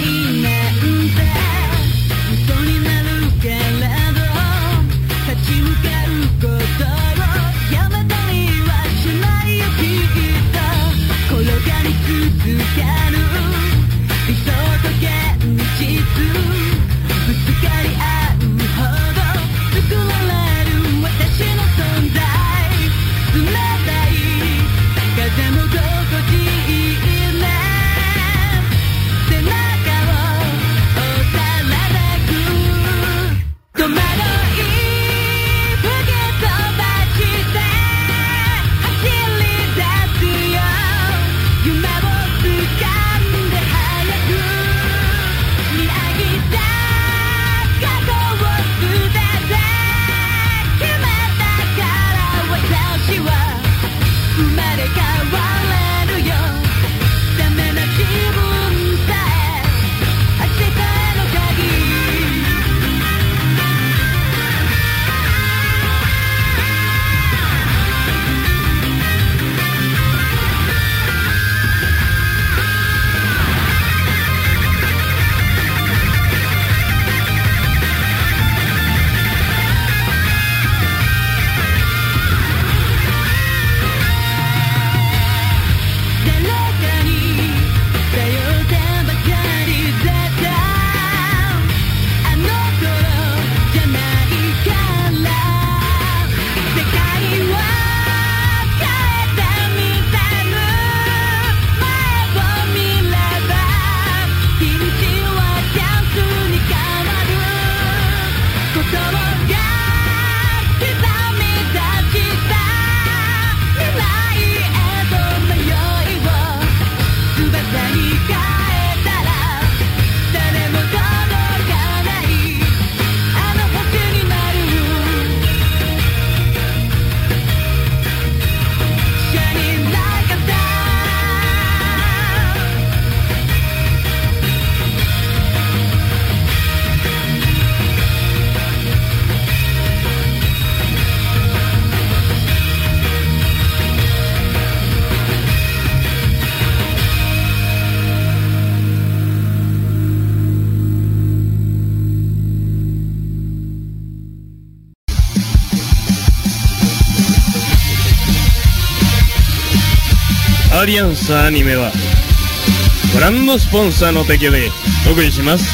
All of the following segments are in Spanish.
アリアンスアニメはご覧のスポンサーの提供でお送りします。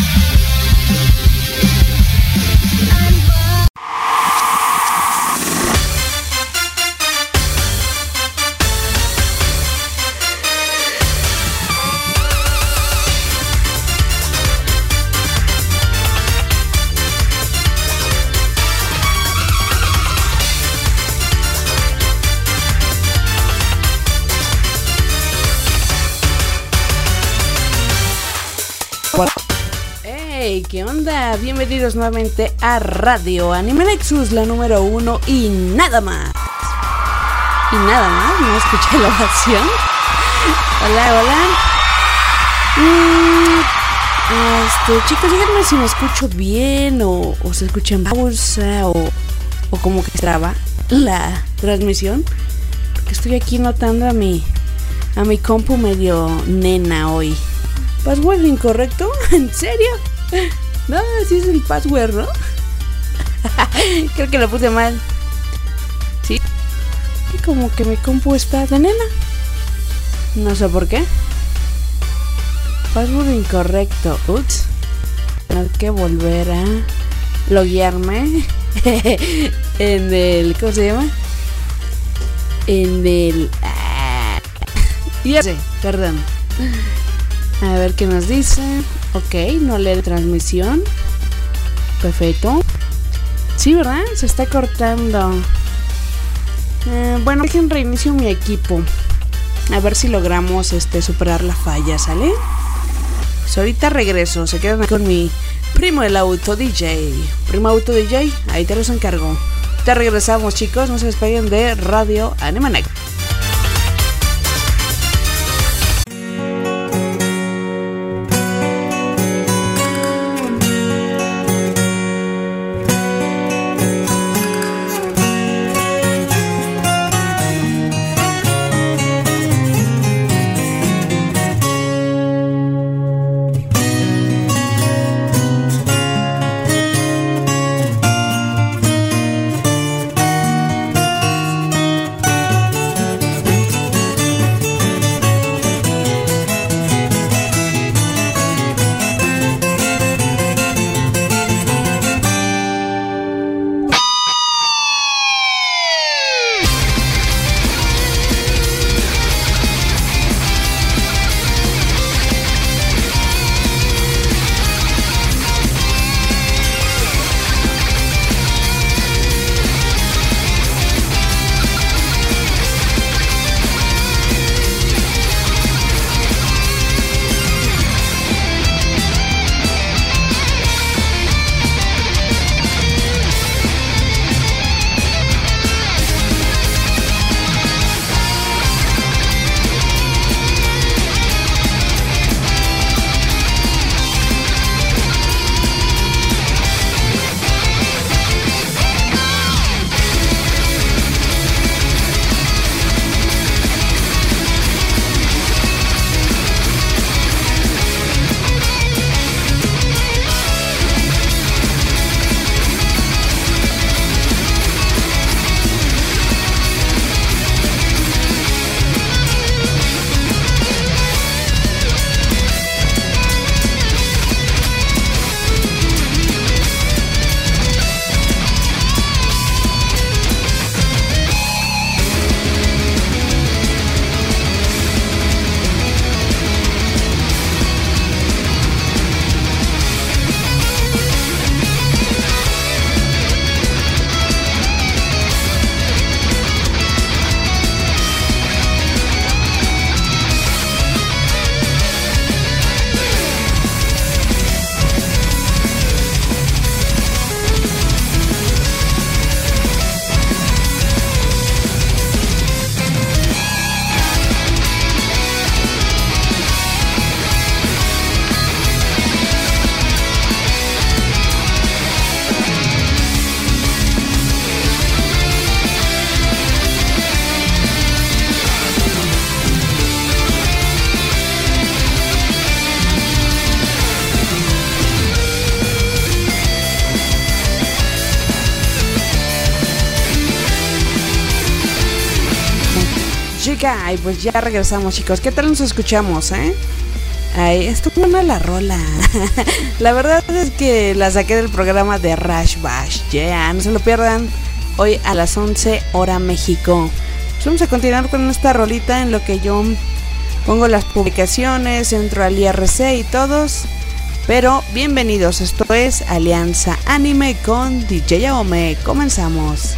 Hey, ¿qué onda? Bienvenidos nuevamente a Radio Anime Nexus, la número 1 y nada más. Y nada más, no escuché la ovación. Hola, hola. Chicos, díganme si me escucho bien o se escucha en pausa o como que traba la transmisión. Porque estoy aquí notando a mi compu medio nena hoy. ¿Password incorrecto? ¿En serio? No, así es el password, ¿no? Creo que lo puse mal. Sí. Y como que mi compu está de nena. No sé por qué. Password incorrecto. Ups. Tengo que volver a loguearme en el... ¿Cómo se llama? En el... Ya sé, perdón. A ver qué nos dice. Ok, no lee transmisión. Perfecto. Sí, ¿verdad? Se está cortando. Bueno, dejen reinicio mi equipo. A ver si logramos superar la falla, ¿sale? Pues ahorita regreso. Se quedan con mi primo el auto DJ. Primo auto DJ, ahí te los encargo. Ya regresamos, chicos. No se despeguen de Radio Anime Nexus. música. Ay, pues ya regresamos, chicos. ¿Qué tal nos escuchamos, Ay, esto fue buena la rola. La verdad es que la saqué del programa de Rush Bash. No se lo pierdan. Hoy a las 11 hora México. Pues vamos a continuar con esta rolita en lo que yo pongo las publicaciones, entro al IRC y todos. Pero bienvenidos, esto es Alianza Anime con DJ Aome. Comenzamos.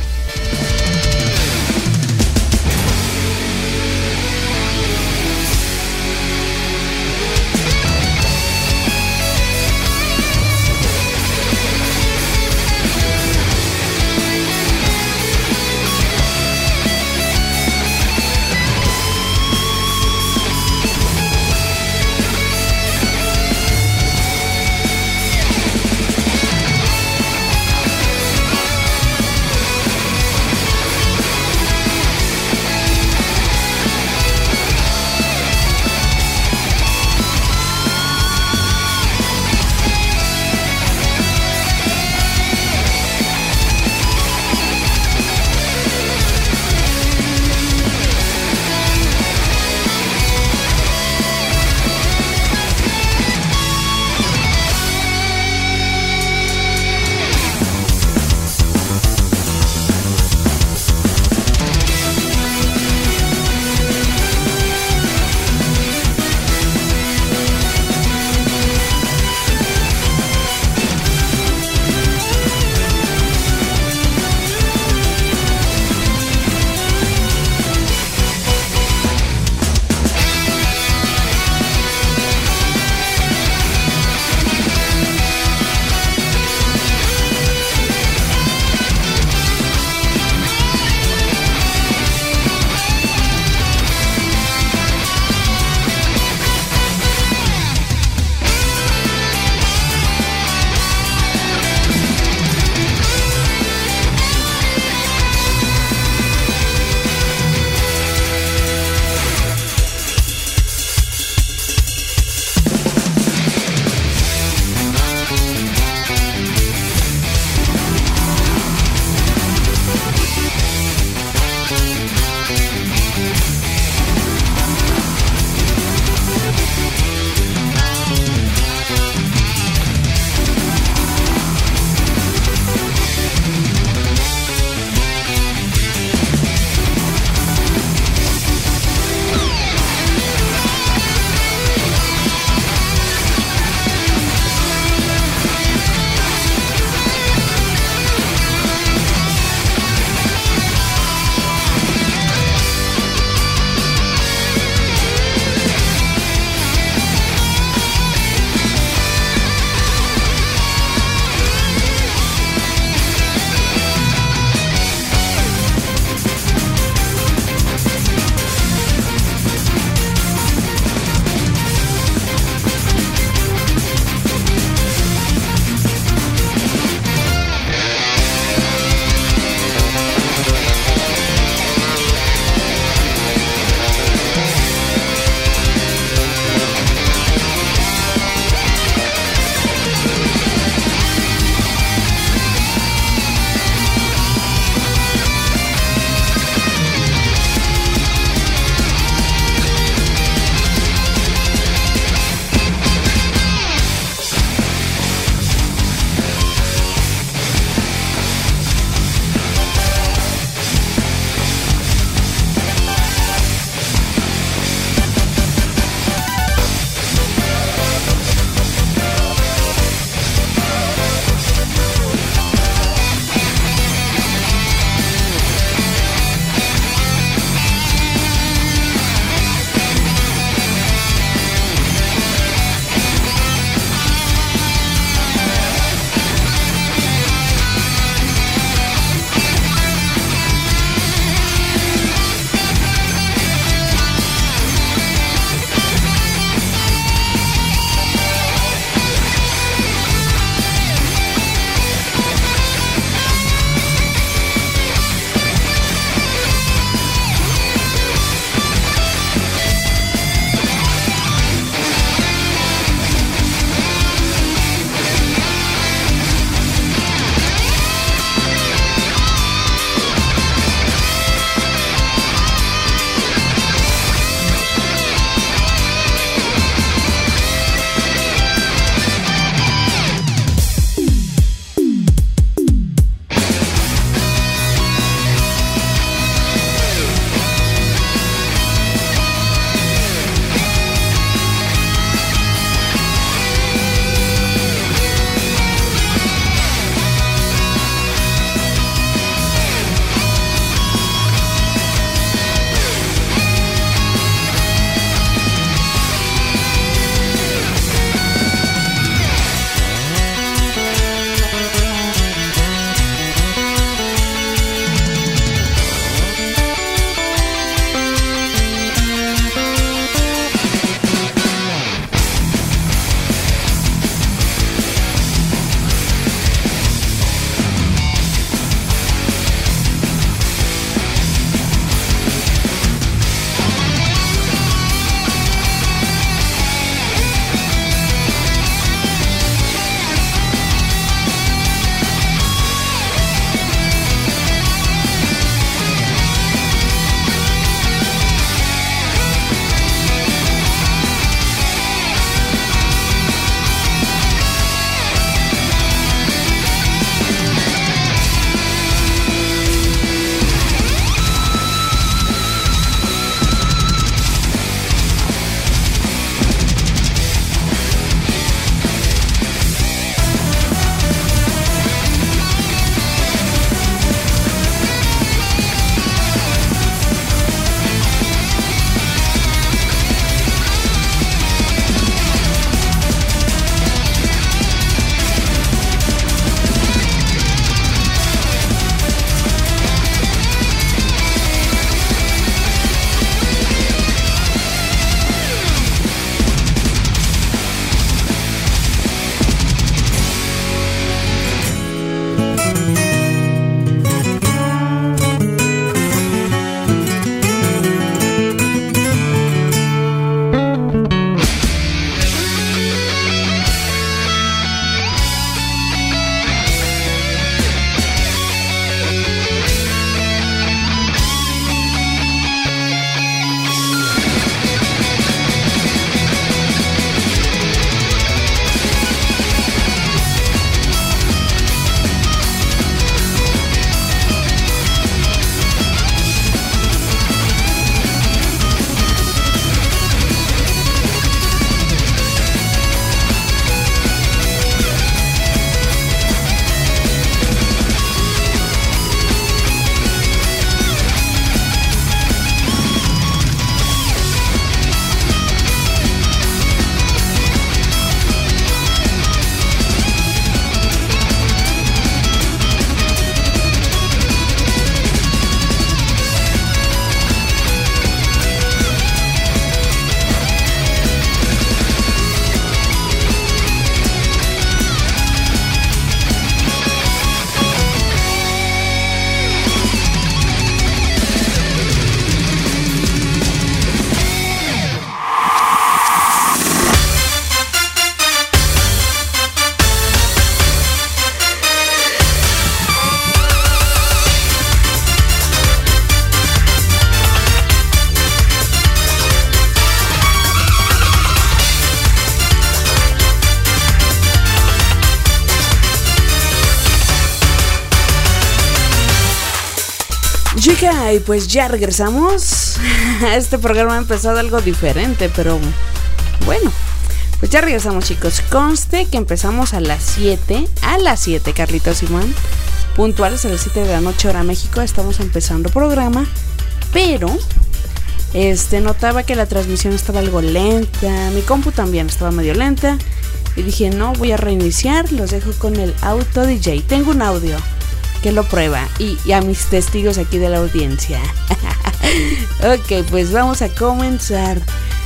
Chica, y pues ya regresamos. Este programa ha empezado algo diferente, pero bueno, pues ya regresamos, chicos. Conste que empezamos a las 7, Carlitos Simón, puntuales a las 7 de la noche, hora México. Estamos empezando programa, pero notaba que la transmisión estaba algo lenta. Mi compu también estaba medio lenta. Y dije, no, voy a reiniciar. Los dejo con el Auto DJ. Tengo un audio que lo prueba y a mis testigos aquí de la audiencia. Ok, pues vamos a comenzar.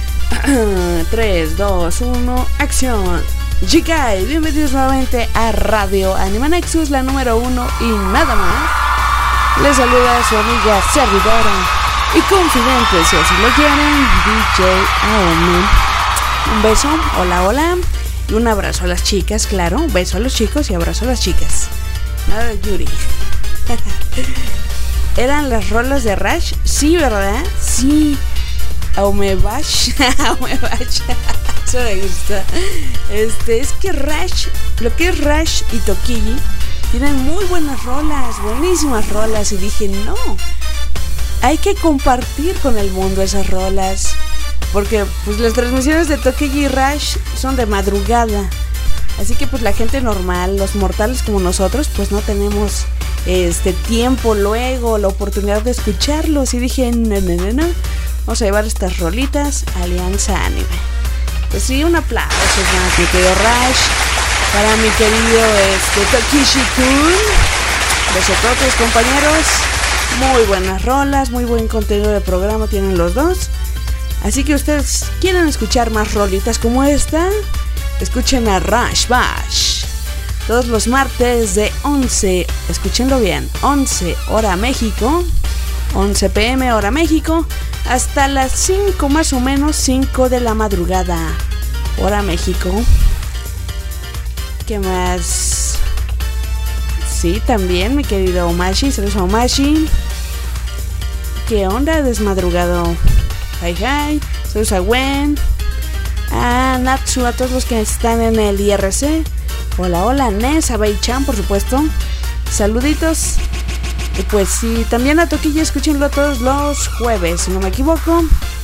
3, 2, 1, acción. Chicas, bienvenidos nuevamente a Radio Anima Nexus, la número 1 y nada más. Les saluda a su amiga servidora y confidente, si así lo quieren, DJ Aomi. Un beso, hola, hola. Y un abrazo a las chicas, claro. Un beso a los chicos y abrazo a las chicas. Nada de Yuri. ¿Eran las rolas de Rush? Sí, ¿verdad? Sí. Aomebash. Aomebash. Eso me gusta. Es que Rush, lo que es Rush y Toquilli, tienen muy buenas rolas, buenísimas rolas. Y dije, no, hay que compartir con el mundo esas rolas. Porque pues las transmisiones de Toquilli y Rush son de madrugada. Así que pues la gente normal, los mortales como nosotros, pues no tenemos tiempo luego, la oportunidad de escucharlos. Y dije, no, vamos a llevar estas rolitas a Alianza Anime. Pues sí, un aplauso más, mi querido Rush, para mi querido Tokishi-kun. Besototes, compañeros. Muy buenas rolas, muy buen contenido de programa tienen los dos. Así que ustedes quieren escuchar más rolitas como esta, escuchen a Rush Bash. Todos los martes de 11, escúchenlo bien, 11 hora México, 11 p.m. hora México, hasta las 5 más o menos, 5 de la madrugada, hora México. ¿Qué más? Sí, también mi querido Omashi, saludos a Omashi. ¿Qué onda, desmadrugado? Hi, saludos a Gwen, a Natsu, a todos los que están en el IRC. Hola, Nes, a Bei-chan, por supuesto. Saluditos. Y pues sí, también a Toquilla, escúchenlo todos los jueves, si no me equivoco.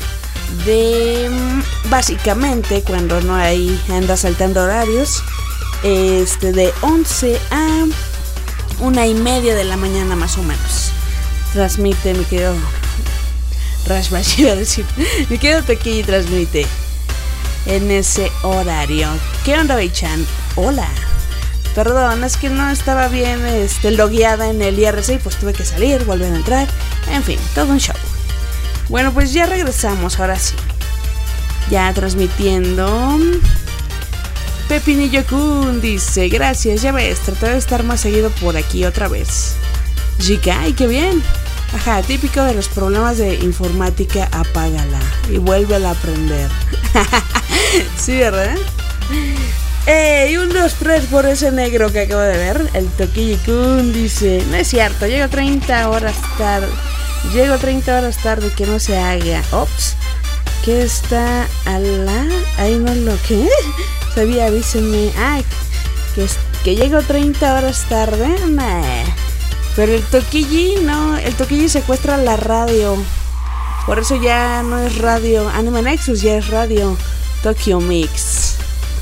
Básicamente, cuando no hay, anda saltando horarios. De 11 a 1:30 de la mañana más o menos. Transmite mi querido Rush, iba a decir. Mi querido Toquilla transmite en ese horario. ¿Qué onda, Bei-chan? Hola. Perdón, es que no estaba bien logueada en el IRC y pues tuve que salir, volver a entrar. En fin, todo un show. Bueno, pues ya regresamos, ahora sí. Ya transmitiendo. Pepinillo-kun dice, gracias, ya ves, trataré de estar más seguido por aquí otra vez. Jikai, qué bien. Ajá, típico de los problemas de informática, apágala y vuélvela a aprender. Sí, ¿verdad? Y 1, 2, 3 por ese negro que acabo de ver. El Toquilli-kun dice, no es cierto, llego 30 horas tarde. Que no se haga. Ops, ¿qué está ahí no lo que? Sabía, avísenme. Que llego 30 horas tarde. Nah. Pero el Toquilli no, el Toquilli secuestra la radio. Por eso ya no es Radio Anima Nexus, ya es Radio Tokyo Mix.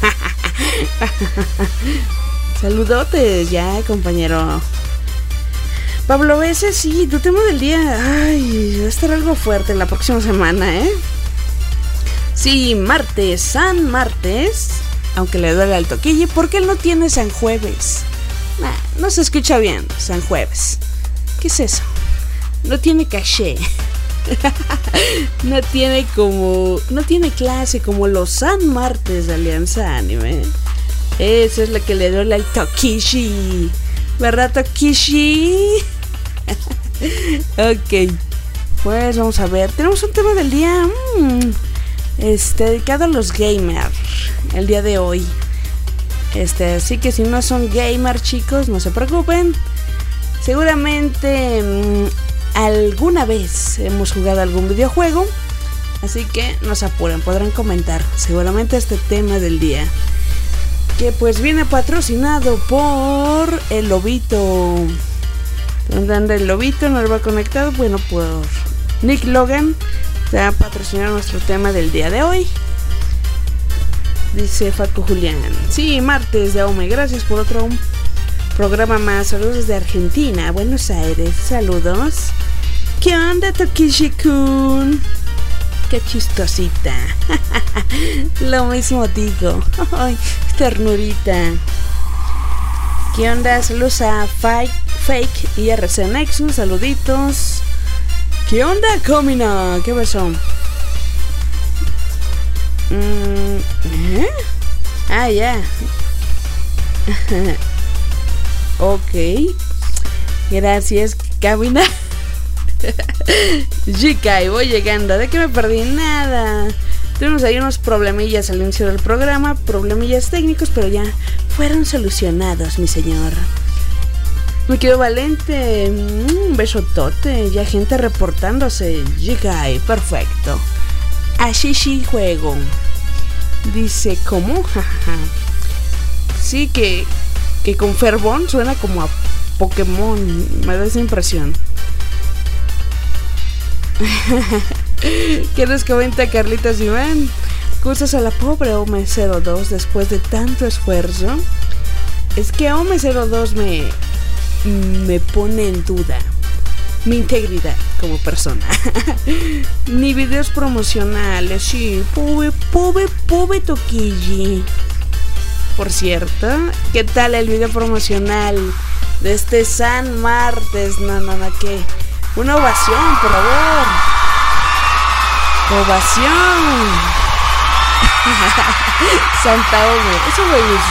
Saludotes ya, compañero Pablo B.S. Sí, tu tema del día, va a estar algo fuerte la próxima semana, Sí, martes, San Martes, aunque le duele al Toquilli, porque él no tiene San Jueves. No se escucha bien, San Jueves. ¿Qué es eso? No tiene caché. No tiene clase como los San Martes de Alianza Anime. Eso es lo que le duele al Tokishi, ¿verdad, Tokishi? Ok, pues vamos a ver. Tenemos un tema del día dedicado a los gamers el día de hoy. Así que si no son gamers, chicos, no se preocupen. Seguramente alguna vez hemos jugado algún videojuego, así que no se apuren, podrán comentar seguramente este tema del día, que pues viene patrocinado por el lobito ¿Dónde anda el lobito? ¿No lo va conectado? Bueno, por Nick Logan te va a patrocinar nuestro tema del día de hoy. Dice Facu Julián. Sí, martes de Aume. Gracias por otro programa más. Saludos desde Argentina, Buenos Aires. Saludos. ¿Qué onda, Tokishi-kun? Qué chistosita. Lo mismo digo. Ay, ternurita. ¿Qué onda? Saludos a Fake y RC Nexus. Saluditos. ¿Qué onda, Comina? ¿Qué pasó? Ah, ya. Ok. Gracias, Camina. Chica, y voy llegando. ¿De qué me perdí? Nada. Tuvimos ahí unos problemillas al inicio del programa. Problemillas técnicos, pero ya fueron solucionados, mi señor. Me quedo Valente. Un besotote. Ya gente reportándose. Chica, perfecto. Así sí juego. Dice, ¿cómo? Sí, que con Ferbón suena como a Pokémon. Me da esa impresión. ¿Qué nos comenta Carlitos Iván? Cosas a la pobre Ome02 después de tanto esfuerzo. Es que Ome02 me pone en duda mi integridad como persona. Ni videos promocionales. Sí, pobre Toquilli. Por cierto, ¿qué tal el video promocional de este San Martes? No, ¿qué? Una ovación, por favor. Ovación. Santa Ome, eso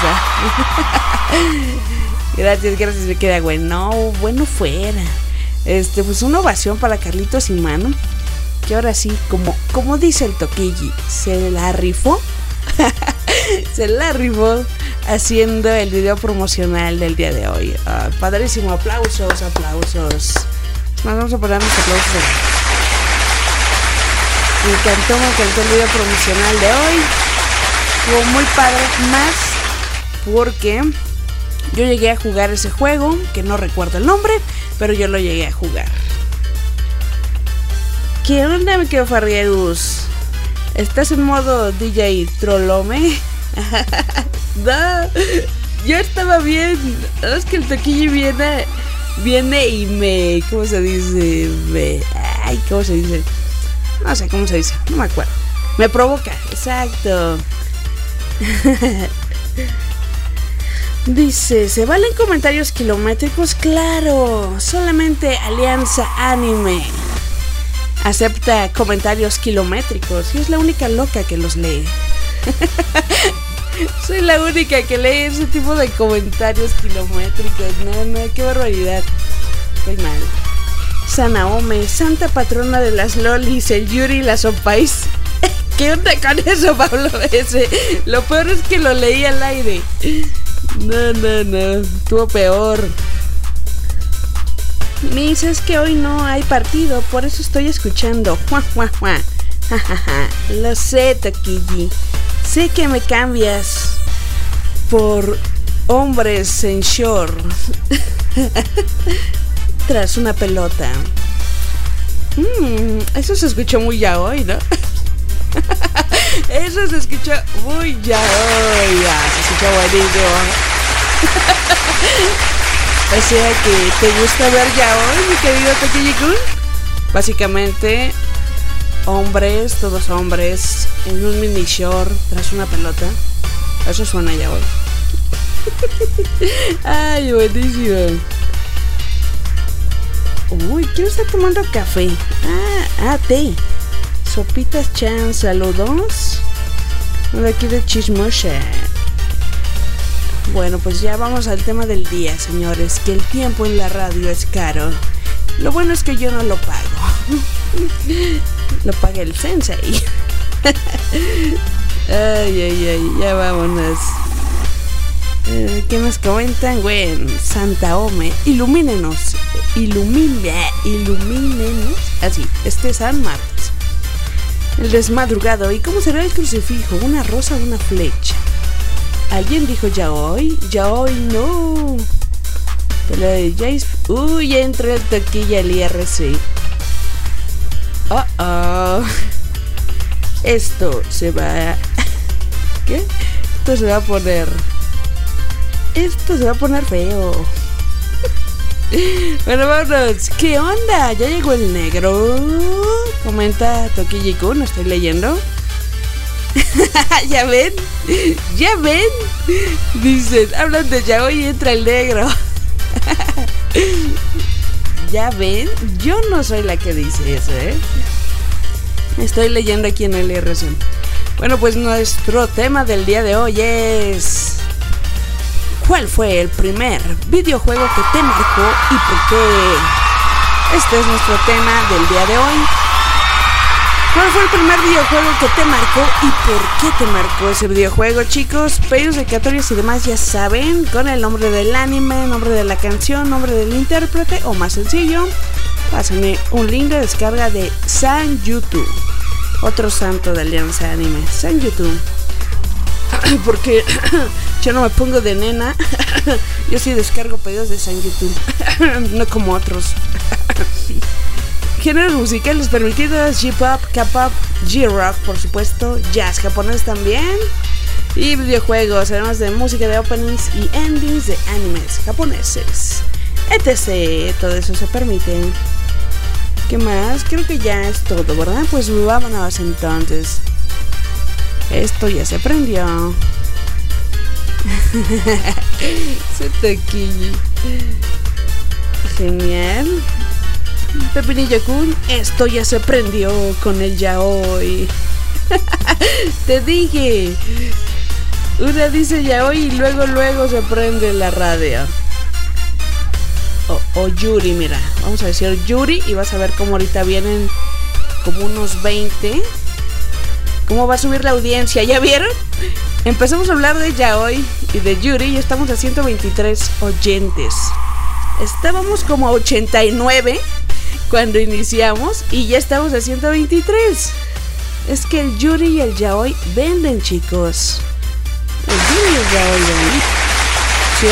me gusta. Gracias, me queda bueno fuera. Pues una ovación para Carlitos Imano, que ahora sí, como dice el Toquilli, se la rifó. Se la rifó haciendo el video promocional del día de hoy. Padrísimo, aplausos. Nos vamos a poner los aplausos. Me encantó el video promocional de hoy. Fue muy padre, más porque yo llegué a jugar ese juego, que no recuerdo el nombre, pero yo lo llegué a jugar. ¿Qué onda, mi querido Farrierus? ¿Estás en modo DJ Trollome? No, yo estaba bien. Es que el Toquillo viene y me... ¿Cómo se dice? ¿Cómo se dice? No sé cómo se dice, no me acuerdo. Me provoca, exacto. Dice, ¿se valen comentarios kilométricos? Claro, solamente Alianza Anime acepta comentarios kilométricos y es la única loca que los lee. Soy la única que lee ese tipo de comentarios kilométricos. No, qué barbaridad. Estoy mal. Sanaome, santa patrona de las lolis, el Yuri y las opais. ¿Qué onda con eso, Pablo? Lo peor es que lo leí al aire. No, estuvo peor. Me dices que hoy no hay partido, por eso estoy escuchando. Lo sé, Toquilli. Sé que me cambias por hombres en short tras una pelota. Eso se escuchó muy ya hoy, ¿no? Eso se escuchó muy ya hoy. Se escuchó buenísimo. O sea que te gusta ver ya hoy, mi querido Toquilli-kun. Básicamente, hombres, todos hombres, en un mini short tras una pelota. Eso suena ya hoy. Ay, buenísimo. Uy, ¿quién está tomando café? Té. Sopitas Chan, saludos. De aquí de Chismosa. Bueno, pues ya vamos al tema del día, señores. Que el tiempo en la radio es caro. Lo bueno es que yo no lo pago. Lo paga el sensei. Ay, ya vámonos. ¿Qué nos comentan? Bueno, Santa Ome, ilumínenos. Así, este San Martes. El desmadrugado. ¿Y cómo será el crucifijo? ¿Una rosa o una flecha? ¿Alguien dijo ya hoy? Ya hoy no. Pelea de Jace. Uy, entra el toquilla el IRC. Esto se va. ¿Qué? Esto se va a poner feo. Bueno, vámonos. ¿Qué onda? ¿Ya llegó el negro? Comenta Toquilla-kun, estoy leyendo. ¿Ya ven? Dicen, hablan de yaoi y entra el negro. ¿Ya ven? Yo no soy la que dice eso, Estoy leyendo aquí en el IRC. Bueno, pues nuestro tema del día de hoy es... ¿cuál fue el primer videojuego que te marcó y por qué? Este es nuestro tema del día de hoy. ¿Cuál fue el primer videojuego que te marcó y por qué te marcó ese videojuego, chicos? Pedidos dedicatorios y demás, ya saben, con el nombre del anime, nombre de la canción, nombre del intérprete o más sencillo, pásenme un link de descarga de San YouTube, otro santo de Alianza Anime, San YouTube. Porque yo no me pongo de nena, yo sí descargo pedidos de San YouTube, no como otros. Géneros musicales permitidos: J-pop, K-pop, J-rock, por supuesto, jazz japonés también, y videojuegos, además de música de openings y endings de animes japoneses, etc. Todo eso se permite. ¿Qué más? Creo que ya es todo, ¿verdad? Pues vámonos entonces. Esto ya se prendió. Se toquilla. Genial. Pepinillo-kun, esto ya se prendió con el yaoi. Te dije. Una dice yaoi y luego se prende la radio. O Yuri, mira. Vamos a decir Yuri y vas a ver cómo ahorita vienen como unos 20. ¿Cómo va a subir la audiencia? ¿Ya vieron? Empezamos a hablar de yaoi y de Yuri y estamos a 123 oyentes. Estábamos como a 89 cuando iniciamos y ya estamos a 123. Es que el Yuri y el yaoi venden, chicos. El Yuri y el yaoi venden. ¿Sí?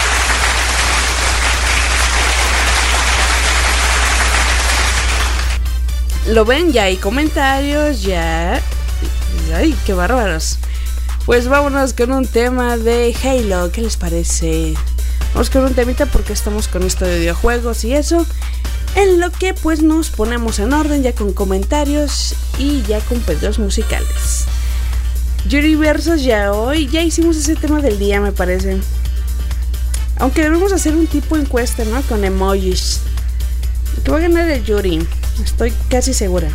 ¿Lo ven? Ya hay comentarios, ya. Ay, qué bárbaros. Pues vámonos con un tema de Halo. ¿Qué les parece? Vamos con un temita porque estamos con esto de videojuegos y eso. En lo que pues nos ponemos en orden ya con comentarios y ya con pedidos musicales. Yuri versus yaoi. Ya hicimos ese tema del día, me parece. Aunque debemos hacer un tipo encuesta, ¿no? Con emojis. Que va a ganar el Yuri. Estoy casi segura.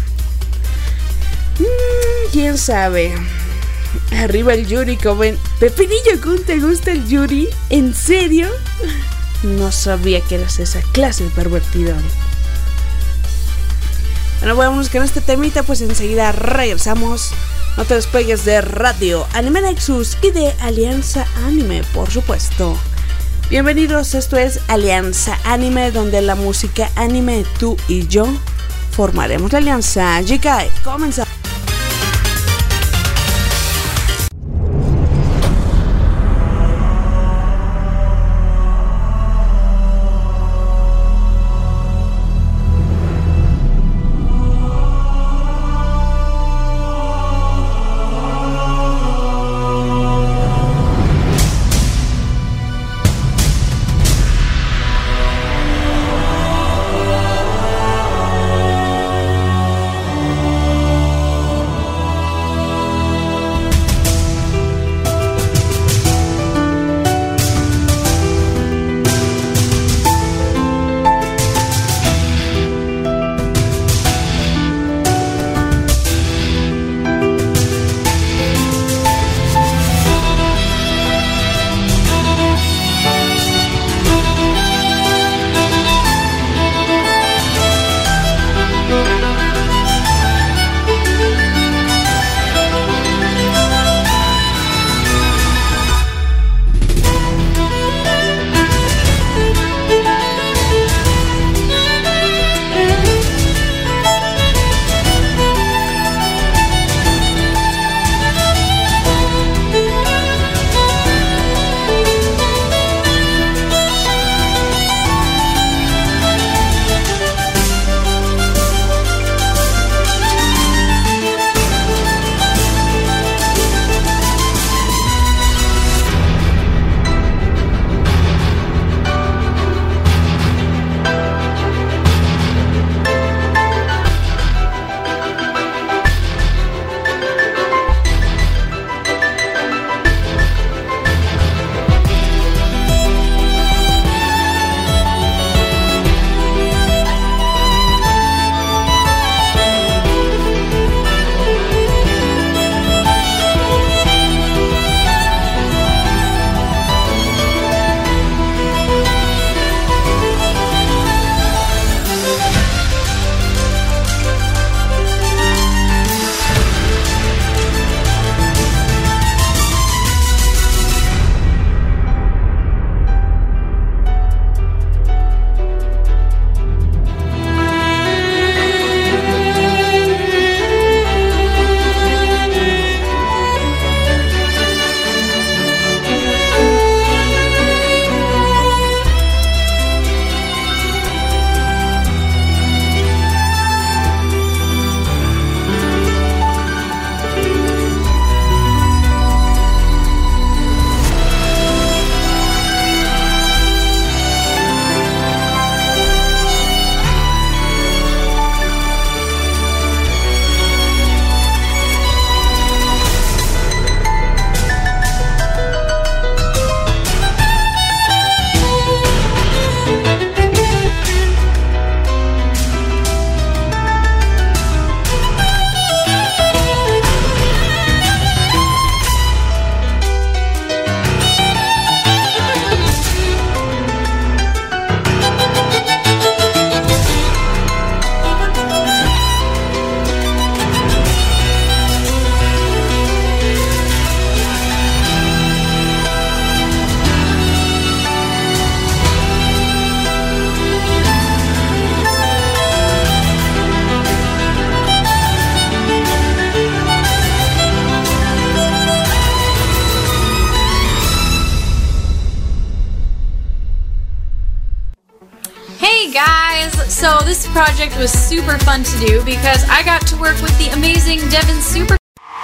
¿Quién sabe? Arriba el Yuri, comen. Pepinillo-kun, ¿te gusta el Yuri? ¿En serio? No sabía que eras esa clase de pervertido. Bueno, vámonos con este temita, pues enseguida regresamos. No te despegues de Radio Anime Nexus y de Alianza Anime, por supuesto. Bienvenidos, esto es Alianza Anime, donde la música anime, tú y yo formaremos la alianza. Jikai, comenzamos. guys! So this project was super fun to do because I got to work with the amazing Devin Super.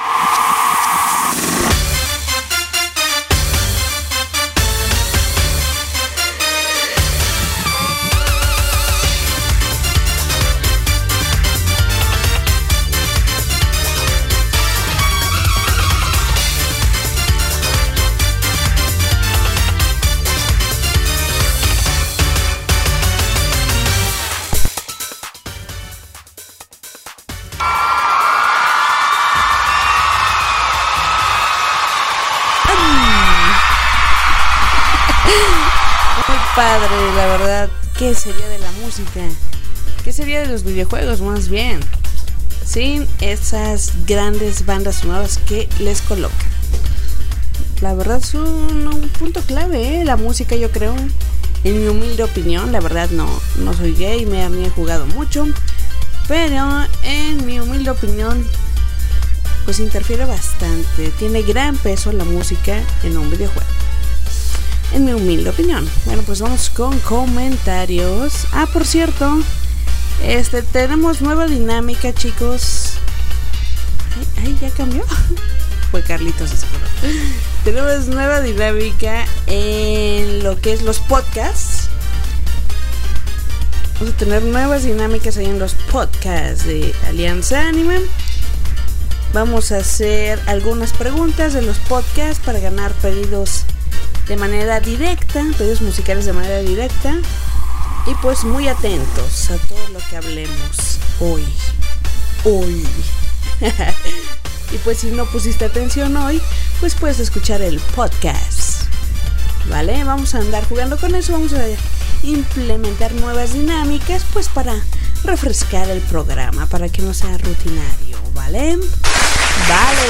Padre, la verdad. ¿Qué sería de la música? ¿Qué sería de los videojuegos más bien? Sin esas grandes bandas sonoras que les colocan. La verdad es un punto clave, la música, yo creo. En mi humilde opinión, la verdad no soy gamer ni he jugado mucho, pero en mi humilde opinión pues interfiere bastante. Tiene gran peso la música en un videojuego, en mi humilde opinión. Bueno, pues vamos con comentarios. Por cierto, tenemos nueva dinámica, chicos. Ay, ya cambió. Fue Carlitos, seguro. Tenemos nueva dinámica en lo que es los podcasts. Vamos a tener nuevas dinámicas ahí en los podcasts de Alianza Anime. Vamos a hacer algunas preguntas de los podcasts para ganar pedidos de manera directa, pedidos musicales de manera directa. Y pues muy atentos a todo lo que hablemos hoy. Y pues si no pusiste atención hoy, pues puedes escuchar el podcast, ¿vale? Vamos a andar jugando con eso. Vamos a implementar nuevas dinámicas, pues para refrescar el programa, para que no sea rutinario, ¿vale? Vale.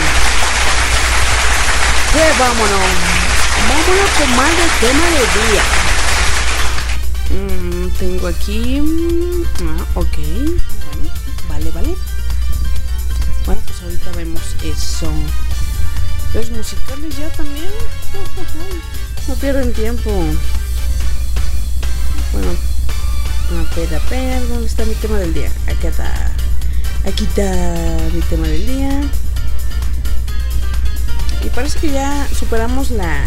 Pues vámonos con más del tema del día. Tengo aquí... ok. Bueno, vale. Bueno, pues ahorita vemos eso. Los musicales ya también. No pierden tiempo. Bueno, espera, ¿dónde está mi tema del día? Aquí está mi tema del día. Y parece que ya superamos la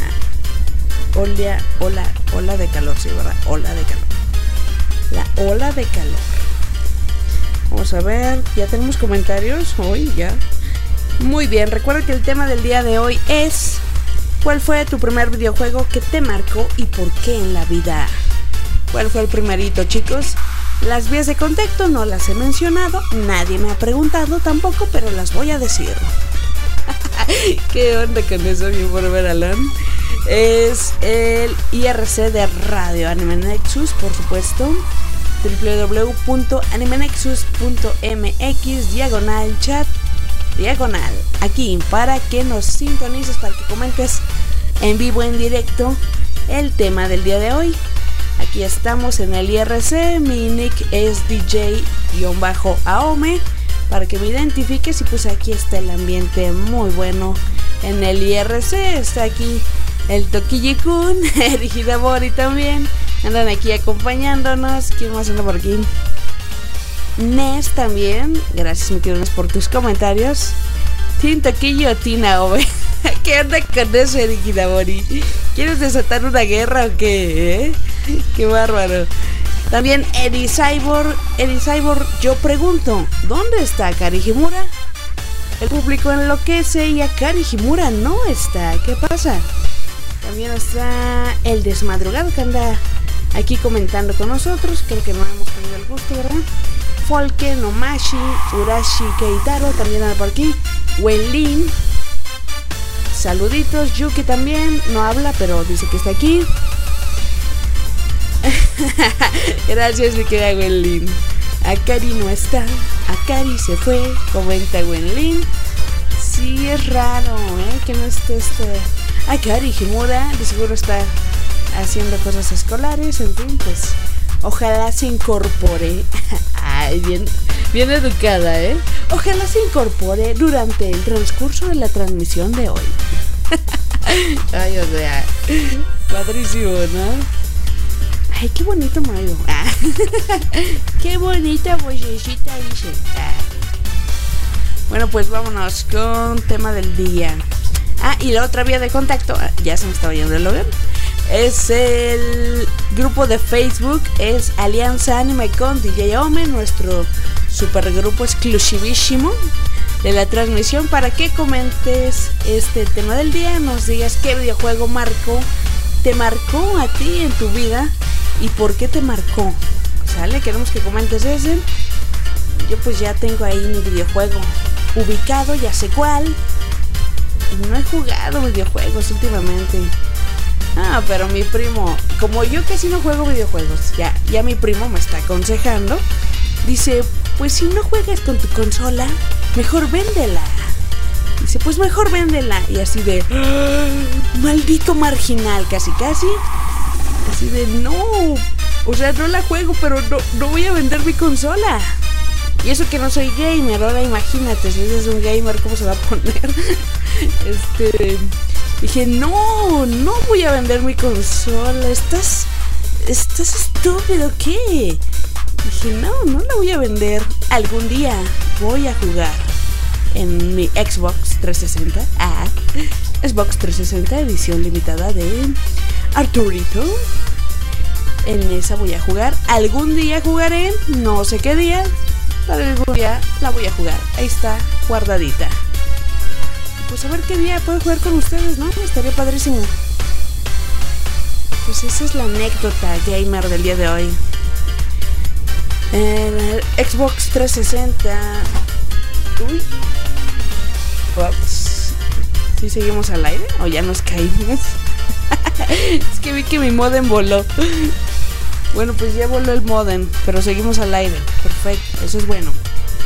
ola de calor, sí, ¿verdad? La ola de calor. Vamos a ver, ya tenemos comentarios hoy, ya. Muy bien, recuerda que el tema del día de hoy es: ¿cuál fue tu primer videojuego que te marcó y por qué en la vida? ¿Cuál fue el primerito, chicos? Las vías de contacto no las he mencionado, nadie me ha preguntado tampoco, pero las voy a decir. ¿Qué onda con eso, mi Forever Alone? Es el IRC de Radio Anime Nexus, por supuesto. www.animenexus.mx/chat aquí para que nos sintonices, para que comentes en vivo, en directo, el tema del día de hoy. Aquí estamos en el IRC, mi nick es DJ-Aome, para que me identifiques. Y pues aquí está el ambiente muy bueno en el IRC. Está aquí el Tokiyi-kun, el Hidamori también, andan aquí acompañándonos. ¿Quién más anda por aquí? Nes también. Gracias, mi querido Nes, por tus comentarios. Tin Tokiyi o Tin Aome. ¿Qué onda con eso, Hidamori? ¿Quieres desatar una guerra o qué? Qué bárbaro. También Eddie Cyborg, yo pregunto, ¿dónde está Akari Himura? El público enloquece y Akari Himura no está. ¿Qué pasa? También está el Desmadrugado, que anda aquí comentando con nosotros. Creo que no hemos tenido el gusto, ¿verdad? Folke, Nomashi, Urashi, Keitaro también anda por aquí. Wenlin, saluditos. Yuki también, no habla, pero dice que está aquí. Gracias, mi querida Wenlin. Akari no está, Akari se fue, comenta Wenlin. Sí, es raro, que no esté Akari Himura. De seguro está haciendo cosas escolares, en fin, pues ojalá se incorpore. Ay, bien educada, Ojalá se incorpore durante el transcurso de la transmisión de hoy. Ay, o sea, padrísimo, ¿no? Ay, qué bonito Mario. Qué bonita vocecita dice. Bueno, pues vámonos con tema del día. Y la otra vía de contacto, ya se me estaba yendo el logo. Es el grupo de Facebook, es Alianza Anime con DJ Ome, nuestro super grupo exclusivísimo de la transmisión, para que comentes este tema del día, nos digas qué videojuego te marcó a ti en tu vida y por qué te marcó. ¿Sale? Queremos que comentes ese. Yo pues ya tengo ahí mi videojuego ubicado, ya sé cuál. No he jugado videojuegos últimamente. Pero mi primo, como yo casi no juego videojuegos, ya mi primo me está aconsejando. Dice, pues si no juegas con tu consola, mejor véndela. Dice, pues mejor véndela. Y así de, maldito marginal, casi. Así de, no, o sea, no la juego, pero no voy a vender mi consola. Y eso que no soy gamer, ahora imagínate, si eres un gamer, ¿cómo se va a poner? Dije, no voy a vender mi consola. ¿Estás estúpido qué? Dije, no la voy a vender. Algún día voy a jugar en mi Xbox 360. Xbox 360 edición limitada de Arturito. En esa voy a jugar. Algún día jugaré, no sé qué día, pero algún día la voy a jugar. Ahí está, guardadita. Pues a ver qué día puedo jugar con ustedes, ¿no? Estaría padrísimo. Pues esa es la anécdota gamer del día de hoy. En el Xbox 360. Uy. Ups. ¿Sí seguimos al aire o ya nos caímos? Es que vi que mi modem voló. Bueno, pues ya voló el modem, pero seguimos al aire. Perfecto, eso es bueno.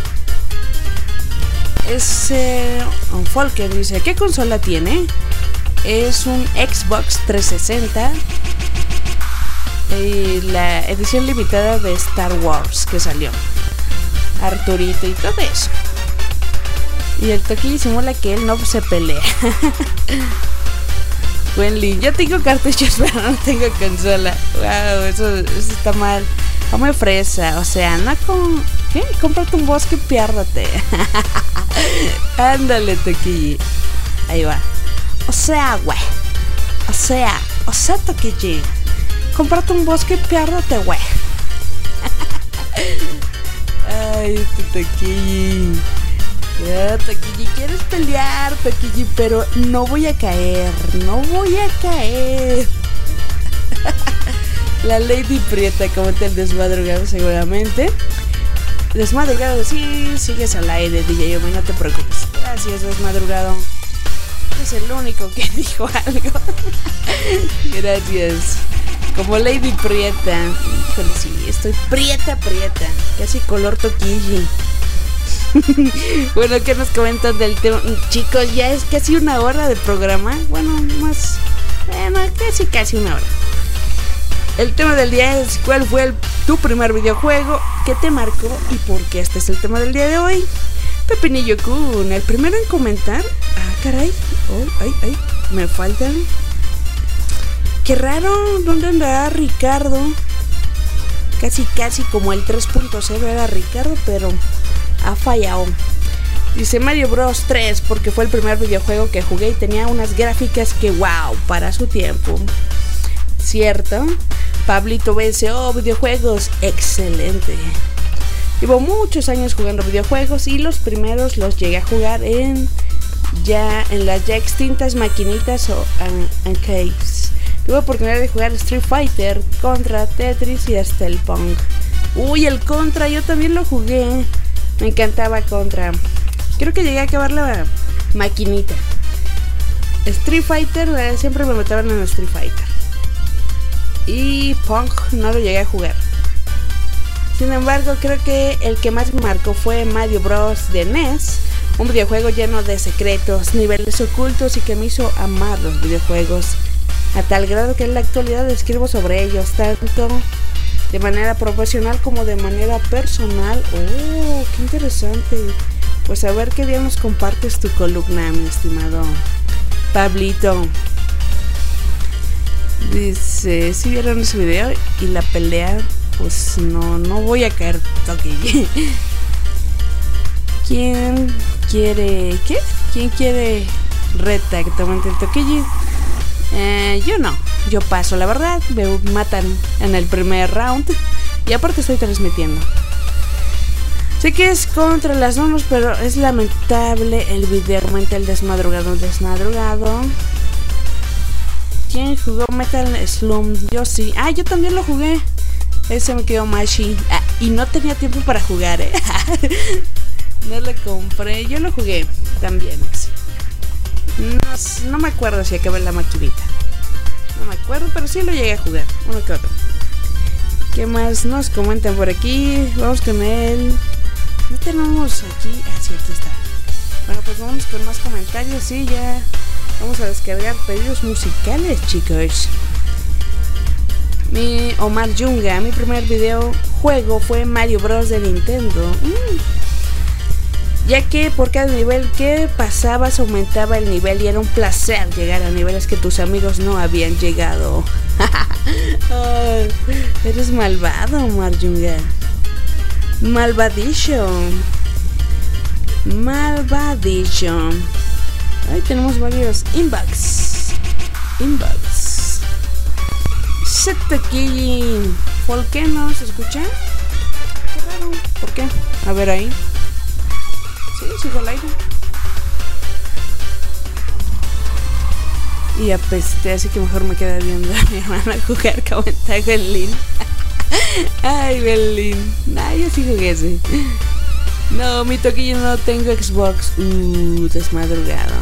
Un Folker dice, ¿qué consola tiene? Es un Xbox 360 y la edición limitada de Star Wars que salió, Arturito y todo eso. Y el Toquillo simula que él no se pelea. Wenly, yo tengo cartuchos pero no tengo consola. Wow, eso está mal. Come fresa, o sea, no con... ¿Qué? Cómprate un bosque y piérdate. Ándale, Toquillo. Ahí va. O sea, güey. O sea, Toquillo. Cómprate un bosque y piérdate, güey. Ay, Toquillo. Ya, Toquillo, quieres pelear, Toquillo, pero no voy a caer. La Lady Prieta comenta el desmadrugado seguramente. Desmadrugado, sí, sigues al aire, DJ Yomi, no te preocupes. Gracias, desmadrugado. Es el único que dijo algo. Gracias. Como Lady Prieta. Híjole, sí, estoy prieta. Casi color Toquillo. Bueno, ¿qué nos comentan del tema? Chicos, ya es casi una hora de programa. Bueno, casi una hora. El tema del día es ¿cuál fue tu primer videojuego que te marcó y por qué? Este es el tema del día de hoy. Pepinillo Kun, el primero en comentar. Caray. Ay, me faltan. Qué raro, ¿dónde andará Ricardo? Casi como el 3.0 era Ricardo, pero ha fallado. Dice Mario Bros 3 porque fue el primer videojuego que jugué y tenía unas gráficas que wow, para su tiempo. Cierto. Pablito BSO, videojuegos, excelente. Llevo muchos años jugando videojuegos y los primeros los llegué a jugar en las ya extintas maquinitas o arcades. Tuve oportunidad de jugar Street Fighter, Contra, Tetris y hasta el Pong. Uy, el Contra, yo también lo jugué. Me encantaba Contra. Creo que llegué a acabar la maquinita. Street Fighter, siempre me mataban en Street Fighter. Y Pong no lo llegué a jugar. Sin embargo, creo que el que más me marcó fue Mario Bros de NES. Un videojuego lleno de secretos, niveles ocultos y que me hizo amar los videojuegos. A tal grado que en la actualidad escribo sobre ellos, tanto de manera profesional como de manera personal. ¡Oh, qué interesante! Pues a ver qué día nos compartes tu columna, mi estimado Pablito. Dice, si vieron ese video y la pelea, pues no voy a caer, Toki. ¿Quién quiere qué? ¿Quién quiere reta que te aguante el Toquillo? Yo no, yo paso, la verdad. Me matan en el primer round y aparte estoy transmitiendo. Sé que es contra las normas, pero es lamentable el video. Comenta el desmadrugado. ¿Quién jugó Metal Slum? Yo sí. Yo también lo jugué. Ese me quedó Mashi. Y no tenía tiempo para jugar, No lo compré. Yo lo jugué también. No me acuerdo si acabé la maquinita. No me acuerdo, pero sí lo llegué a jugar. Uno que otro. ¿Qué más nos comentan por aquí? Vamos con él. ¿No tenemos aquí? Sí, aquí está. Bueno, pues vamos con más comentarios. Sí, ya vamos a descargar pedidos musicales, chicos. Mi Omar Yunga, mi primer videojuego fue Mario Bros. De Nintendo. Ya que por cada nivel que pasabas aumentaba el nivel y era un placer llegar a niveles que tus amigos no habían llegado. Eres malvado, Omar Yunga. Malvadillo. Ahí tenemos varios inbox. Seteki. ¿Por qué no se escucha? Qué raro. ¿Por qué? A ver ahí. Sí, sigo al aire. Y apesté, así que mejor me queda viendo a mi hermana jugar con ventaja en línea. Ay, Belín. Yo sí jugué ese. No, mi Toquillo, no tengo Xbox. Desmadrugado.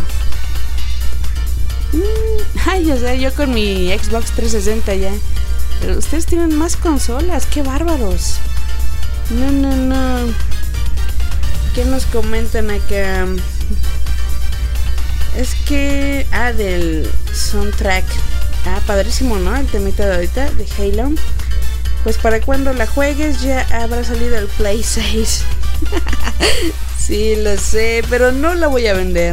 Ya sé, yo con mi Xbox 360 ya. Pero ustedes tienen más consolas, qué bárbaros. No. ¿Qué nos comentan acá? Es que... del soundtrack. Padrísimo, ¿no? El temita de ahorita, de Halo. Pues para cuando la juegues ya habrá salido el Play 6. Sí, lo sé, pero no la voy a vender.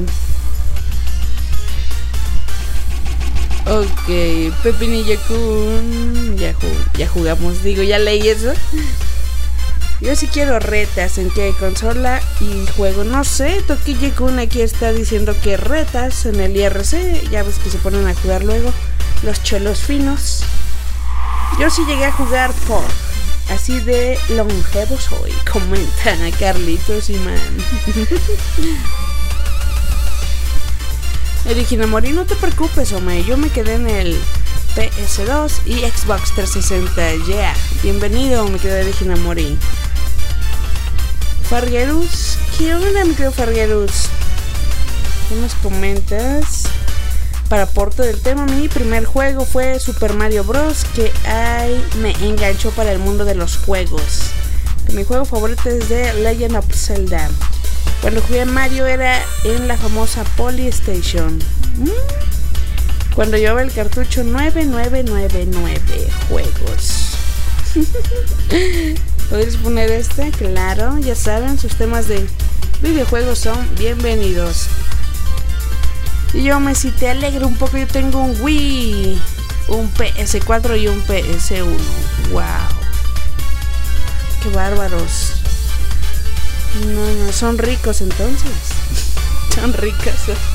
Ok, Pepinillo-kun. Ya jugamos, ya leí eso. Yo sí quiero retas. ¿En qué consola y juego? No sé, Toquillo-kun aquí está diciendo que retas en el IRC. Ya ves que se ponen a jugar luego los cholos finos. Yo sí llegué a jugar por así de longevo soy. Comentan a Carlitos y man. Erigina Mori, no te preocupes, hombre. Yo me quedé en el PS2 y Xbox 360. Bienvenido, me quedé Erigina Mori. Fargerus, ¿qué onda, mi querido Fargerus? ¿Qué nos comentas? Para aporte del tema, mi primer juego fue Super Mario Bros. Que me enganchó para el mundo de los juegos. Mi juego favorito es The Legend of Zelda. Cuando jugué a Mario era en la famosa Polystation. Cuando llevaba el cartucho 9999 juegos. ¿Podrías poner este? Claro, ya saben, sus temas de videojuegos son bienvenidos. Y yo si te alegro un poco, yo tengo un Wii, un PS4 y un PS1. Wow, qué bárbaros. No, son ricos entonces. Son ricos.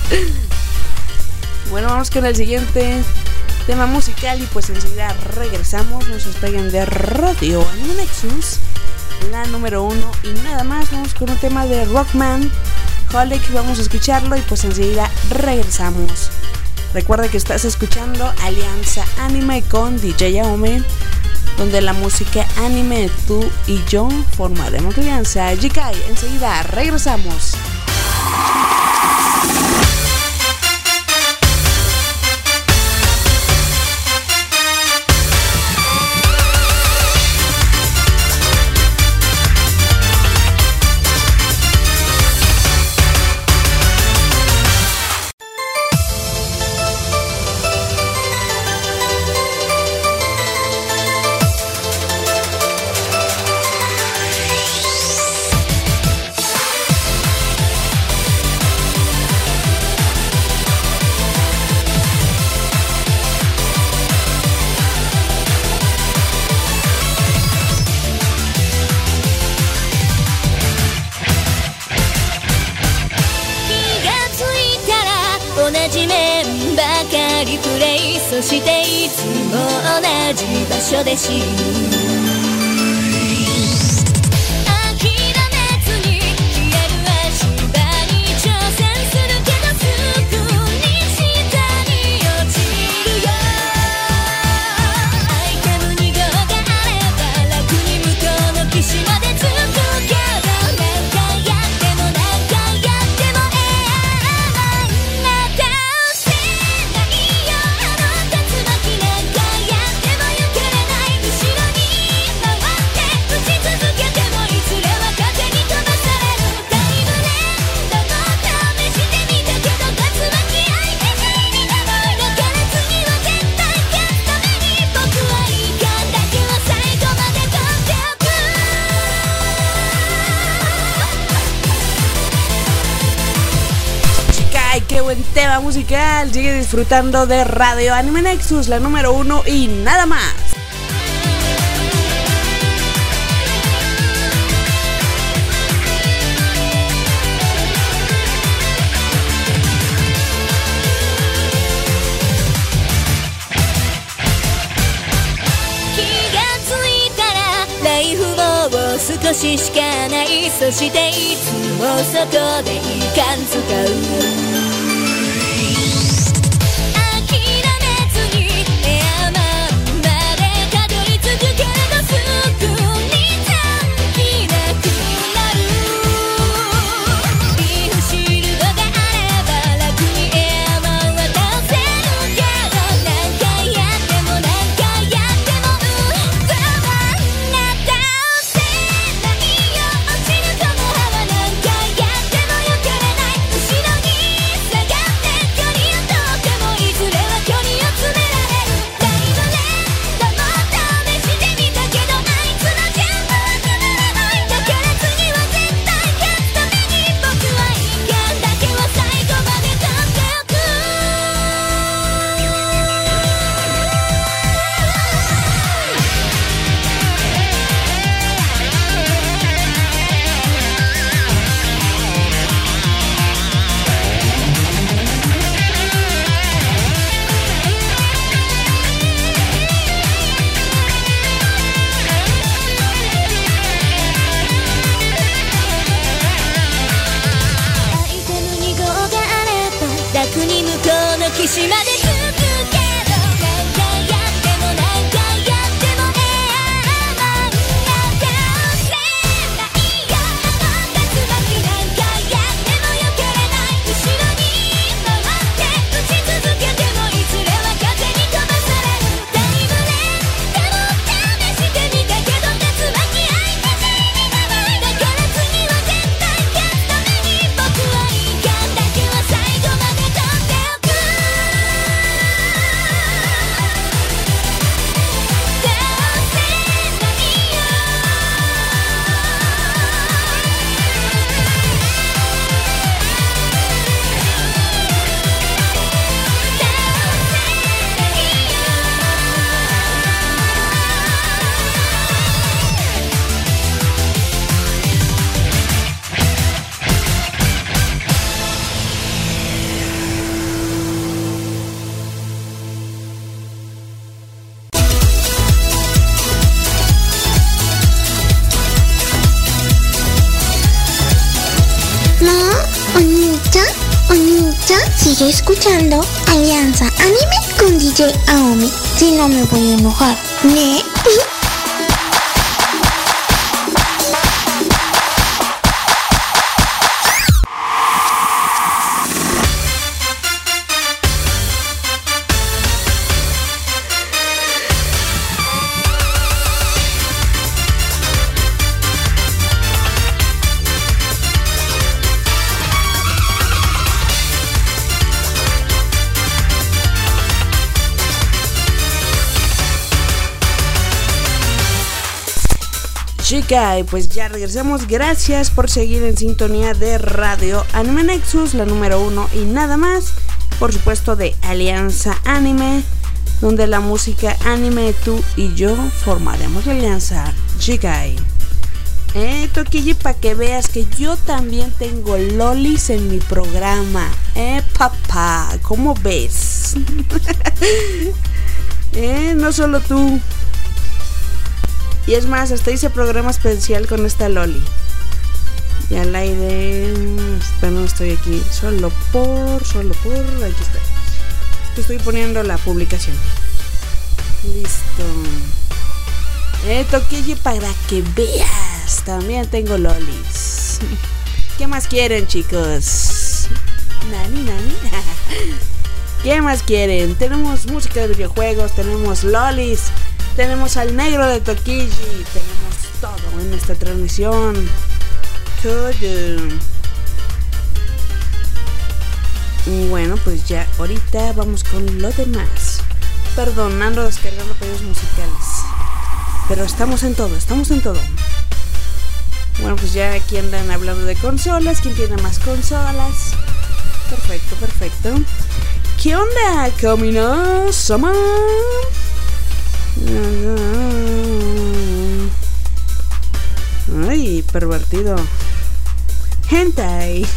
Bueno, vamos con el siguiente tema musical y pues enseguida regresamos. No se despeguen de Radio Nexus, la número 1. Y nada más, vamos con un tema de Rockman Holic, vamos a escucharlo y pues enseguida regresamos. Recuerda que estás escuchando Alianza Anime con DJ Aome, donde la música anime, tú y yo formaremos alianza. Jikai, enseguida regresamos. そしていつも同じ場所で死ぬ Qué buen tema musical. Sigue disfrutando de Radio Anime Nexus, la número 1 y nada más. ライフを少ししかない。そしていつもそこでいかん使う岸まで sigue escuchando Alianza Anime con DJ Aomi. Si no me voy a enojar, ¿ne? Chica, y pues ya regresamos. Gracias por seguir en sintonía de Radio Anime Nexus, la número 1 y nada más. Por supuesto de Alianza Anime, donde la música anime, tú y yo formaremos la alianza. Chica. Toquille, para que veas que yo también tengo lolis en mi programa. Papá, ¿cómo ves? No solo tú. Y es más, hasta hice programa especial con esta loli. Y al aire... no estoy aquí. Solo por... Aquí está. Estoy poniendo la publicación. Listo. Toquille, para que veas. También tengo lolis. ¿Qué más quieren, chicos? Nani. ¿Qué más quieren? Tenemos música de videojuegos, tenemos lolis, tenemos al negro de Toquille, tenemos todo en esta transmisión. Todo. Bueno, pues ya ahorita vamos con lo demás. Perdón, ando descargando pedidos musicales, pero estamos en todo. Bueno, pues ya aquí andan hablando de consolas. ¿Quién tiene más consolas? Perfecto. ¿Qué onda, Kamina-sama? Ay, pervertido. Hentai.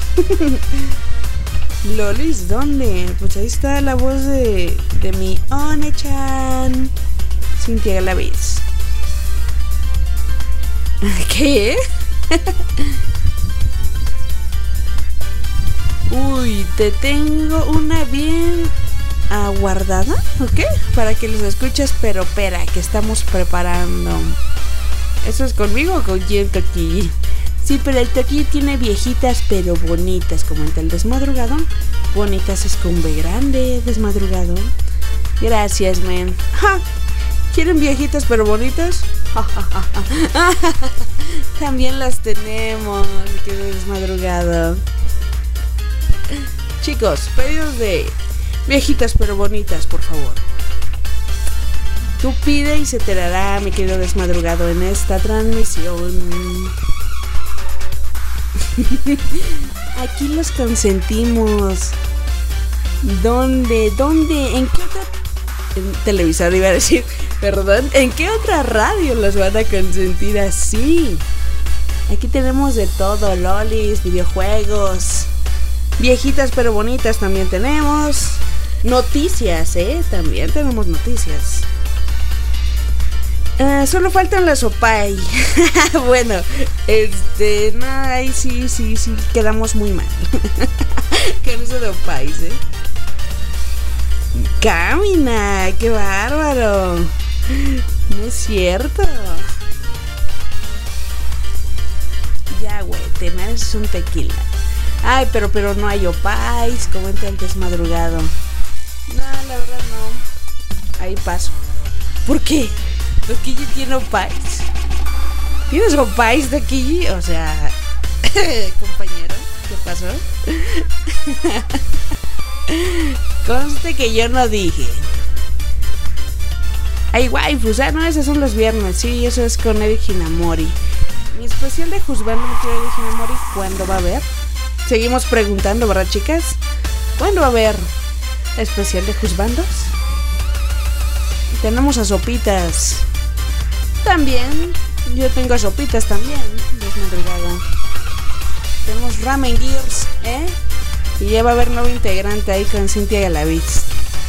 Lolis, ¿dónde? Pues ahí está la voz de mi One-chan, Cintia Galaviz. ¿Qué? Uy, te tengo una bien aguardada, ¿ok? Para que los escuches, pero espera, que estamos preparando. ¿Eso es conmigo o con quién, Toquille? Sí, pero el Toquille tiene viejitas pero bonitas, como el desmadrugado. Bonitas es con B grande, desmadrugado. Gracias, men. ¡Ja! ¿Quieren viejitas pero bonitas? También las tenemos, que desmadrugado. Chicos, pedidos de viejitas pero bonitas, por favor. Tú pide y se te dará, mi querido desmadrugado, en esta transmisión. Aquí los consentimos. ¿Dónde? ¿En qué otra televisor iba a decir? Perdón, ¿en qué otra radio los van a consentir así? Aquí tenemos de todo, lolis, videojuegos, viejitas pero bonitas también tenemos. Noticias, también tenemos noticias. Solo faltan las opay. Bueno, no, ahí sí, quedamos muy mal. Con eso de opais, Kamina, qué bárbaro. No es cierto. Ya, güey, te mereces un tequila. Ay, pero no hay opais, comenta el desmadrugado. No, la verdad no. Ahí paso. ¿Por qué? Toquille tiene opais. ¿Tienes opais, Toquille? O sea, compañero, ¿qué pasó? Conste que yo no dije. Ay, waifus, no, esos son los viernes. Sí, eso es con Eric Hinamori. Mi especial de Juzgando, mi querido Eric Hinamori, ¿cuándo va a haber? Seguimos preguntando, ¿verdad, chicas? ¿Cuándo va a haber especial de Juzbandos? Tenemos a Sopitas. También, yo tengo a Sopitas también, desmadrugada. Tenemos Ramen Gears, y ya va a haber nuevo integrante ahí con Cintia Galaviz.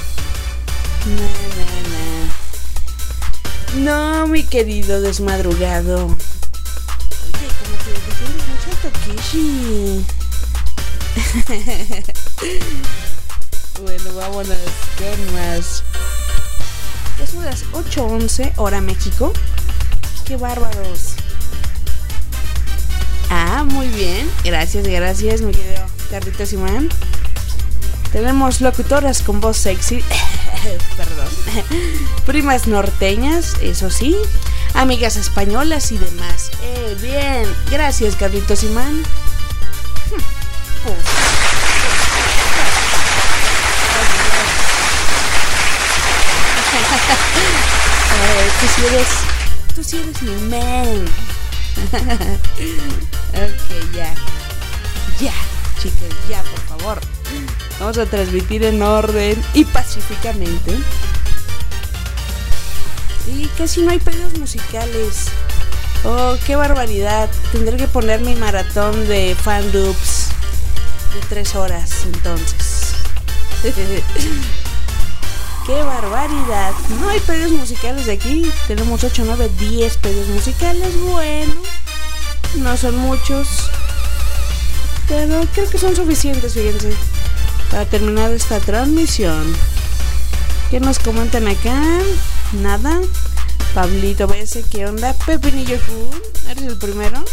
No, mi querido desmadrugado. Oye, como que defiendes mucho a Tokishi. Bueno, vámonos con más. Es las 8:11 hora México. ¡Qué bárbaros! Muy bien. Gracias, mi querido Carlitos Simán. Tenemos locutoras con voz sexy. Perdón. Primas norteñas, eso sí. Amigas españolas y demás. Bien. Gracias, Carlitos Simán. Tú sí eres mi man. Ok, ya, chicos, ya, por favor. Vamos a transmitir en orden y pacíficamente. Y casi no hay pedidos musicales. Oh, qué barbaridad. Tendré que poner mi maratón de fan loops de 3 horas entonces. ¡Qué barbaridad! No hay pedidos musicales de aquí. Tenemos 8, 9, 10 pedidos musicales. Bueno, no son muchos, pero creo que son suficientes, fíjense, para terminar esta transmisión. ¿Qué nos comentan acá? Nada. Pablito BS, ¿qué onda? Pepinillo Kun, ¿eres el primero?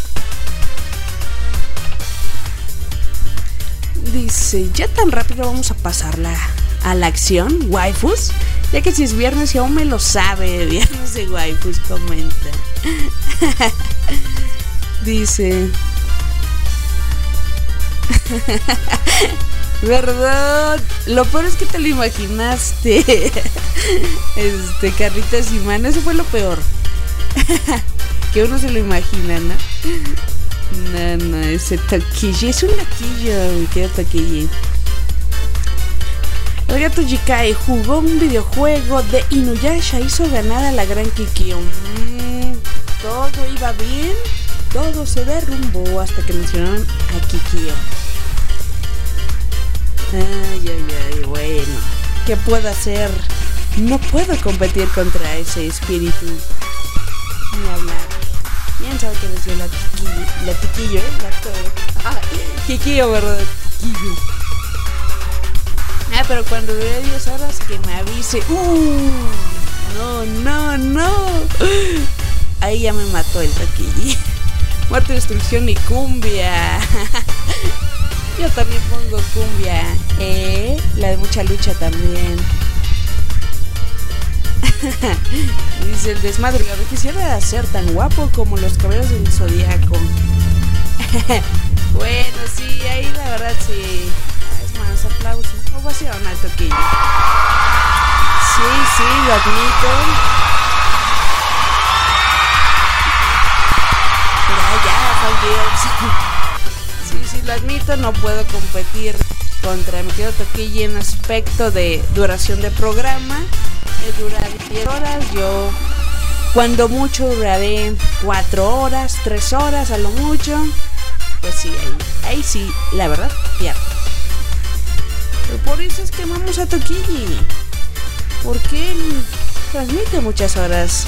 Dice, ya tan rápido vamos a pasarla a la acción, waifus, ya que si es viernes y aún me lo sabe, viernes de waifus, comenta. Dice, ¿verdad? Lo peor es que te lo imaginaste. Carlitos Simán, eso fue lo peor. Que uno se lo imagina, ¿no? No, ese Toquillo es un loquillo, mi querido Toquillo. El gato Jikai jugó un videojuego de Inuyasha, hizo ganar a la gran Kikyo. Todo iba bien, todo se derrumbó hasta que mencionaron a Kikyo. Ay, bueno, ¿qué puedo hacer? No puedo competir contra ese espíritu. Ni hablar. Bien sabe que decía la Tiquillo, Kikyo, ¿verdad? Kikyo. Pero cuando dure 10 horas que me avise. No. Ahí ya me mató el Toquillo. Muerte, destrucción y cumbia. Yo también pongo cumbia. La de mucha lucha también. Dice el desmadrugado, quisiera ser tan guapo como los caballeros del Zodiaco. Bueno, sí, ahí la verdad sí. Es más, aplauso. Ovación al Toquillo. Sí, lo admito. Pero ya, sí, lo admito, no puedo competir contra mi querido Toquillo en aspecto de duración de programa. Durar 10 horas, yo cuando mucho duraré 4 horas, 3 horas a lo mucho. Pues sí, ahí sí, la verdad, pierdo. Pero por eso es que amamos a Toquillo, porque él transmite muchas horas.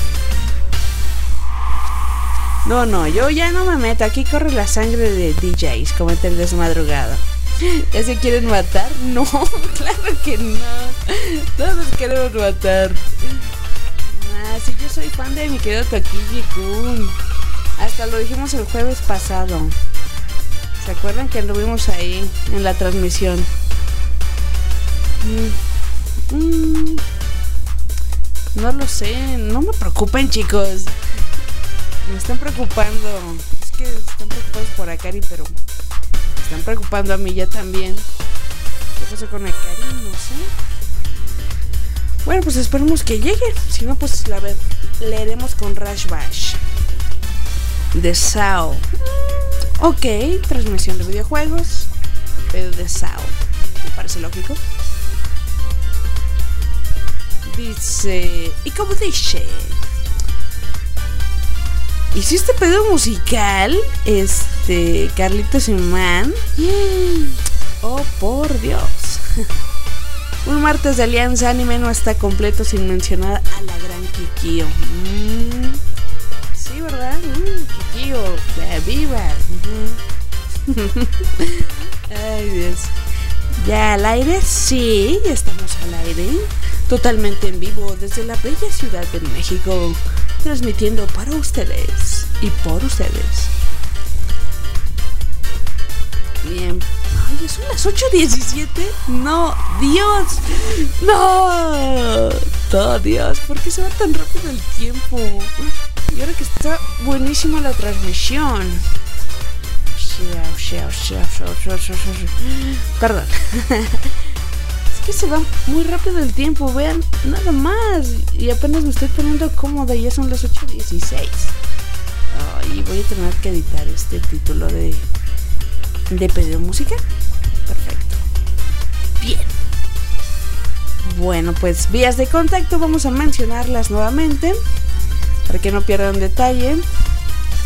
No, yo ya no me meto, aquí corre la sangre de DJs, comenta el desmadrugado. ¿Ya se quieren matar? No, claro que no. Todos queremos matar. Sí, yo soy fan de mi querido Toquillo-kun. Hasta lo dijimos el jueves pasado. ¿Se acuerdan que anduvimos ahí en la transmisión? No lo sé, no me preocupen, chicos. Me están preocupando. Es que están preocupados por Akari, pero están preocupando a mí ya también. ¿Qué pasó con Akari? No sé. Bueno, pues esperemos que llegue. Si no, pues la leeremos con Rush Bash de Sao. Ok, transmisión de videojuegos, pero de Sao. Me parece lógico. Dice, y como dice, ¿hiciste pedido musical? Carlitos Simán. Oh, por Dios. Un martes de Alianza Anime no está completo sin mencionar a la gran Kikyo. Sí, ¿verdad? Kikyo, la viva. Ay, Dios. ¿Ya al aire? Sí, ya estamos al aire. Totalmente en vivo desde la bella Ciudad de México. Transmitiendo para ustedes y por ustedes. Bien. Ay, son las 8:17. No, Dios. No. Oh, Dios, ¿por qué se va tan rápido el tiempo? Y ahora que está buenísima la transmisión. Perdón. Es que se va muy rápido el tiempo. Vean, nada más. Y apenas me estoy poniendo cómoda. Ya son las 8:16. Y voy a tener que editar este título de pedido musical. Perfecto. Bien. Bueno, pues vías de contacto vamos a mencionarlas nuevamente para que no pierdan detalle.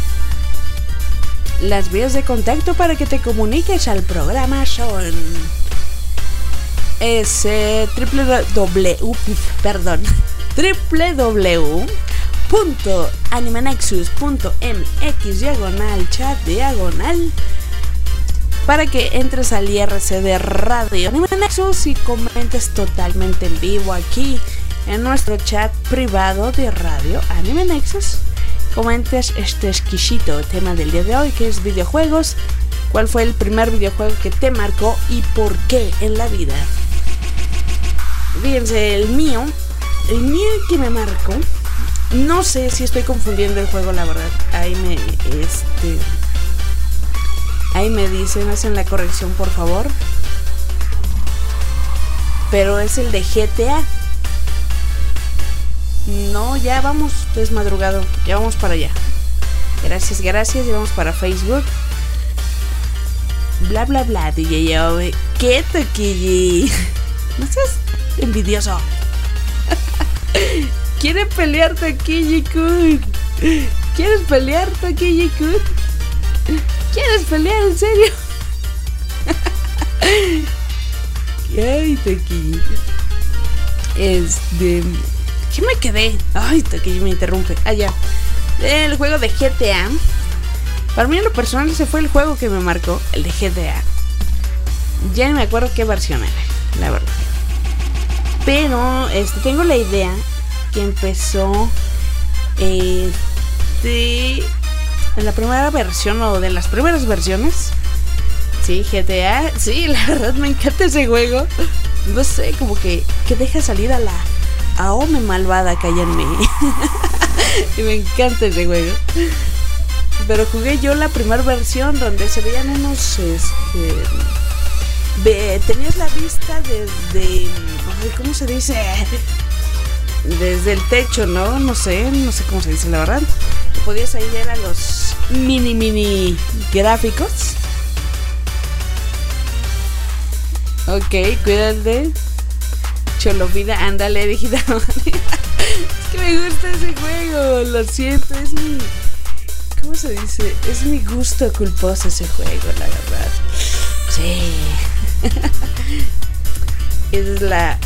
Las vías de contacto para que te comuniques al programa son www.animanexus.mx/chat/ para que entres al IRC de Radio Anime Nexus y comentes totalmente en vivo aquí en nuestro chat privado de Radio Anime Nexus. Comentes este exquisito tema del día de hoy, que es videojuegos. ¿Cuál fue el primer videojuego que te marcó y por qué en la vida? Fíjense, el mío que me marcó, no sé si estoy confundiendo el juego, la verdad. Ahí me dicen, hacen la corrección, por favor. Pero es el de GTA. No, ya vamos, es madrugado, ya vamos para allá. Gracias, ya vamos para Facebook. Bla bla bla, DJ Ove. ¿Qué, Toquilli? No seas envidioso. ¿Quiere pelear, Toquilli-kun? ¿Quieres pelear, Toquilli-kun? ¿Quieres pelear, en serio? Ay, Toquilli. ¿Qué me quedé? Ay, Toquilli me interrumpe. Ya. El juego de GTA. Para mí en lo personal ese fue el juego que me marcó, el de GTA. Ya no me acuerdo qué versión era, la verdad. Pero tengo la idea que empezó en la primera versión o de las primeras versiones. Sí, GTA. Sí, la verdad me encanta ese juego. No sé, como que deja salir a la Aome malvada, cállenme. Y me encanta ese juego. Pero jugué yo la primera versión donde se veían unos tenías la vista desde, ¿cómo se dice? Desde el techo, ¿no? No sé cómo se dice, la verdad. Podías ahí ver a los mini gráficos. Ok, cuídate. Cholovida, ándale, dijita. Es que me gusta ese juego, lo siento, es mi... ¿Cómo se dice? Es mi gusto culposo ese juego, la verdad. Sí. Es la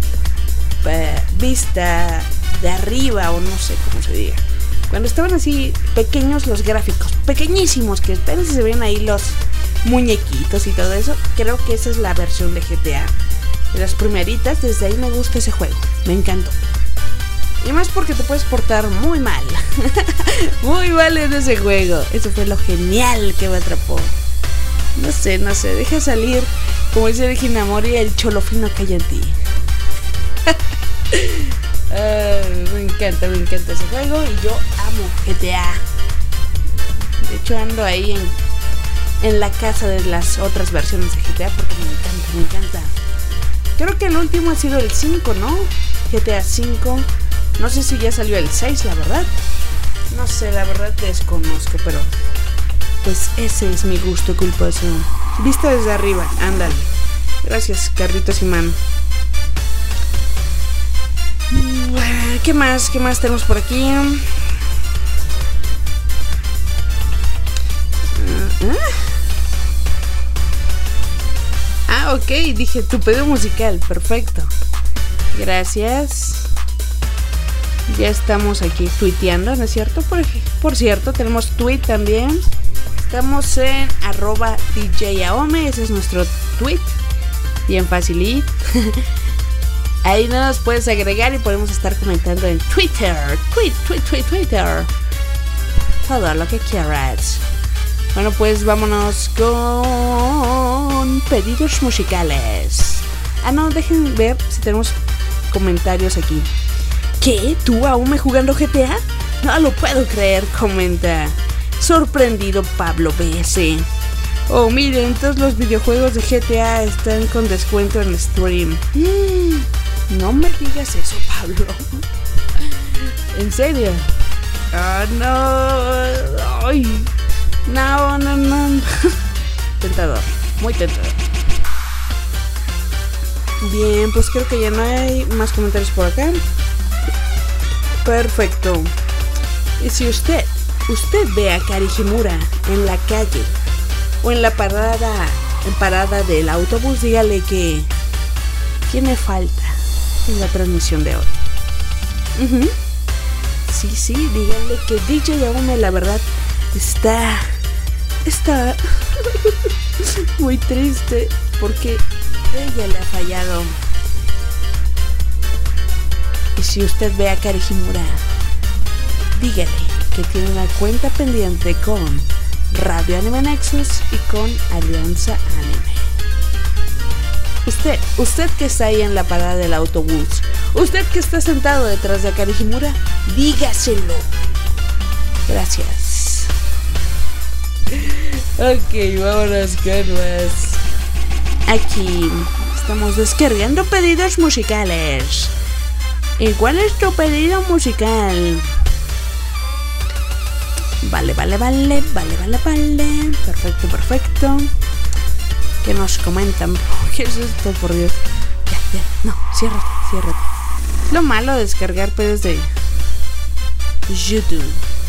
vista de arriba, o no sé cómo se diga. Cuando estaban así pequeños los gráficos, pequeñísimos, que apenas se ven ahí los muñequitos y todo eso. Creo que esa es la versión de GTA. De las primeritas, desde ahí me gusta ese juego. Me encantó. Y más porque te puedes portar muy mal. Muy mal en ese juego. Eso fue lo genial que me atrapó. No sé, deja salir, como dice Hinamori, el cholofino que hay en ti. Me encanta ese juego. Y yo amo GTA. De hecho ando ahí en la casa de las otras versiones de GTA, porque me encanta. Creo que el último ha sido el 5, ¿no? GTA 5. No sé si ya salió el 6, la verdad. No sé, la verdad desconozco, pero pues ese es mi gusto culposo. Vista desde arriba, ándale. Gracias, Carlitos Imán. ¿Qué más tenemos por aquí? Ok, dije tu pedido musical, perfecto. Gracias. Ya estamos aquí tuiteando, ¿no es cierto? Por cierto, tenemos tweet también. Estamos en @DJAome, ese es nuestro tweet. Bien facilito. Ahí nos puedes agregar y podemos estar comentando en Twitter. Twitter. Todo lo que quieras. Bueno, pues vámonos con pedidos musicales. No, dejen ver si tenemos comentarios aquí. ¿Qué? ¿Tú aún me jugando GTA? No lo puedo creer, comenta. Sorprendido Pablo BS. Oh, miren, todos los videojuegos de GTA están con descuento en stream. No me digas eso, Pablo. ¿En serio? No. Ay. No. Tentador, muy tentador. Bien, pues creo que ya no hay más comentarios por acá. Perfecto. Y si usted usted ve a Kari Himura en la calle o en la parada del autobús, dígale que tiene falta en la transmisión de hoy. Sí, díganle que DJ Aume la verdad está muy triste porque ella le ha fallado. Y si usted ve a Kari Himura, dígale que tiene una cuenta pendiente con Radio Anime Nexus y con Alianza Anime. Usted que está ahí en la parada del autobús, usted que está sentado detrás de Kari Himura, dígaselo. Gracias. Ok, vámonos con más. Aquí estamos descargando pedidos musicales. ¿Y cuál es tu pedido musical? Vale. Perfecto. ¿Qué nos comentan? ¿Qué es esto, por Dios? Ya. No, ciérrate. Lo malo de descargar pedidos de YouTube.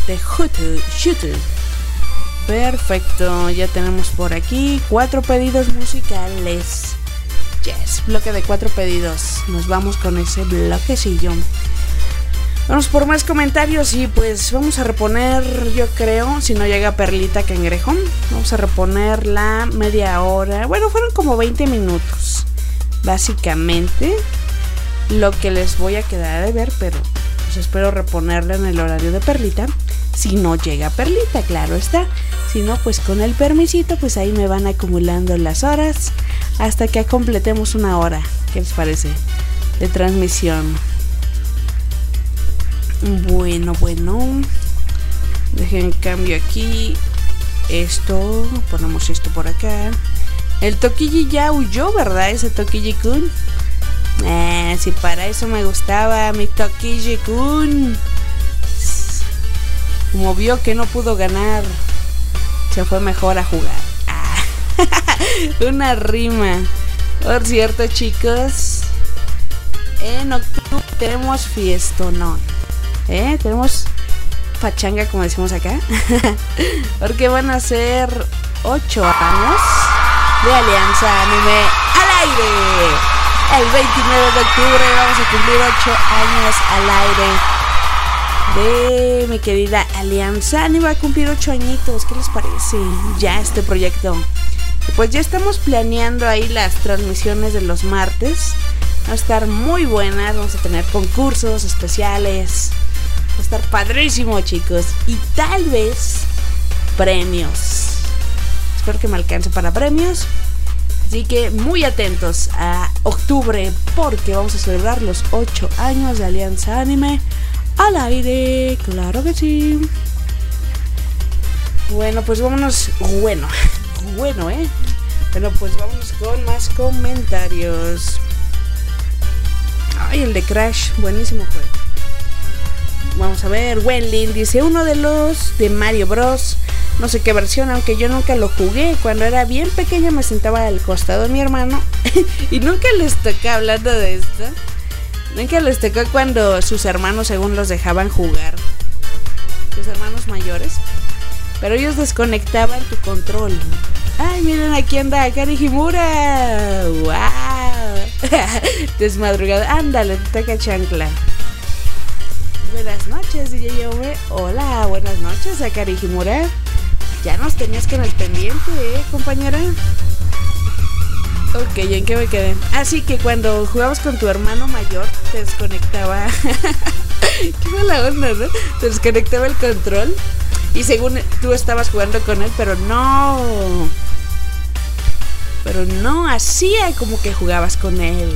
Perfecto, ya tenemos por aquí 4 pedidos musicales. Yes, bloque de 4 pedidos. Nos vamos con ese bloquecillo. Vamos por más comentarios y pues vamos a reponer, yo creo, si no llega Perlita Cangrejo, vamos a reponer la media hora. Bueno, fueron como 20 minutos, básicamente, lo que les voy a quedar de ver, pero pues espero reponerla en el horario de Perlita. Si no llega Perlita, claro está. Si no, pues con el permisito, pues ahí me van acumulando las horas hasta que completemos una hora. ¿Qué les parece? De transmisión. Bueno. Dejen cambio aquí. Esto. Ponemos esto por acá. El Toquilli ya huyó, ¿verdad? Ese Toquilli-kun. Si para eso me gustaba mi Toquilli-kun. Como vio que no pudo ganar, se fue mejor a jugar. Una rima. Por cierto, chicos, en octubre tenemos fiestonón. Tenemos pachanga, como decimos acá. Porque van a ser 8 años de Alianza Anime al aire. El 29 de octubre vamos a cumplir 8 años al aire de mi querida Alianza Anime. Va a cumplir 8 añitos. ¿Qué les parece? Ya este proyecto. Pues ya estamos planeando ahí las transmisiones de los martes. Va a estar muy buenas. Vamos a tener concursos especiales. Va a estar padrísimo, chicos. Y tal vez premios. Espero que me alcance para premios. Así que muy atentos a octubre, porque vamos a celebrar los 8 años de Alianza Anime al aire. Claro que sí. Bueno, pues vámonos. Bueno, pues vámonos con más comentarios. Ay, el de Crash, buenísimo juego. Vamos a ver, Wenlin dice: uno de los de Mario Bros. No sé qué versión, aunque yo nunca lo jugué. Cuando era bien pequeña me sentaba al costado de mi hermano y nunca les tocó, hablando de esto, nunca les tocó cuando sus hermanos según los dejaban jugar, sus hermanos mayores, pero ellos desconectaban tu control. Ay, miren, aquí anda Kari Himura. Wow. Desmadrugado. Ándale, te toca chancla. Buenas noches, DJ Ove. Hola, buenas noches a Kari Himura. Ya nos tenías con el pendiente, compañera. Ok, ¿en qué me quedé? Así que cuando jugabas con tu hermano mayor, te desconectaba. Qué mala onda, ¿no? Te desconectaba el control. Y según tú estabas jugando con él, pero no, hacía como que jugabas con él.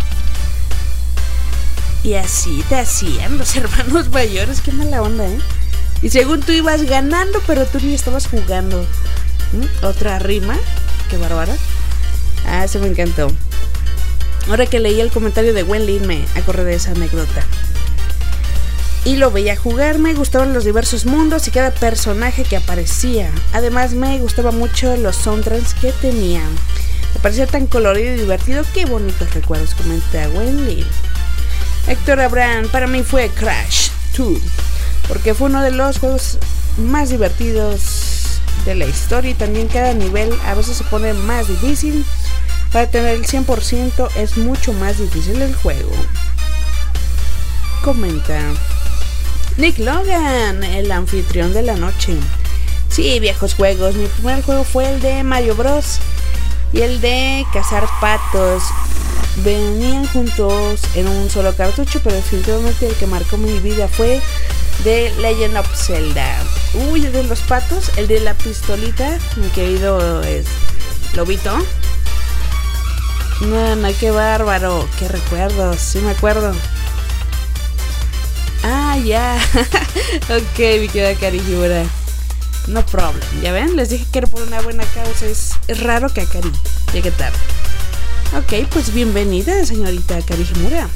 Y así te hacían los hermanos mayores. Qué mala onda, ¿eh? Y según tú ibas ganando, pero tú ni estabas jugando. Otra rima. Qué bárbara. Ah, eso me encantó. Ahora que leí el comentario de Wenlin me acordé de esa anécdota. Y lo veía jugar, me gustaban los diversos mundos y cada personaje que aparecía. Además me gustaba mucho los soundtracks que tenían. Me parecía tan colorido y divertido. Qué bonitos recuerdos, comenta Wenlin. Héctor Abraham, para mí fue Crash 2, porque fue uno de los juegos más divertidos de la historia, y también cada nivel a veces se pone más difícil. Para tener el 100% es mucho más difícil el juego. Comenta Nick Logan, el anfitrión de la noche. Sí, viejos juegos. Mi primer juego fue el de Mario Bros. Y el de cazar patos. Venían juntos en un solo cartucho, pero definitivamente el que marcó mi vida fue The Legend of Zelda. Uy, el de los patos, el de la pistolita, mi querido Lobito. No, qué bárbaro, qué recuerdos, sí me acuerdo. Ah, ya. Ok, mi querida Karihimura. No problem, ya ven, les dije que era por una buena causa. Es raro que Akari llegue tarde. Ok, pues bienvenida, señorita Karihimura.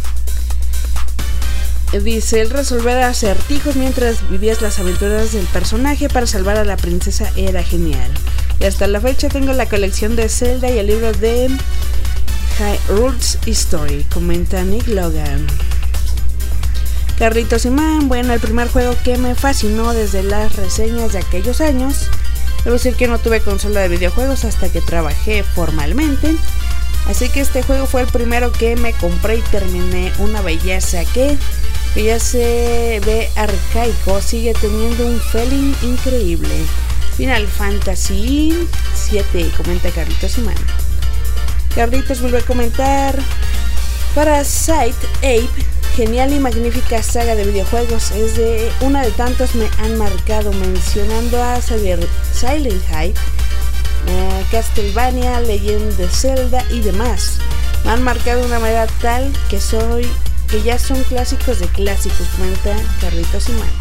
Dice, el resolver acertijos mientras vivías las aventuras del personaje para salvar a la princesa era genial. Y hasta la fecha tengo la colección de Zelda y el libro de Hyrule's History, comenta Nick Logan. Carlitos Imán, bueno, el primer juego que me fascinó desde las reseñas de aquellos años. Debo decir que no tuve consola de videojuegos hasta que trabajé formalmente. Así que este juego fue el primero que me compré y terminé. Una belleza que ya se ve arcaico, sigue teniendo un feeling increíble. Final Fantasy 7, comenta Carlitos Imán. Carlitos vuelve a comentar: Parasite Eve, genial y magnífica saga de videojuegos, es de una de tantos me han marcado, mencionando a Silent Hill, Castlevania, Legend de Zelda y demás. Me han marcado de una manera tal que ya son clásicos de clásicos, comenta Carlitos Imán.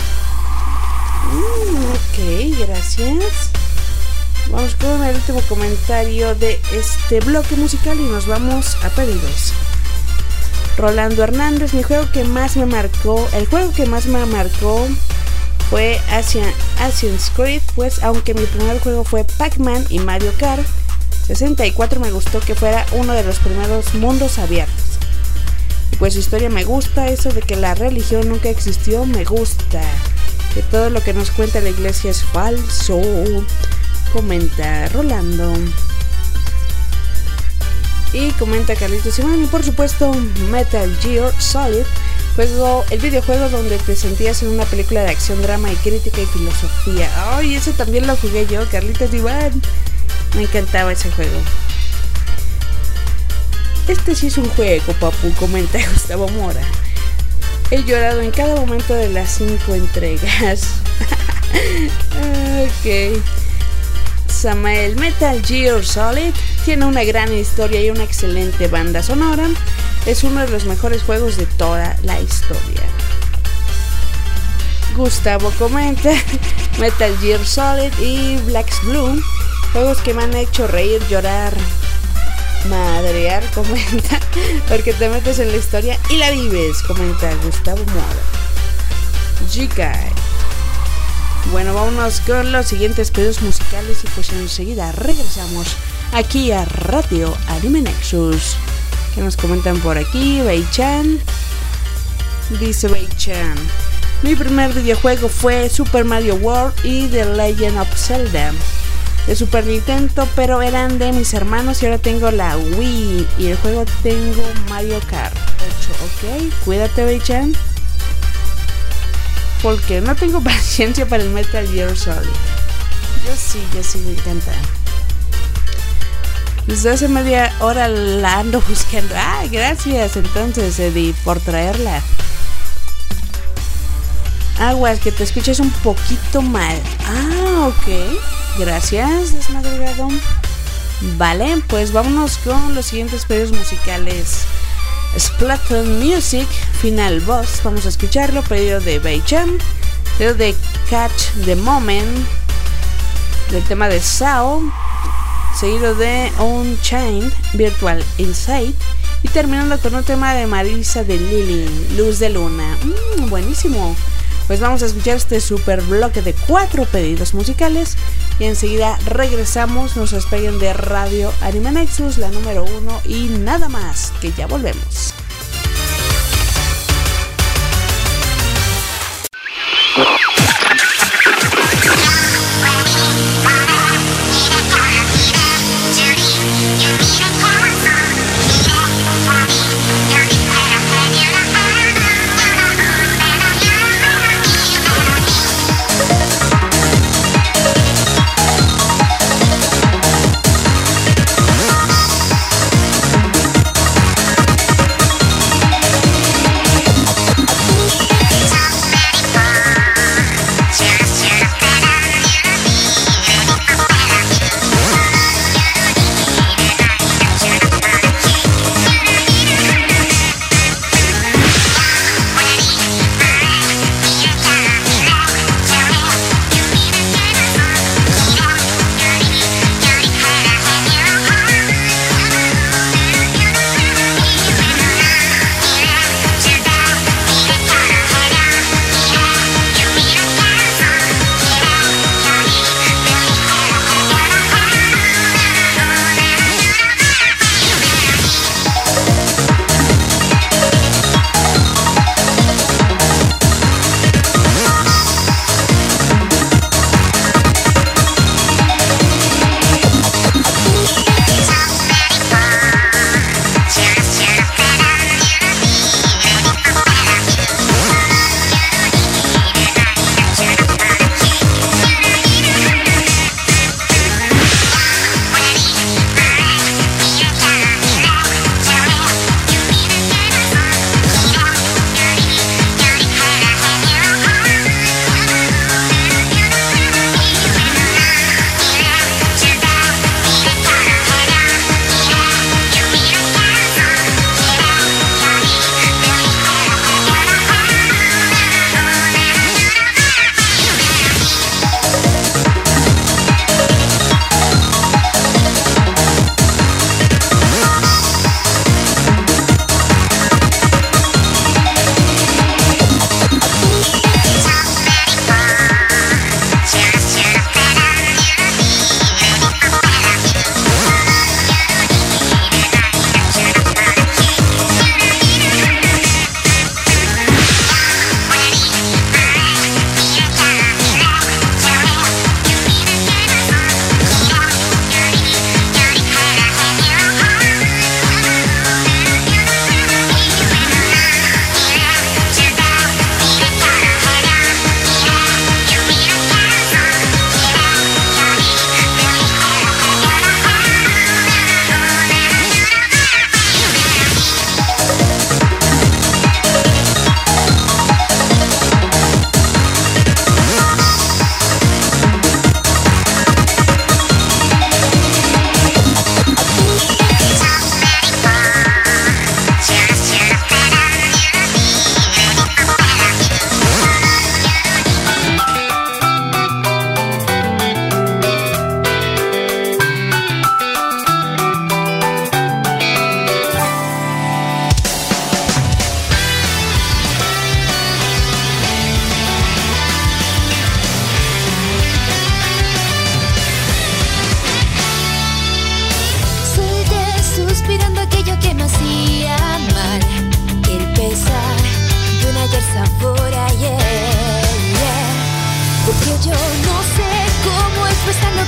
Ok, gracias. Vamos con el último comentario de este bloque musical y nos vamos a pedidos. Rolando Hernández, el juego que más me marcó fue Assassin's Creed, pues aunque mi primer juego fue Pac-Man y Mario Kart 64, me gustó que fuera uno de los primeros mundos abiertos. Y pues su historia me gusta, eso de que la religión nunca existió me gusta, que todo lo que nos cuenta la iglesia es falso, comenta Rolando. Y comenta Carlitos Imán, y por supuesto Metal Gear Solid, el videojuego donde te sentías en una película de acción, drama y crítica y filosofía. Ay, ese también lo jugué yo, Carlitos Imán. Me encantaba ese juego. Este sí es un juego, papu, comenta Gustavo Mora. He llorado en cada momento de las 5 entregas. Ok. Samael, Metal Gear Solid tiene una gran historia y una excelente banda sonora. Es uno de los mejores juegos de toda la historia. Gustavo comenta Metal Gear Solid y Black Blue, juegos que me han hecho reír, llorar, madrear, comenta, porque te metes en la historia y la vives, comenta Gustavo Mora. Jikai. Bueno, vámonos con los siguientes pedidos musicales y pues enseguida regresamos aquí a Radio Anime Nexus. ¿Qué nos comentan por aquí? Beichan. Dice Beichan: mi primer videojuego fue Super Mario World y The Legend of Zelda de Super Nintendo, pero eran de mis hermanos y ahora tengo la Wii y el juego tengo Mario Kart 8. Ok, cuídate, Beichan, porque no tengo paciencia para el Metal Gear Solid. Yo sí me encanta. Desde hace media hora la ando buscando. Ah, gracias entonces, Eddie, por traerla. Aguas, que te escuchas un poquito mal. Ah, ok. Gracias, desmadrugado. Vale, pues vámonos con los siguientes pedidos musicales. Splatoon Music, Final Boss, vamos a escucharlo, pedido de Beichan, pedido de Catch the Moment, del tema de Sao, seguido de Unchained, Virtual Inside, y terminando con un tema de Marisa de Lily, Luz de Luna. Buenísimo. Pues vamos a escuchar este super bloque de 4 pedidos musicales y enseguida regresamos. No se despeguen de Radio Anime Nexus, la número 1, y nada más, que ya volvemos.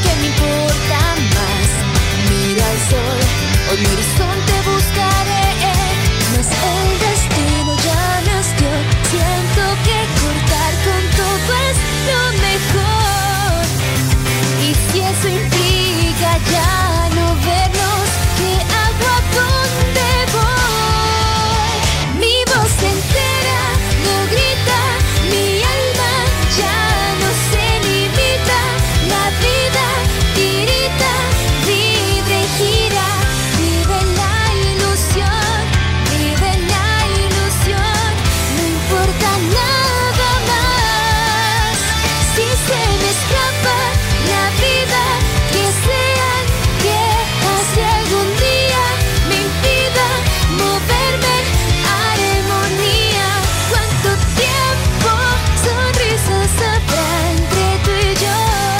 que me importa más. Mira el sol, hoy mi horizonte buscaré. Mas el destino ya nos dio. Siento que cortar con todo es lo mejor. Y si eso implica ya no vernos, ¿qué hago? ¿A dónde voy? Mi voz entera lo grita, mi alma ya no se limita. La vida tirita, vibra y gira. Vive la ilusión, vive la ilusión. No importa nada más. Si se me escapa la vida, que sean que hace algún día me impida moverme. Armonía, cuánto tiempo, sonrisas habrá entre tú y yo.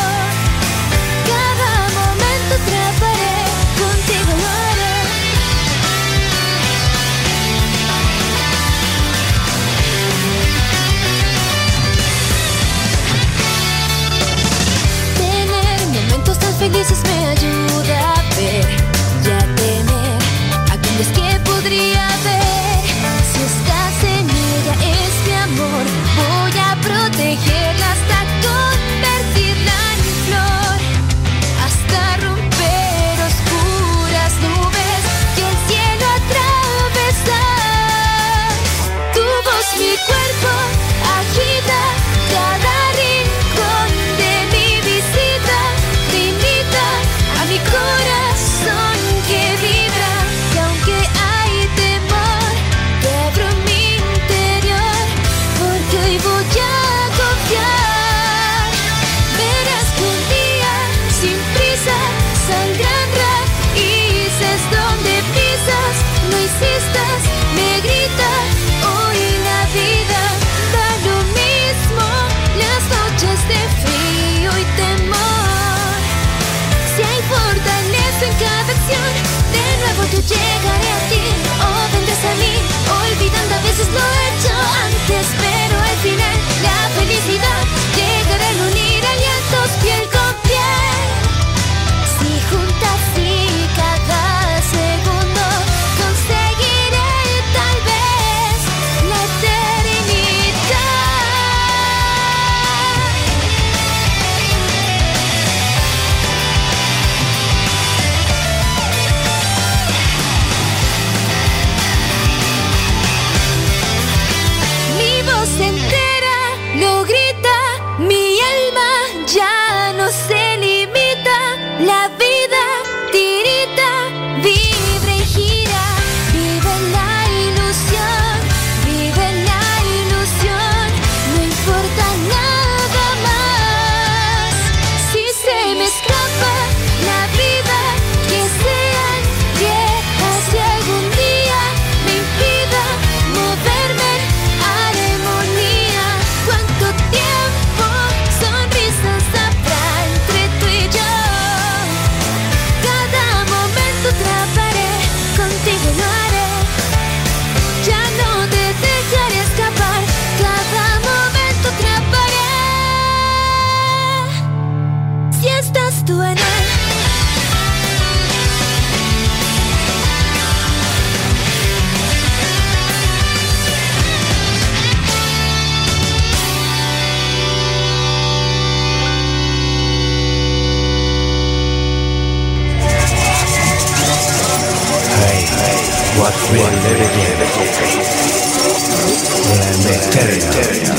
Cada momento atraparé, contigo lo haré. Tener momentos tan felices me ayuda a ver y a temer aquellos que podría ver. Si esta semilla es mi amor, voy a protegerla hasta convertirla en flor, hasta romper oscuras nubes y el cielo atravesar. Tu voz, mi cuerpo agita cada rincón de mi visita. Te invita a mi corazón que vibra. Y aunque hay temor, te abro mi interior, porque hoy voy a confiar. Verás que un día sin prisa saldrán raíces donde pisas. No insistas, me grita. Hoy la vida da lo mismo, las noches de frío y temor. Si hay fortaleza en cada acción, de nuevo yo llegaré a ti, o vendrás a mí, olvidando a veces lo hecho antes. Pero al final la felicidad llegará al unir alientos piel con piel. Si juntas y cada segundo conseguiré tal vez la eternidad. Mi voz entera lo grita, mi alma ya no se limita. La vida tirita, vibra y gira. Vive la ilusión, vive la ilusión. No importa nada más. Si se me escapa la vida, que sean que hace algún día me impida moverme. Armonía, cuánto tiempo, sonrisas habrá entre tú y yo. Cada momento atraparé, contigo lo haré. Ya no te dejaré escapar, cada momento atraparé. Si estás tú en él. What will live again? Let me tell you.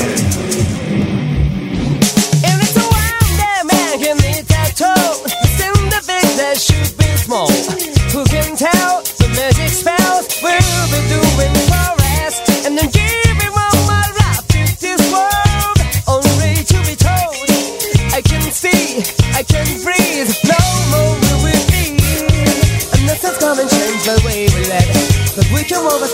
And it's a wonder man can need that toe. Within the big that should be small. Who can tell the magic spells we'll be doing for us? And then giving all my life to this world, only to be told I can see, I can breathe, no more will we need. And nothing's gonna change the way we live, but we can walk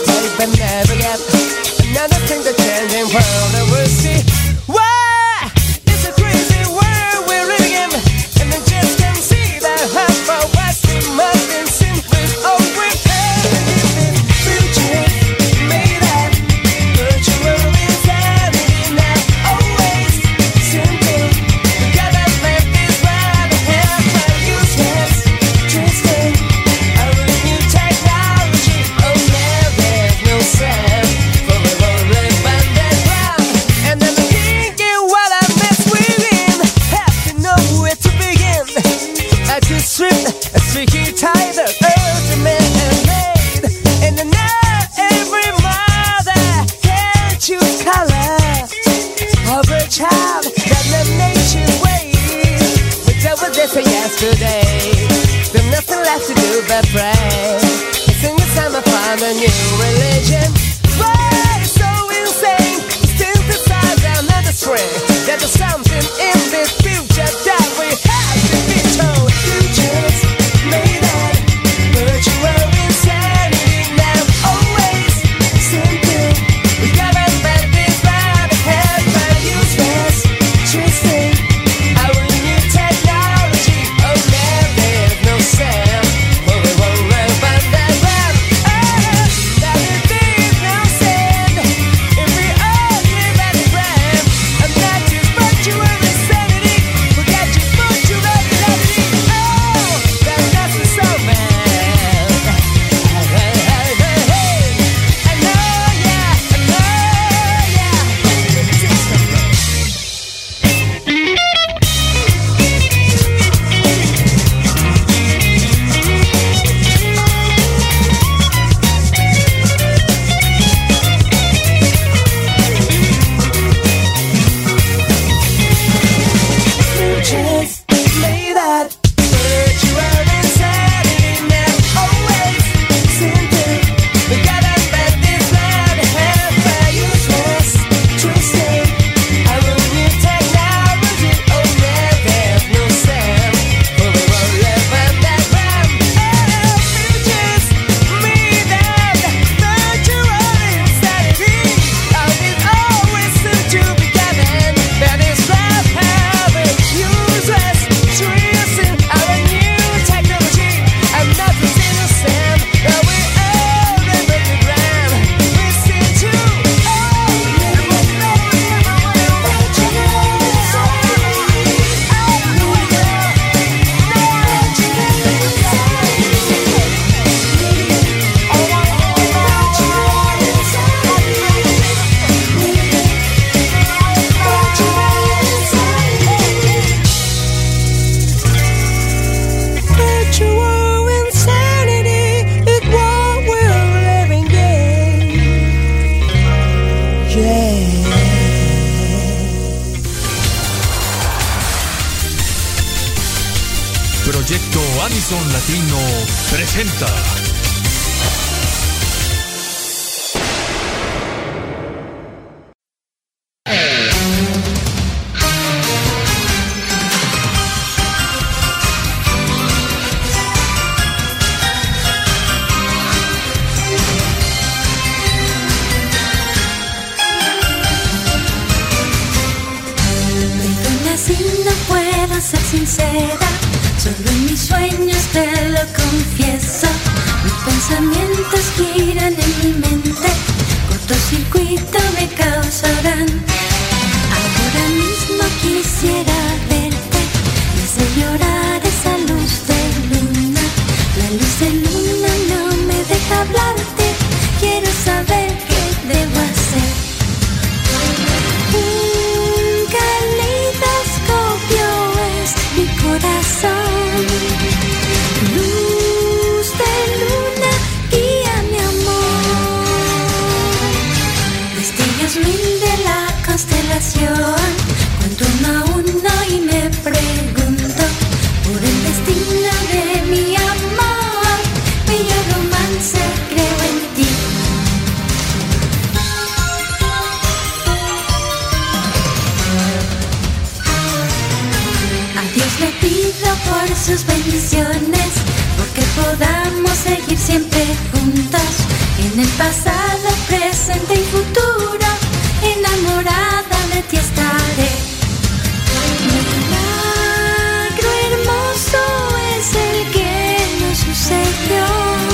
just a yesterday. There's nothing left to do but pray. It's in the summer for a new religion. But it's so insane. Synthesize another string. There's something in this future that we have to be told. Futures made of virtual insanity now. Always simple. We gotta let this ride ahead by useless twisting. Our new technology. Oh, there's no sound. But we won't run from that ground. Oh, that there's no sound. If we all live at the ground, and not just virtual insanity. We got just virtual reality. Oh, that's the so bad. Hey, hey, hey, hey. I know, yeah, I know, yeah. Just lay that virtual insanity now. Always simple. We gotta let this ride ahead by useless twisting. Our new technology. Oh yeah, there's no sound. But we won't live on that ground. Oh, futures made of virtual insanity. Oh, it's always soon to be coming. That is life having useless twisting. Our new technology. I'm not losing the sound. But we all live on the ground. Listen to virtual insanity is what we're living in. Yeah. Proyecto Anison Latino presenta Perdona si no puedo ser sincera, solo en mis sueños te lo confieso. Mis pensamientos giran en mi mente, cortocircuito me causarán. Ahora mismo quisiera verte y hacer llorar esa luz de luna. La luz de luna no me deja hablarte, quiero saber qué debo hacer. Un caleidoscopio es mi corazón. Luz de luna, guía mi amor. Destellos mil de la constelación, cuento uno a uno y me pregunto por el destino de mi amor. Bello romance, creo en ti. A Dios le pido por sus bendiciones, porque podamos seguir siempre juntos, en el pasado, presente y futuro, enamorada de ti estaré. Milagro hermoso es el que nos sucedió,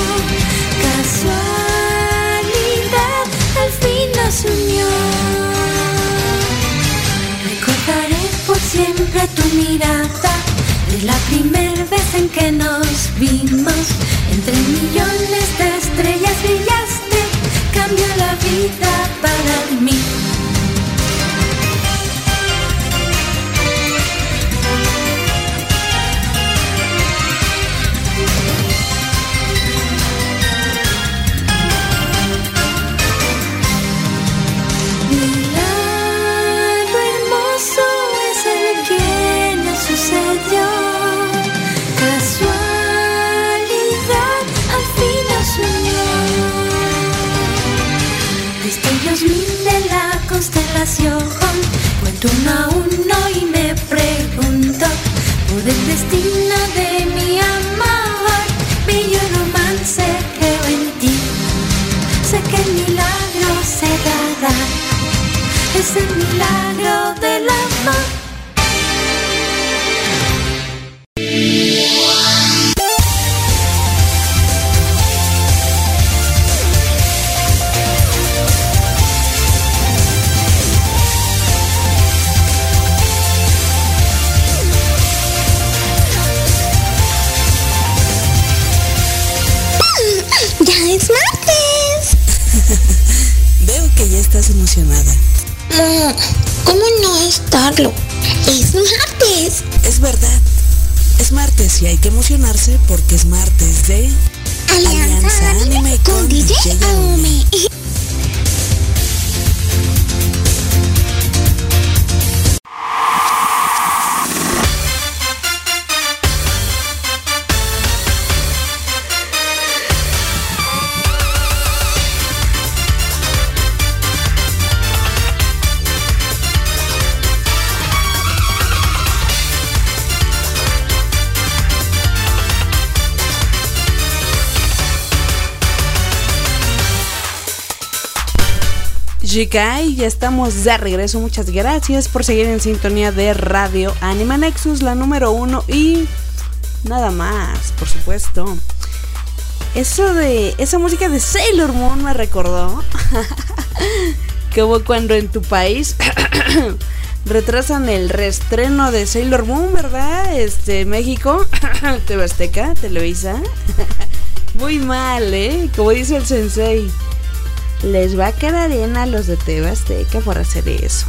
casualidad al fin nos unió. Recordaré por siempre tu mirada, de la primera vez en que nos vimos. Entre millones de estrellas brillaste, cambió la vida para mí. Milagro hermoso es el que nos sucedió. ¿cómo no estarlo? Es martes. Es verdad. Es martes y hay que emocionarse porque es martes de Alianza Anime con DJ Aome. Chikai, ya estamos de regreso. Muchas gracias por seguir en sintonía de Radio Anime Nexus, la número 1 y nada más, por supuesto. Esa música de Sailor Moon me recordó como cuando en tu país retrasan el reestreno de Sailor Moon, ¿verdad? México, TV Azteca, Televisa. Muy mal, como dice el sensei. Les va a caer arena a los de TV Azteca por hacer eso.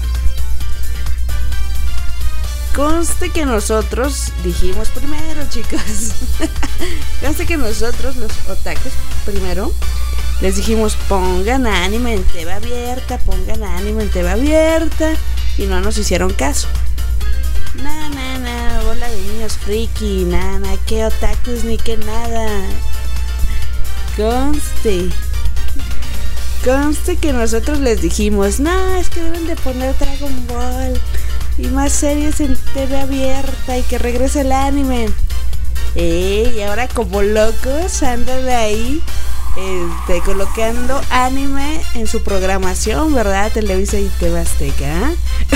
Conste que nosotros dijimos primero, chicos. Conste que nosotros, los otakus, primero les dijimos pongan anime en TV abierta, pongan anime en TV abierta. Y no nos hicieron caso. Bola de niños friki, que otakus ni que nada. Conste que nosotros les dijimos, no, es que deben de poner Dragon Ball y más series en TV abierta y que regrese el anime. Y ahora como locos andan ahí colocando anime en su programación, ¿verdad? Televisa y TV Azteca.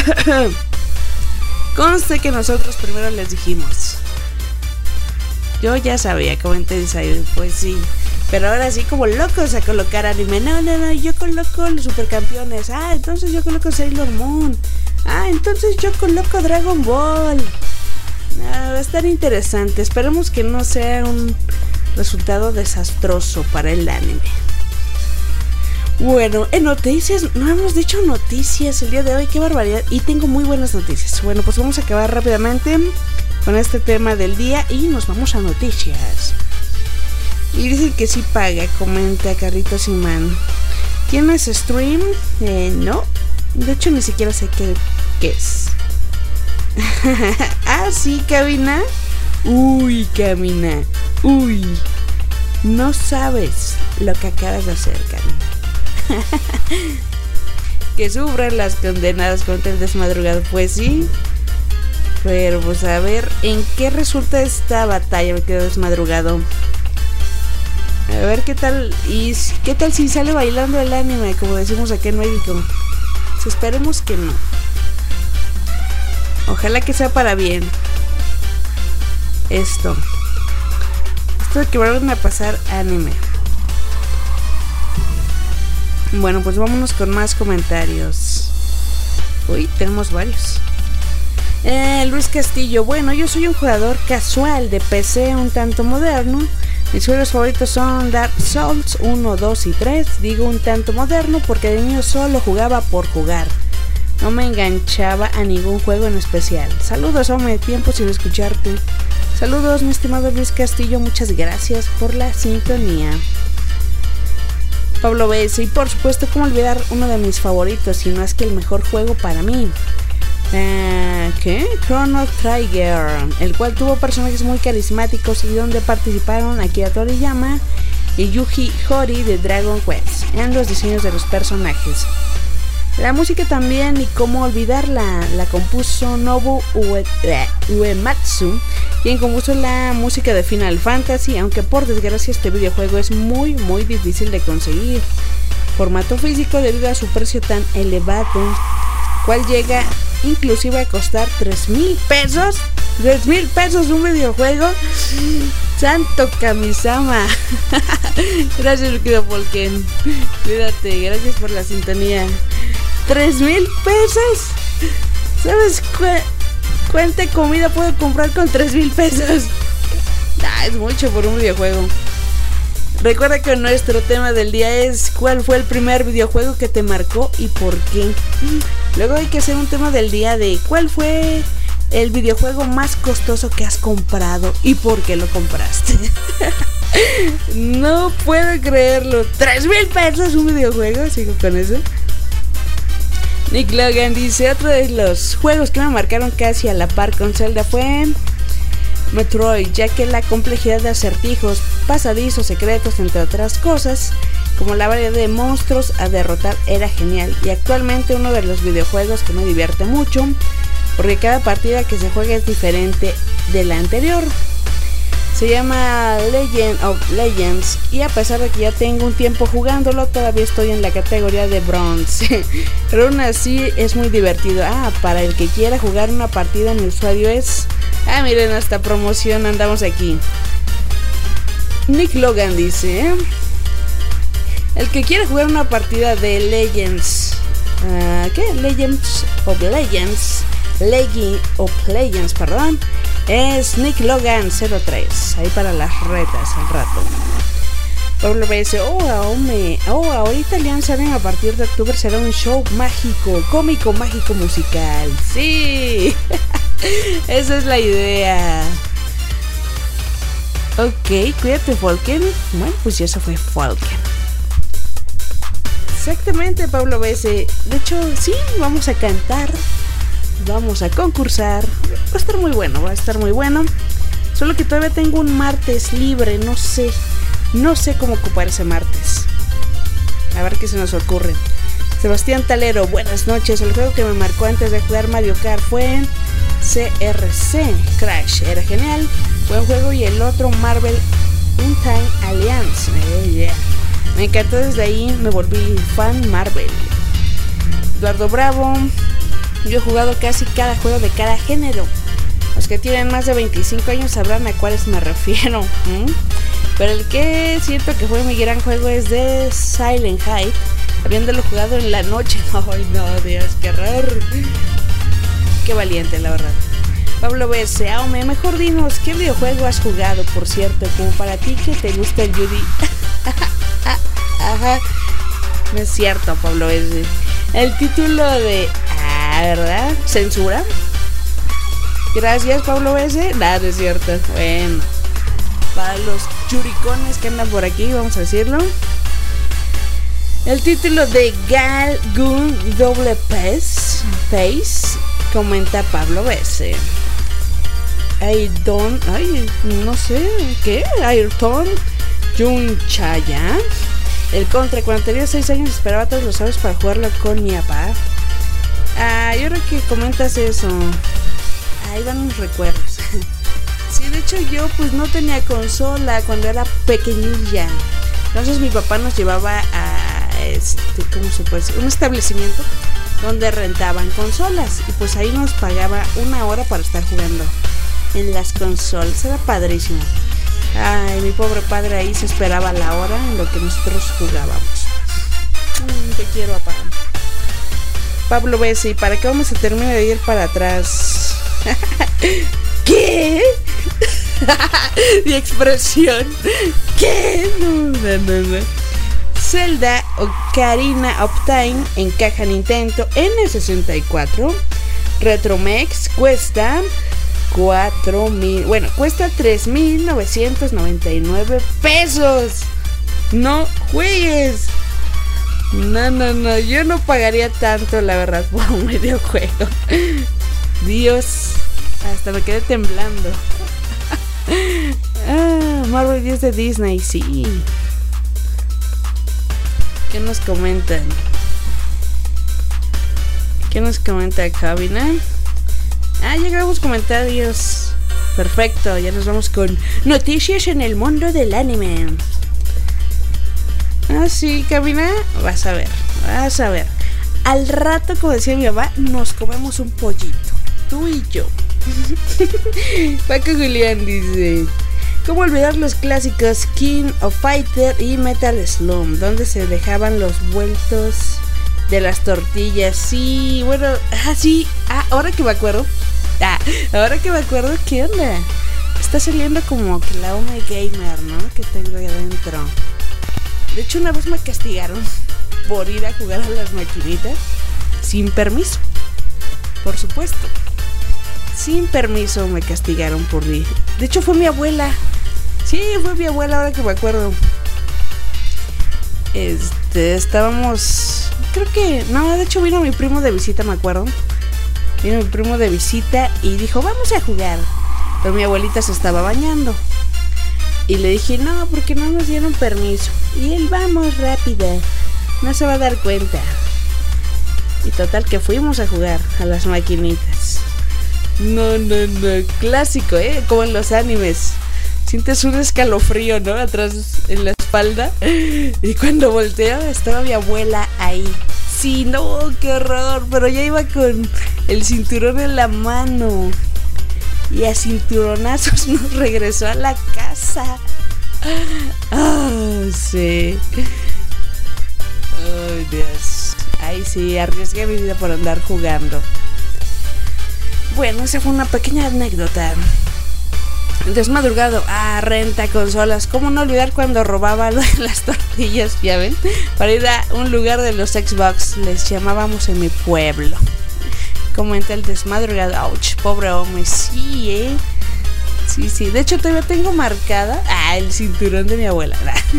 Conste que nosotros primero les dijimos. Yo ya sabía, comenté Inside, pues sí. Pero ahora sí como locos a colocar anime. No, yo coloco los supercampeones. Entonces yo coloco Sailor Moon. Entonces yo coloco Dragon Ball. Va a estar interesante. Esperemos que no sea un resultado desastroso para el anime. Bueno, en noticias, no hemos dicho noticias el día de hoy, qué barbaridad. Y tengo muy buenas noticias. Bueno, pues vamos a acabar rápidamente con este tema del día y nos vamos a noticias. Y dicen que sí paga, comenta Carlitos Simán. ¿Tienes stream? No. De hecho, ni siquiera sé qué es. Sí, Cabina. Uy, Cabina. Uy. No sabes lo que acabas de hacer, Cabina. Que sufran las condenadas contra el desmadrugado. Pues sí. Pero pues a ver, ¿en qué resulta esta batalla? Me quedo desmadrugado. A ver qué tal. ¿Y qué tal si sale bailando el anime, como decimos aquí en México? Pues esperemos que no. Ojalá que sea para bien. Esto de que van a pasar anime. Bueno, pues vámonos con más comentarios. Uy, tenemos varios. Luis Castillo. Bueno, yo soy un jugador casual de PC un tanto moderno. Mis juegos favoritos son Dark Souls 1, 2 y 3. Digo un tanto moderno porque de niño solo jugaba por jugar. No me enganchaba a ningún juego en especial. Saludos, hombre, tiempo sin escucharte. Saludos, mi estimado Luis Castillo. Muchas gracias por la sintonía. Pablo B. Y por supuesto, cómo olvidar uno de mis favoritos, si no es que el mejor juego para mí. ¿Qué? Chrono Trigger, el cual tuvo personajes muy carismáticos y donde participaron Akira Toriyama y Yuji Horii de Dragon Quest en los diseños de los personajes. La música también, y cómo olvidarla, la compuso Nobu Uematsu, quien compuso la música de Final Fantasy, aunque por desgracia este videojuego es muy difícil de conseguir. Formato físico debido a su precio tan elevado, cual llega inclusive a costar 3,000 pesos. 3,000 pesos un videojuego. Santo Kamisama. Gracias, Luquido Polken. Cuídate, gracias por la sintonía. 3,000 pesos. ¿Sabes cuánta comida puedo comprar con 3,000 pesos? Es mucho por un videojuego. Recuerda que nuestro tema del día es ¿cuál fue el primer videojuego que te marcó y por qué? Luego hay que hacer un tema del día de ¿cuál fue el videojuego más costoso que has comprado y por qué lo compraste? No puedo creerlo. 3,000 pesos un videojuego. Sigo con eso. Nick Logan dice: otro de los juegos que me marcaron casi a la par con Zelda fue Metroid, ya que la complejidad de acertijos, pasadizos, secretos, entre otras cosas, como la variedad de monstruos a derrotar, era genial. Y actualmente uno de los videojuegos que me divierte mucho, porque cada partida que se juega es diferente de la anterior. Se llama Legend of Legends, y a pesar de que ya tengo un tiempo jugándolo, todavía estoy en la categoría de bronce. Pero aún así es muy divertido. Para el que quiera jugar una partida, mi usuario es... miren, hasta promoción andamos aquí. Nick Logan dice: el que quiera jugar una partida de Legends... Legends of Legends... League of Legends, perdón, es Nick Logan 03, ahí para las retas al rato. Pablo BS, ahorita lanzarán a partir de octubre, será un show mágico, cómico, mágico, musical. Sí, esa es la idea. Ok, cuídate, Falken. Bueno, pues ya se fue Falken. Exactamente, Pablo BS. De hecho, sí, vamos a cantar. Vamos a concursar. Va a estar muy bueno, Solo que todavía tengo un martes libre. No sé cómo ocupar ese martes. A ver qué se nos ocurre. Sebastián Talero, buenas noches. El juego que me marcó antes de jugar Mario Kart fue CRC Crash. Era genial, buen juego. Y el otro, Marvel Untimed Alliance. Me encantó, desde ahí me volví fan Marvel. Eduardo Bravo: yo he jugado casi cada juego de cada género. Los que tienen más de 25 años sabrán a cuáles me refiero. Pero el que siento que fue mi gran juego es de Silent Hill, habiéndolo jugado en la noche. Ay, no, Dios, qué horror. Qué valiente, la verdad. Pablo BS, mejor dinos, ¿qué videojuego has jugado, por cierto? Como para ti que te gusta el Judy. Ajá. No es cierto, Pablo BS. El título de... ¿verdad? ¿Censura? Gracias, Pablo BS. Nada, no es cierto. Bueno, para los churicones que andan por aquí, vamos a decirlo. El título de Gal Gun Double Pace, comenta Pablo BS. No sé, ¿qué? Ayrton Jun Chaya. El Contra, cuando tenía 6 años esperaba todos los sábados para jugarlo con mi papá. Yo creo que comentas eso. Ahí van mis recuerdos. Sí, de hecho yo pues no tenía consola cuando era pequeñilla. Entonces mi papá nos llevaba a ¿cómo se puede decir? Un establecimiento donde rentaban consolas. Y pues ahí nos pagaba 1 hora para estar jugando en las consolas. Era padrísimo. Mi pobre padre ahí se esperaba la hora en lo que nosotros jugábamos. Te quiero, papá. Pablo BS, ¿y para qué vamos a terminar de ir para atrás? ¿Qué? Mi expresión. ¿Qué? No. Zelda Ocarina of Time en caja Nintendo N64. Retromex cuesta 4,000. Bueno, cuesta 3,999 pesos. No juegues. No, yo no pagaría tanto, la verdad, por un videojuego. Dios, hasta me quedé temblando. Marvel 10 de Disney, sí. ¿Qué nos comentan? ¿Qué nos comenta Cabina? Llegamos comentarios. Perfecto, ya nos vamos con noticias en el mundo del anime. Sí, Cabina, vas a ver. Al rato, como decía mi mamá, nos comemos un pollito, tú y yo. Paco Julián dice: ¿cómo olvidar los clásicos King of Fighter y Metal Slug, donde se dejaban los vueltos de las tortillas? Sí, bueno, sí. Ahora que me acuerdo, ¿qué onda? Está saliendo como que la Ome Gamer, ¿no? Que tengo ahí adentro. De hecho, una vez me castigaron por ir a jugar a las maquinitas. sin permiso. Por supuesto. Sin permiso me castigaron por ir. De hecho fue mi abuela. Sí, fue mi abuela, ahora que me acuerdo. Estábamos... Creo que... No, de hecho vino mi primo de visita, me acuerdo. Vino mi primo de visita y dijo, vamos a jugar. Pero mi abuelita se estaba bañando. Y le dije, no, porque no nos dieron permiso. Y él, vamos, rápida. No se va a dar cuenta. Y total que fuimos a jugar a las maquinitas. No, clásico, como en los animes. Sientes un escalofrío, ¿no? Atrás en la espalda. Y cuando volteo estaba mi abuela ahí. Sí, no, qué horror. Pero ya iba con el cinturón en la mano. Y a cinturonazos nos regresó a la casa. Sí. Ay, Dios. Ay, sí, arriesgué mi vida por andar jugando. Bueno, esa fue una pequeña anécdota. Desmadrugado, renta consolas. ¿Cómo no olvidar cuando robaba las tortillas, ya ven? Para ir a un lugar de los Xbox, les llamábamos en mi pueblo. Comenta el desmadrugado. Ouch, pobre hombre, sí, Sí, de hecho todavía tengo marcada el cinturón de mi abuela.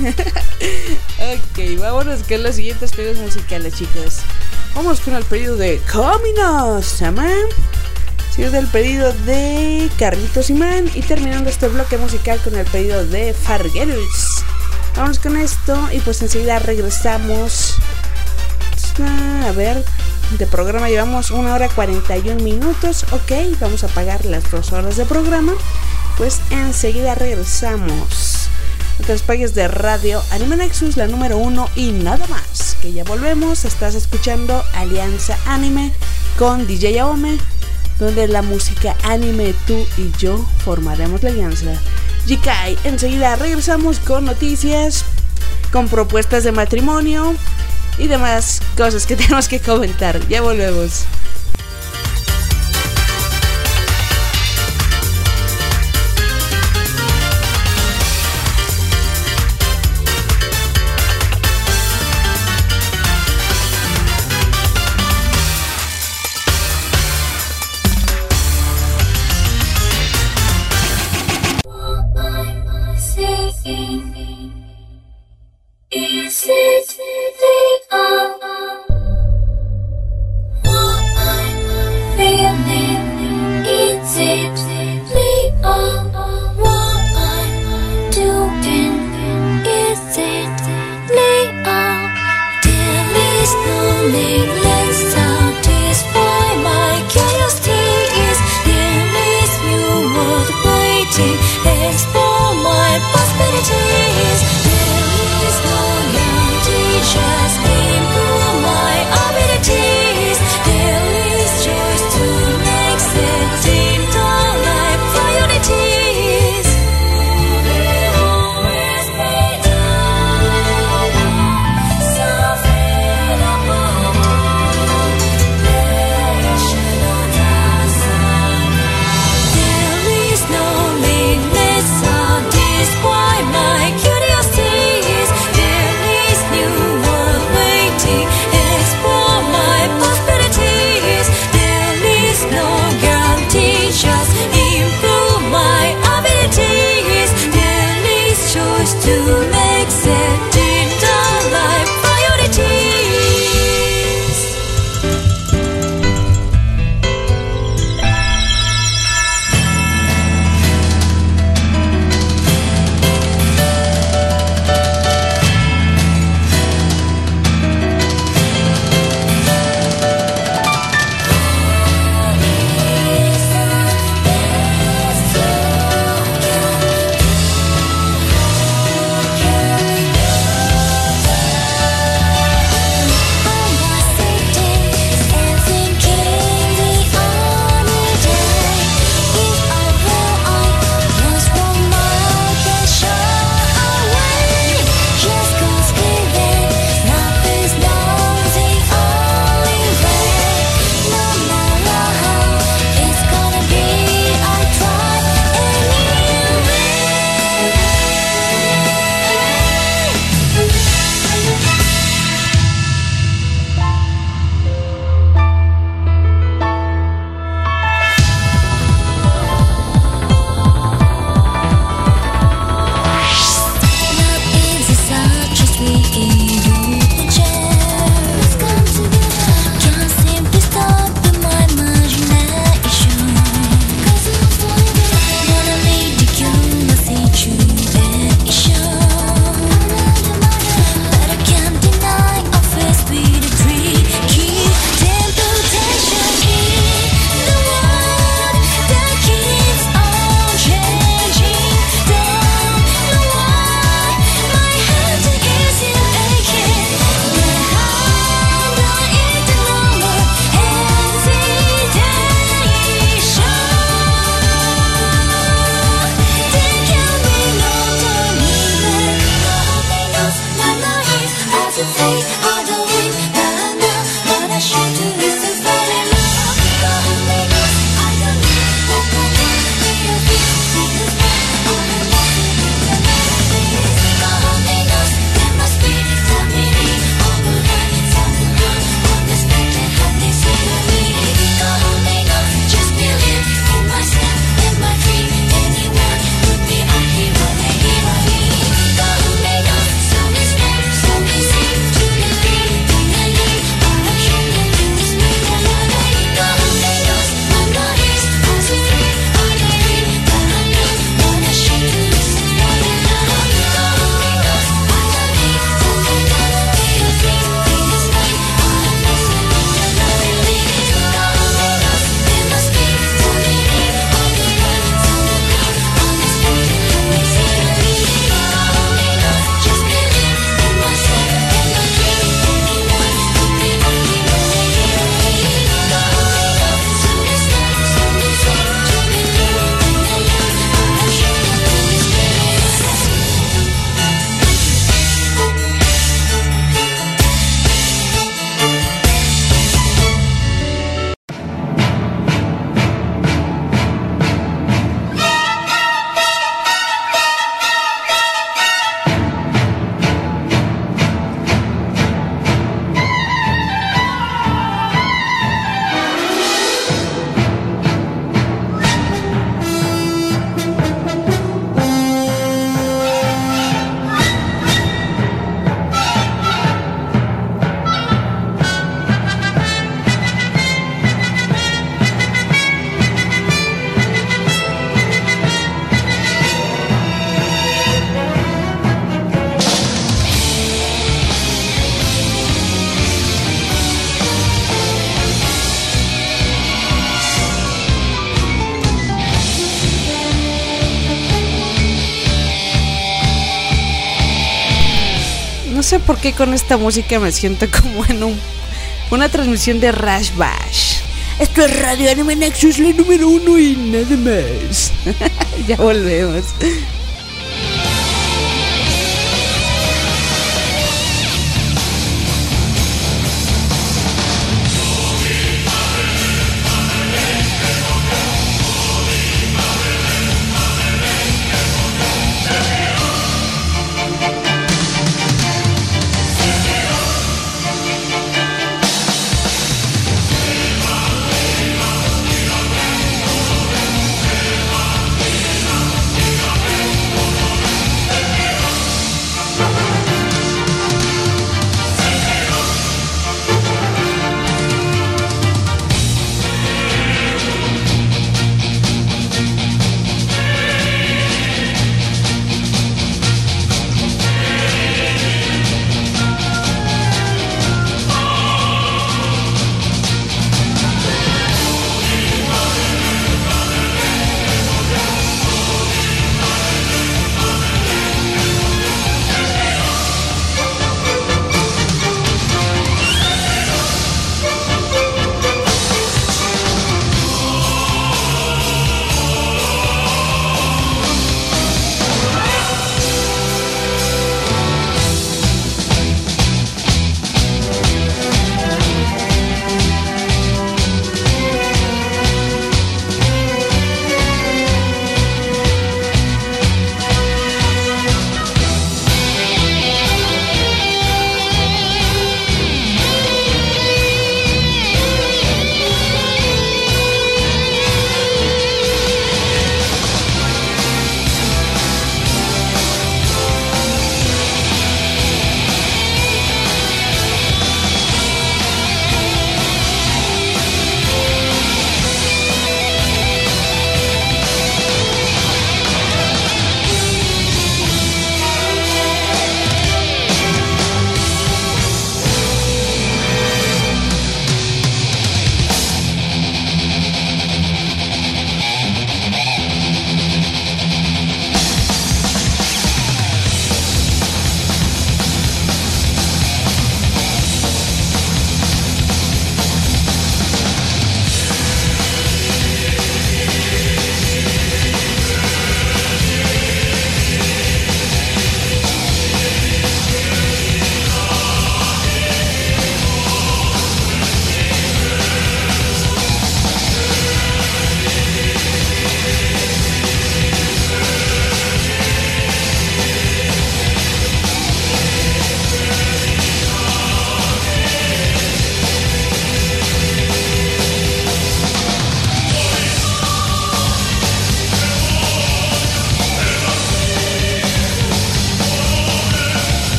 Ok, vámonos con los siguientes pedidos musicales, chicos. Vamos con el pedido de Camino-sama, sigue del pedido de Carlitos Imán y terminando este bloque musical con el pedido de Fargueros. Vamos con esto y pues enseguida regresamos. A ver, de programa llevamos 1 hora 41 minutos. Ok, vamos a pagar las 2 horas de programa. Pues enseguida regresamos. Otros pagues de radio Anime Nexus, la número 1 y nada más. Que ya volvemos, estás escuchando Alianza Anime con DJ Aome, donde la música anime, tú y yo formaremos la alianza. Jikai, enseguida regresamos con noticias, con propuestas de matrimonio y demás cosas que tenemos que comentar. Ya volvemos. Is it the sé por qué con esta música me siento como en una transmisión de Rush Bash. Esto es Radio Anime Nexus, la número 1 y nada más. Ya volvemos.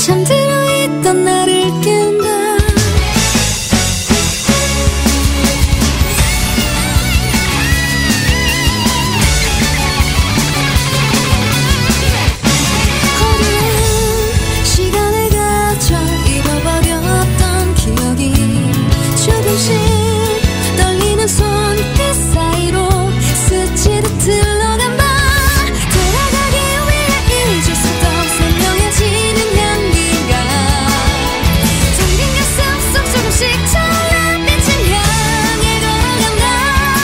잠들어 있던 나를 깬다. 거리는 시간을 거쳐 잃어버렸던 기억이 조금씩 떨리는 손끝 사이로 스치듯 흘러간 밤. 돌아가기 위해 잊을 수도 선명해지는 향기가 잠긴 가슴 속 조금씩 찬란 빛을 향해 걸어간다.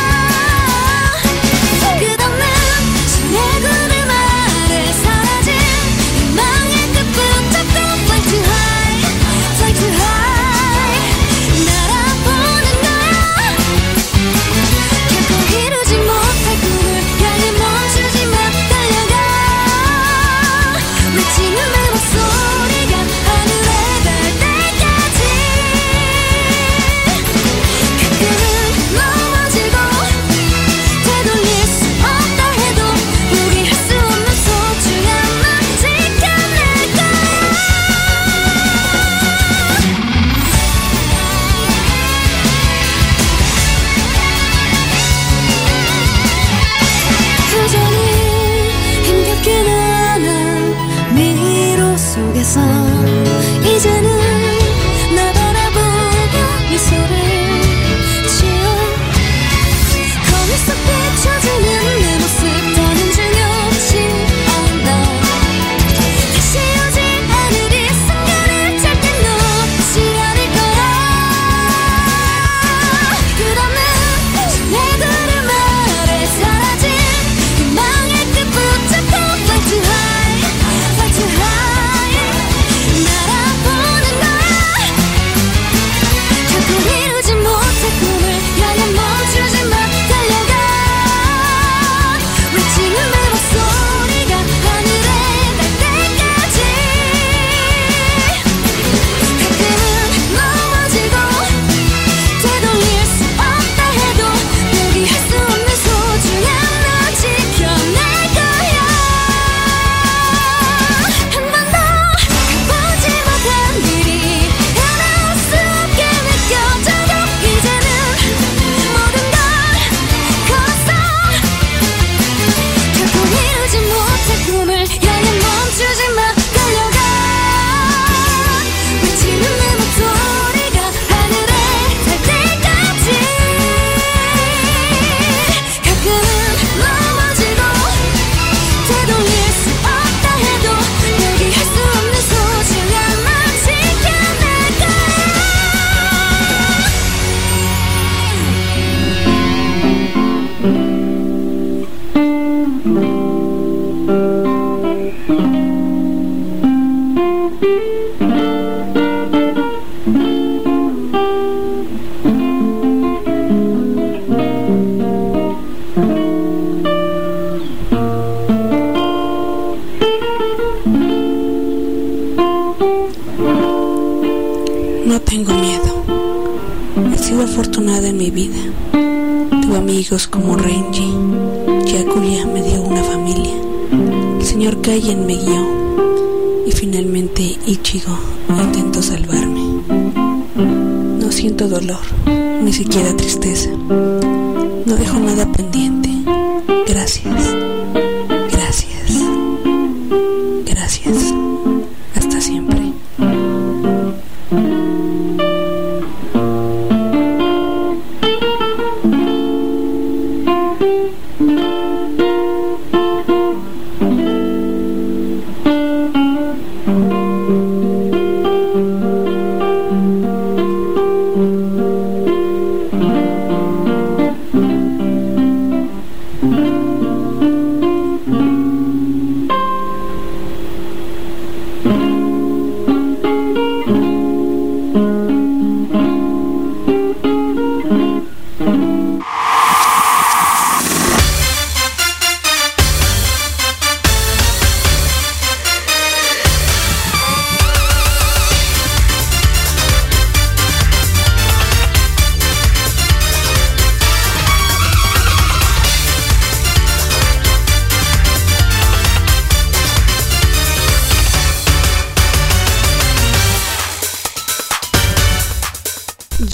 끝없는 신의 구름 아래 사라진 희망의 끝 붙잡고 fly too high, fly too high 날아보는 거야. 결코 이루지 못할 꿈을 향해 멈추지 마. 달려가. 외치는 내 목소리가 하늘에 닿을 때까지. 가끔은 넘어지고 되돌릴 수 없다 해도 포기할 수 없는 소중한 맘 지켜낼 거야. 여전히 힘겹게 나는 미로 속에서 이제는 나 바라보고 미소를 지어. 거울 속 비춰지는 내 모습 더는 중요치 않아. 다시 오지 않을 이 순간을 절대 놓지 않을 거야. 끝없는 신의 구름 아래 사라진 희망의 끝 붙잡고 fly too high, fly too high 날아보는 거야. 결코 이루지 못할 꿈을 향해 멈추지 마. 달려가. 외치는 내 목소리가 하늘에 닿을 때까지. 가끔은 넘어지고 되돌릴 수 없다 해도 포기할 수 없는 소중한 너 지켜낼 거야. 한 번 더 가보지 못한 길이 하나 수 없게 느껴져도 이제는 모든 걸 걸었어. 결코 이루지 못할 꿈을 향해 멈추지 마. 달려가. 외치는 내 목소리가 하늘에 닿을 때까지. 가끔은 넘어지고 되돌릴 수 없다 해도 포기할 수 없는 소중한 맘 지켜낼 거야. No tengo miedo. He sido afortunada en mi vida. Tuve amigos como Renji. Yakuya me dio una familia. El señor Kaien me guió. Y finalmente Ichigo intentó salvarme. No siento dolor, ni siquiera tristeza. No dejo nada pendiente. Gracias. Gracias. Gracias. Hasta siempre.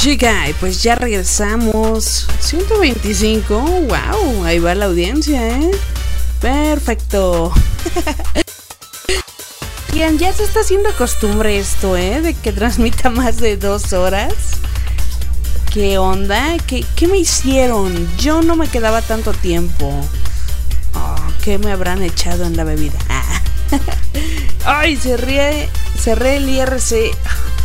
Jigai, pues ya regresamos. 125, wow, ahí va la audiencia, perfecto. Bien, ya se está haciendo costumbre esto, de que transmita más de 2 horas. ¿Qué onda? ¿Qué me hicieron? Yo no me quedaba tanto tiempo. ¿Qué me habrán echado en la bebida? Ay, cerré el IRC.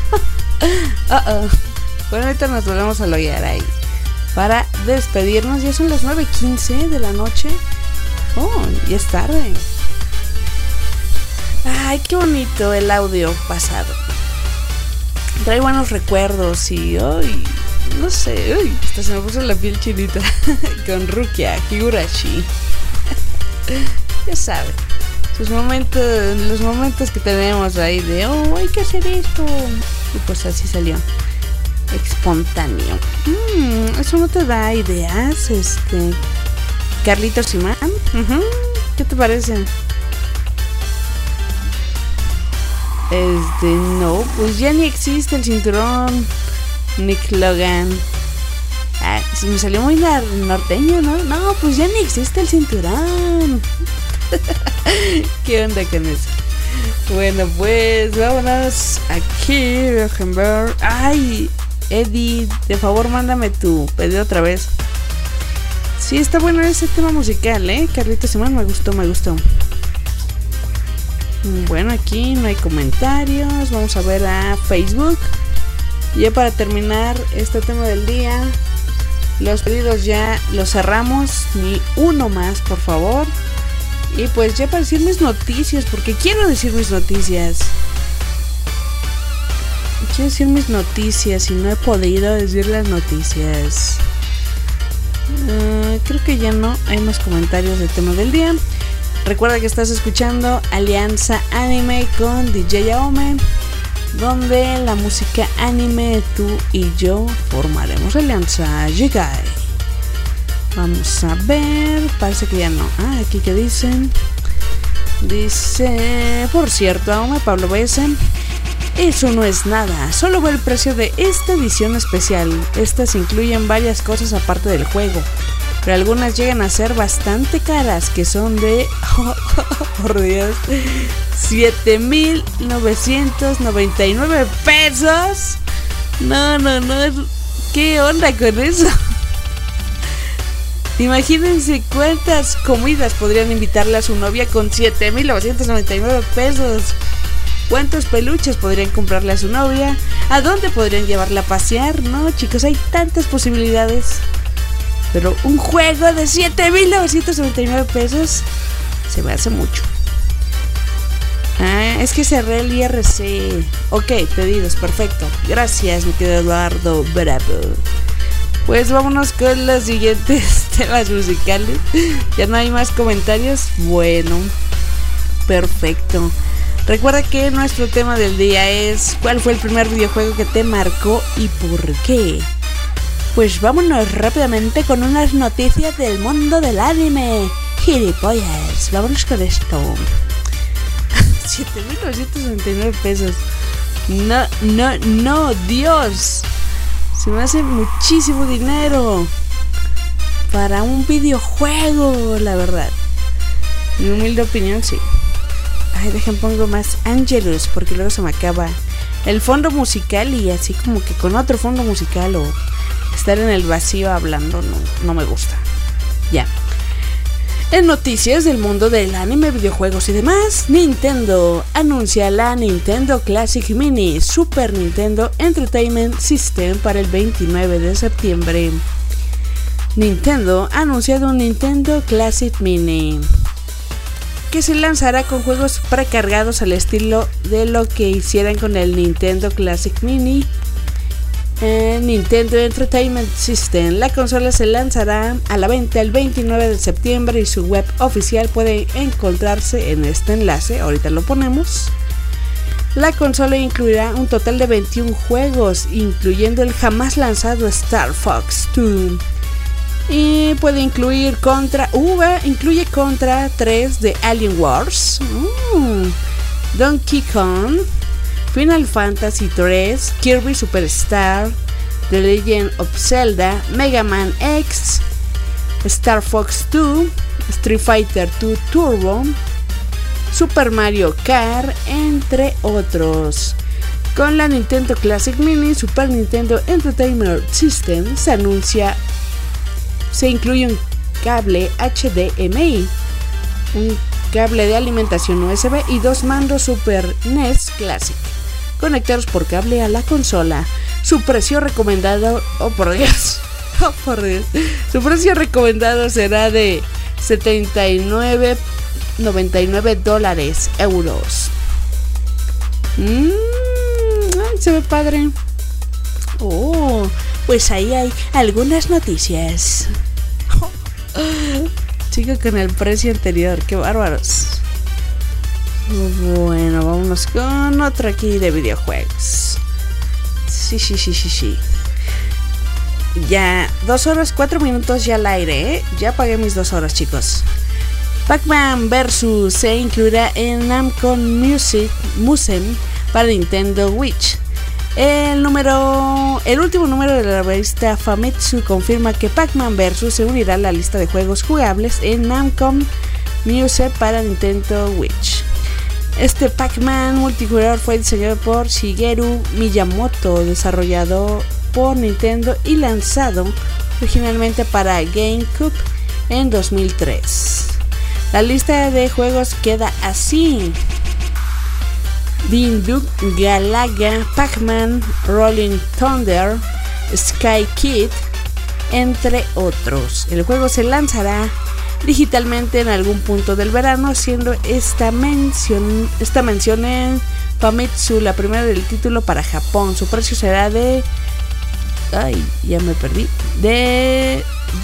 Bueno, ahorita nos volvemos a loguear ahí para despedirnos. Ya son las 9:15 de la noche. Ya es tarde. Ay, qué bonito el audio pasado. Trae buenos recuerdos y hoy, no sé, hasta se me puso la piel chinita con Rukia Higurashi. Ya saben, los momentos que tenemos ahí de hay que hacer esto. Y pues así salió. Espontáneo. Eso no te da ideas, Carlitos Simán. ¿Qué te parece? No, pues ya ni existe el cinturón. Nick Logan. Se me salió muy norteño, ¿no? No, pues ya ni existe el cinturón. ¿Qué onda con eso? Bueno, pues vámonos aquí, Rosenberg. Ay, Eddie, de favor mándame tu pedido otra vez. Sí, está bueno ese tema musical, Carlitos Simón, me gustó. Bueno, aquí no hay comentarios. Vamos a ver a Facebook. Ya para terminar este tema del día, los pedidos ya los cerramos. Ni uno más, por favor. Y pues ya para decir mis noticias, porque quiero decir mis noticias. Quiero decir mis noticias y no he podido decir las noticias. Creo que ya no hay más comentarios del tema del día. Recuerda que estás escuchando Alianza Anime con DJ Aome, donde la música anime, tú y yo formaremos alianza. Jigai. Vamos a ver, parece que ya no. Aquí que dicen. Dice, por cierto, Aome Pablo B.S., eso no es nada, solo ve el precio de esta edición especial. Estas incluyen varias cosas aparte del juego, pero algunas llegan a ser bastante caras, que son de, por Dios, 7,999 pesos. No, ¿qué onda con eso? Imagínense cuántas comidas podrían invitarle a su novia con 7,999 pesos. ¿Cuántos peluches podrían comprarle a su novia? ¿A dónde podrían llevarla a pasear? No, chicos, hay tantas posibilidades. Pero un juego de 7,999 pesos se me hace mucho. Es que cerré el IRC. Ok, pedidos, perfecto. Gracias, mi querido Eduardo Bravo. Pues vámonos con los siguientes temas musicales. Ya no hay más comentarios. Bueno, perfecto. Recuerda que nuestro tema del día es ¿cuál fue el primer videojuego que te marcó y por qué? Pues vámonos rápidamente con unas noticias del mundo del anime. Gilipollas, vámonos con esto. 7,999 pesos. No, Dios. Se me hace muchísimo dinero para un videojuego, la verdad. Mi humilde opinión, sí. Dejen pongo más Angelus, porque luego se me acaba el fondo musical y así como que con otro fondo musical o estar en el vacío hablando no me gusta. Ya. En noticias del mundo del anime, videojuegos y demás, Nintendo anuncia la Nintendo Classic Mini Super Nintendo Entertainment System para el 29 de septiembre. Nintendo ha anunciado un Nintendo Classic Mini que se lanzará con juegos precargados al estilo de lo que hicieran con el Nintendo Classic Mini Nintendo Entertainment System. La consola se lanzará a la venta el 29 de septiembre y su web oficial puede encontrarse en este enlace, ahorita lo ponemos. La consola incluirá un total de 21 juegos, incluyendo el jamás lanzado Star Fox 2. Y puede incluir incluye Contra 3 de Alien Wars, Donkey Kong, Final Fantasy 3, Kirby Superstar, The Legend of Zelda, Mega Man X, Star Fox 2, Street Fighter 2 Turbo, Super Mario Kart, entre otros. Con la Nintendo Classic Mini Super Nintendo Entertainment System se incluye un cable HDMI, un cable de alimentación USB y 2 mandos Super NES Classic conectados por cable a la consola. Su precio recomendado, oh por Dios, su precio recomendado será de $79.99 euros. Ay, se ve padre. Oh, pues ahí hay algunas noticias. Sigue con el precio anterior, qué bárbaros. Bueno, vámonos con otra aquí de videojuegos. Sí. Ya 2 horas 4 minutos ya al aire, ¿eh? Ya pagué mis 2 horas, chicos. Pac-Man Versus se incluirá en Namco Museum para Nintendo Switch. El último número de la revista Famitsu confirma que Pac-Man Versus se unirá a la lista de juegos jugables en Namco Museum para Nintendo Switch. Este Pac-Man multijugador fue diseñado por Shigeru Miyamoto, desarrollado por Nintendo y lanzado originalmente para GameCube en 2003. La lista de juegos queda así: Dinduk, Galaga, Pac-Man, Rolling Thunder, Sky Kid, entre otros. El juego se lanzará digitalmente en algún punto del verano, siendo esta mención en Famitsu la primera del título para Japón. Su precio será de... de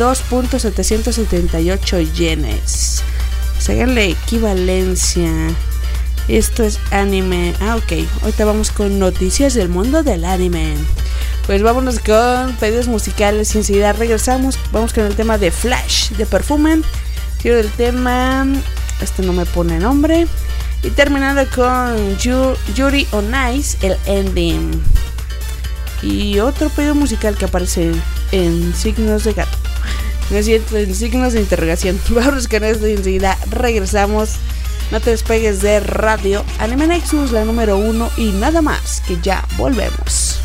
2.778 yenes. Pues háganle equivalencia. Esto es anime. Ok, ahorita vamos con noticias del mundo del anime. Pues vámonos con pedidos musicales y enseguida regresamos. Vamos con el tema de Flash de Perfume. Quiero el tema, este no me pone nombre. Y terminando con Yuri on Ice, el ending. Y otro pedido musical que aparece en signos de gato. No es cierto, en signos de interrogación. Vamos con esto y enseguida regresamos. No te despegues de Radio Anime Nexus, la número 1 y nada más, que ya volvemos.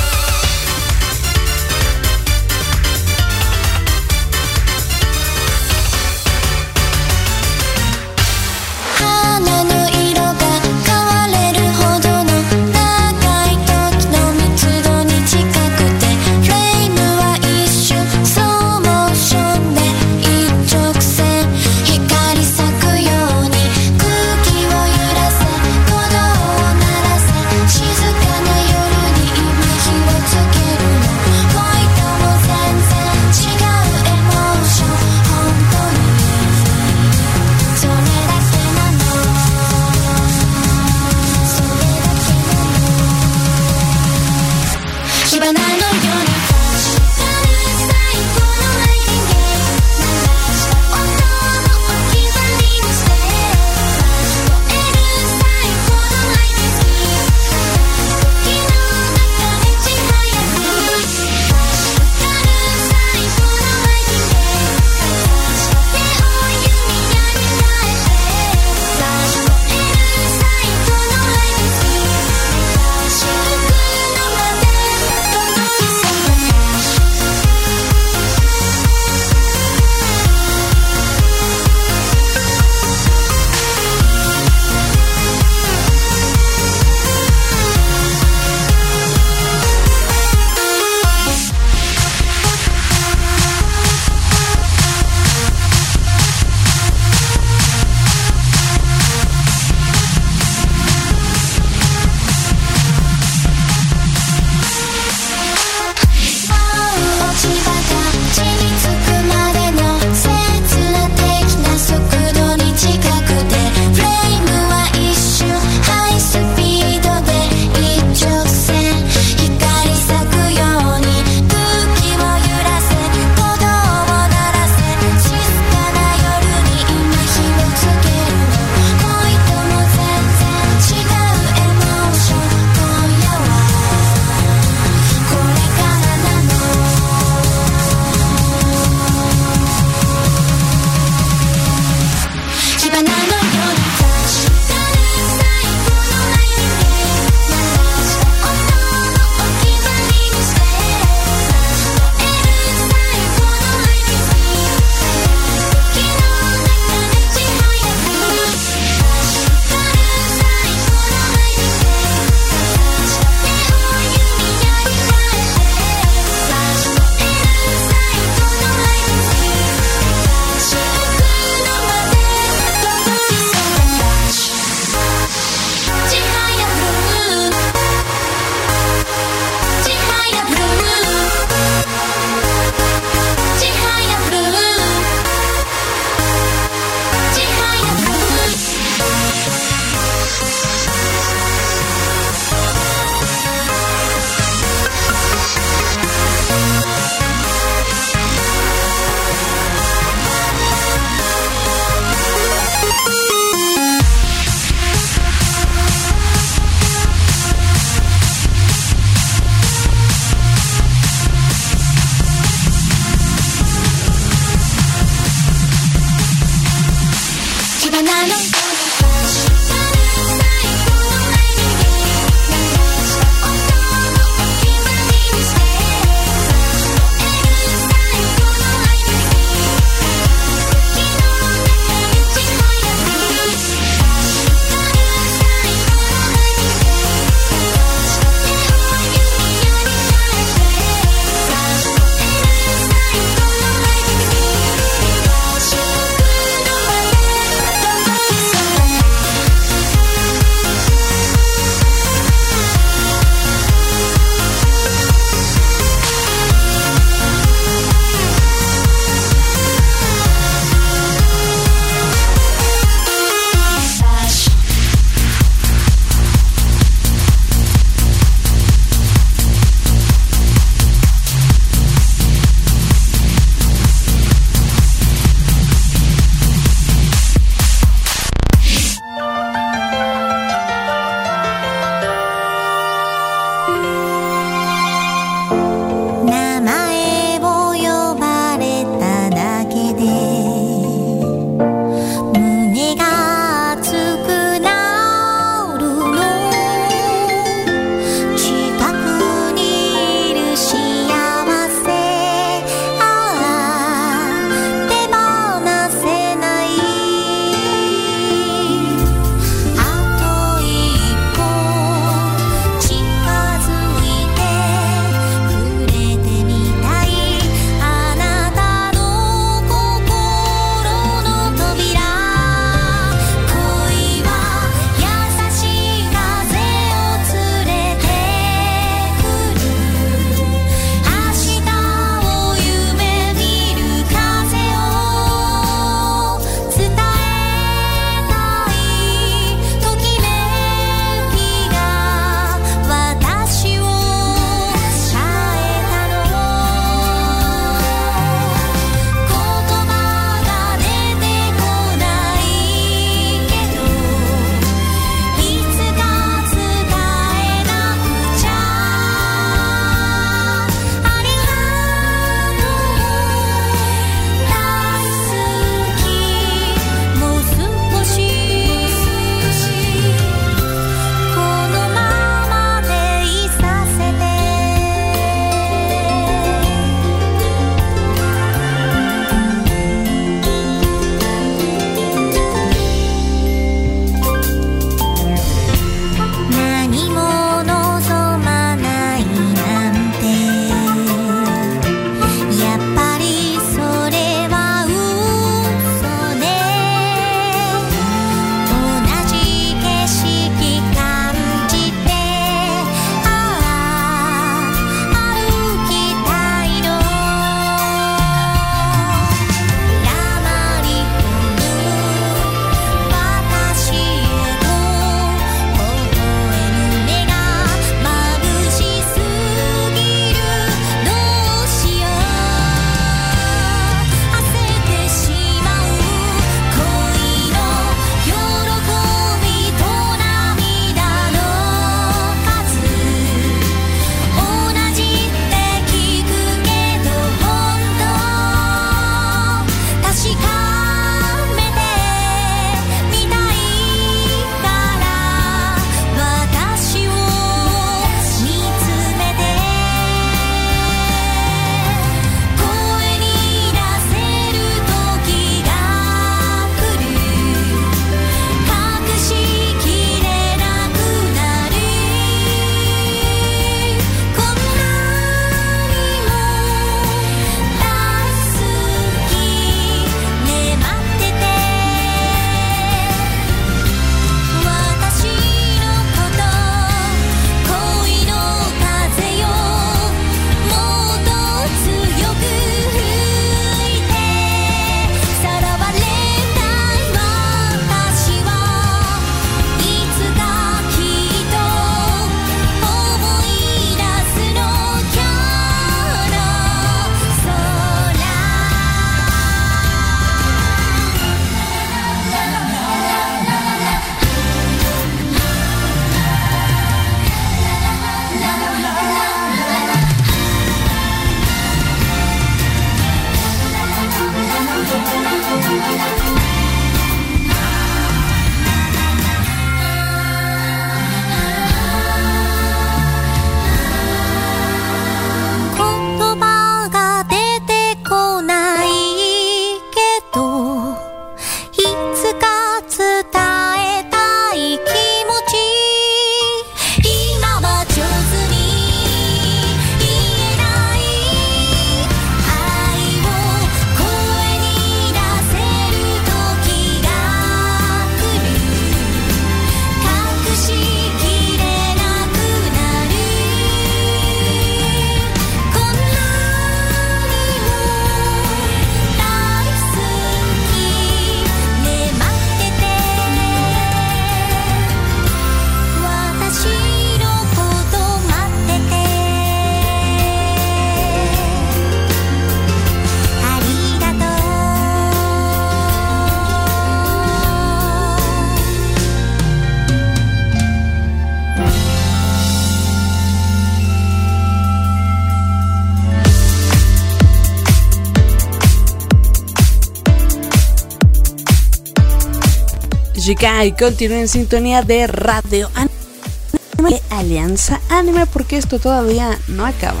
música y continúen en sintonía de Radio Anime de Alianza Anime, porque esto todavía no acaba.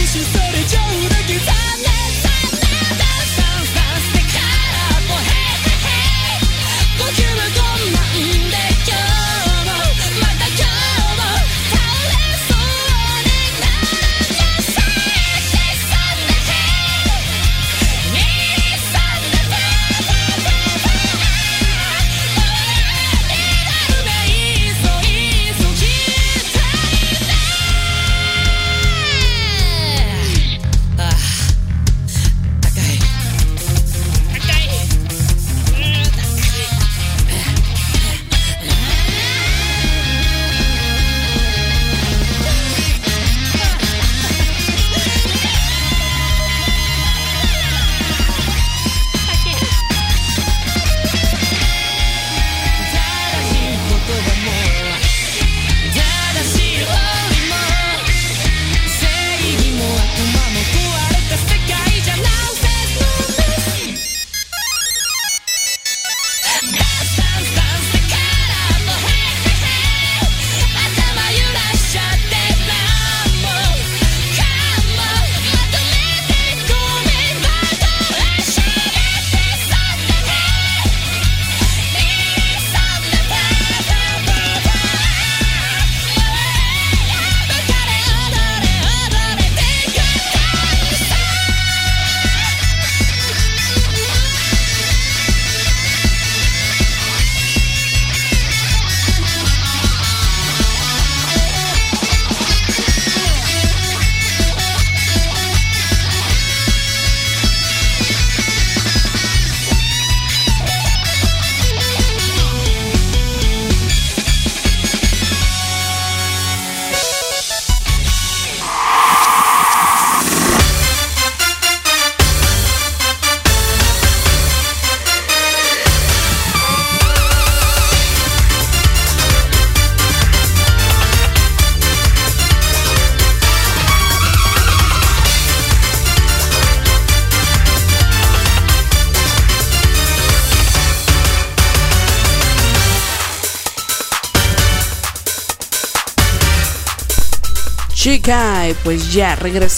Chica, y pues ya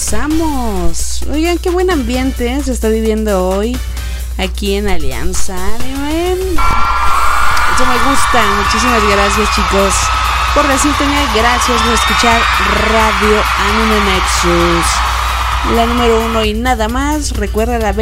regresamos. Oigan, qué buen ambiente se está viviendo hoy aquí en Alianza Anime. Eso me gusta. Muchísimas gracias, chicos, por la sintonía. Gracias por escuchar Radio Anime Nexus, la número 1 y nada más. Recuerda, la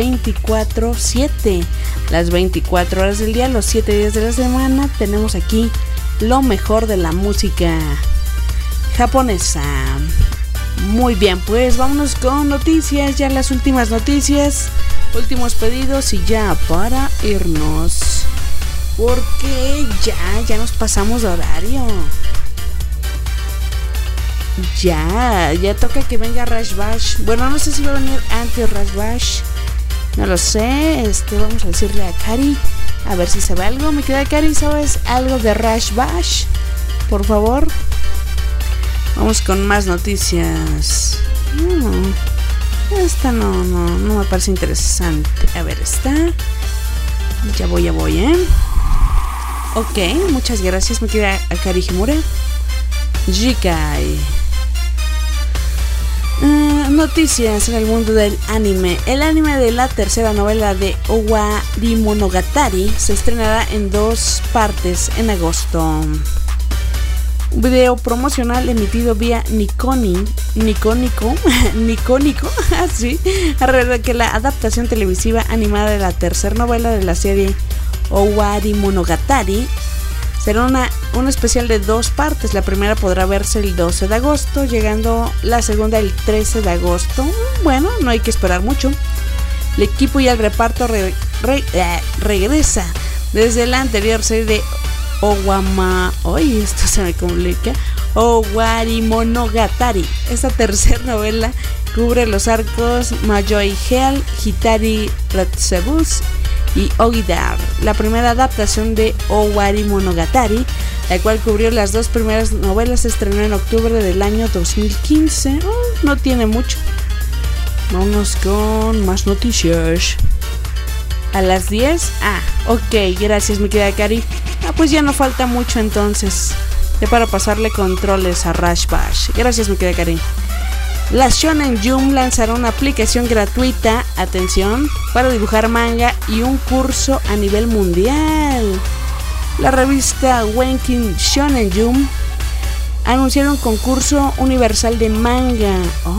24/7, las 24 horas del día, los 7 días de la semana. Tenemos aquí lo mejor de la música japonesa. Muy bien, pues vámonos con noticias, ya las últimas noticias, últimos pedidos y ya para irnos, porque ya nos pasamos de horario. Ya toca que venga Rush Bash. Bueno, no sé si va a venir antes Rush Bash, no lo sé. Vamos a decirle a Cari a ver si sabe algo. Me queda, Cari, ¿sabes algo de Rush Bash? Por favor. Vamos con más noticias. Esta no me parece interesante. A ver, esta. Ya voy, Ok, muchas gracias. Me queda Akari Himura. Jikai. Noticias en el mundo del anime. El anime de la tercera novela de Owari Monogatari se estrenará en 2 partes en agosto. Un video promocional emitido vía Nicónico, así, revela que la adaptación televisiva animada de la tercera novela de la serie Owari Monogatari será un especial de 2 partes. La primera podrá verse el 12 de agosto, llegando la segunda el 13 de agosto. Bueno, no hay que esperar mucho. El equipo y el reparto regresa desde la anterior serie de esto se me complica. Owari Monogatari. Esta tercera novela cubre los arcos Mayoi Heal, Hitari Ratsebus y Ogidar. La primera adaptación de Owari Monogatari, la cual cubrió las 2 primeras novelas, se estrenó en octubre del año 2015. No tiene mucho. Vámonos con más noticias. A las 10. Ok, gracias, mi querida Cari. Pues ya no falta mucho entonces, ya para pasarle controles a Rush Bash. Gracias, mi querida Cari. La Shonen Jump lanzará una aplicación gratuita, atención, para dibujar manga y un curso a nivel mundial. La revista Wankin Shonen Jump anunciaron un concurso universal de manga.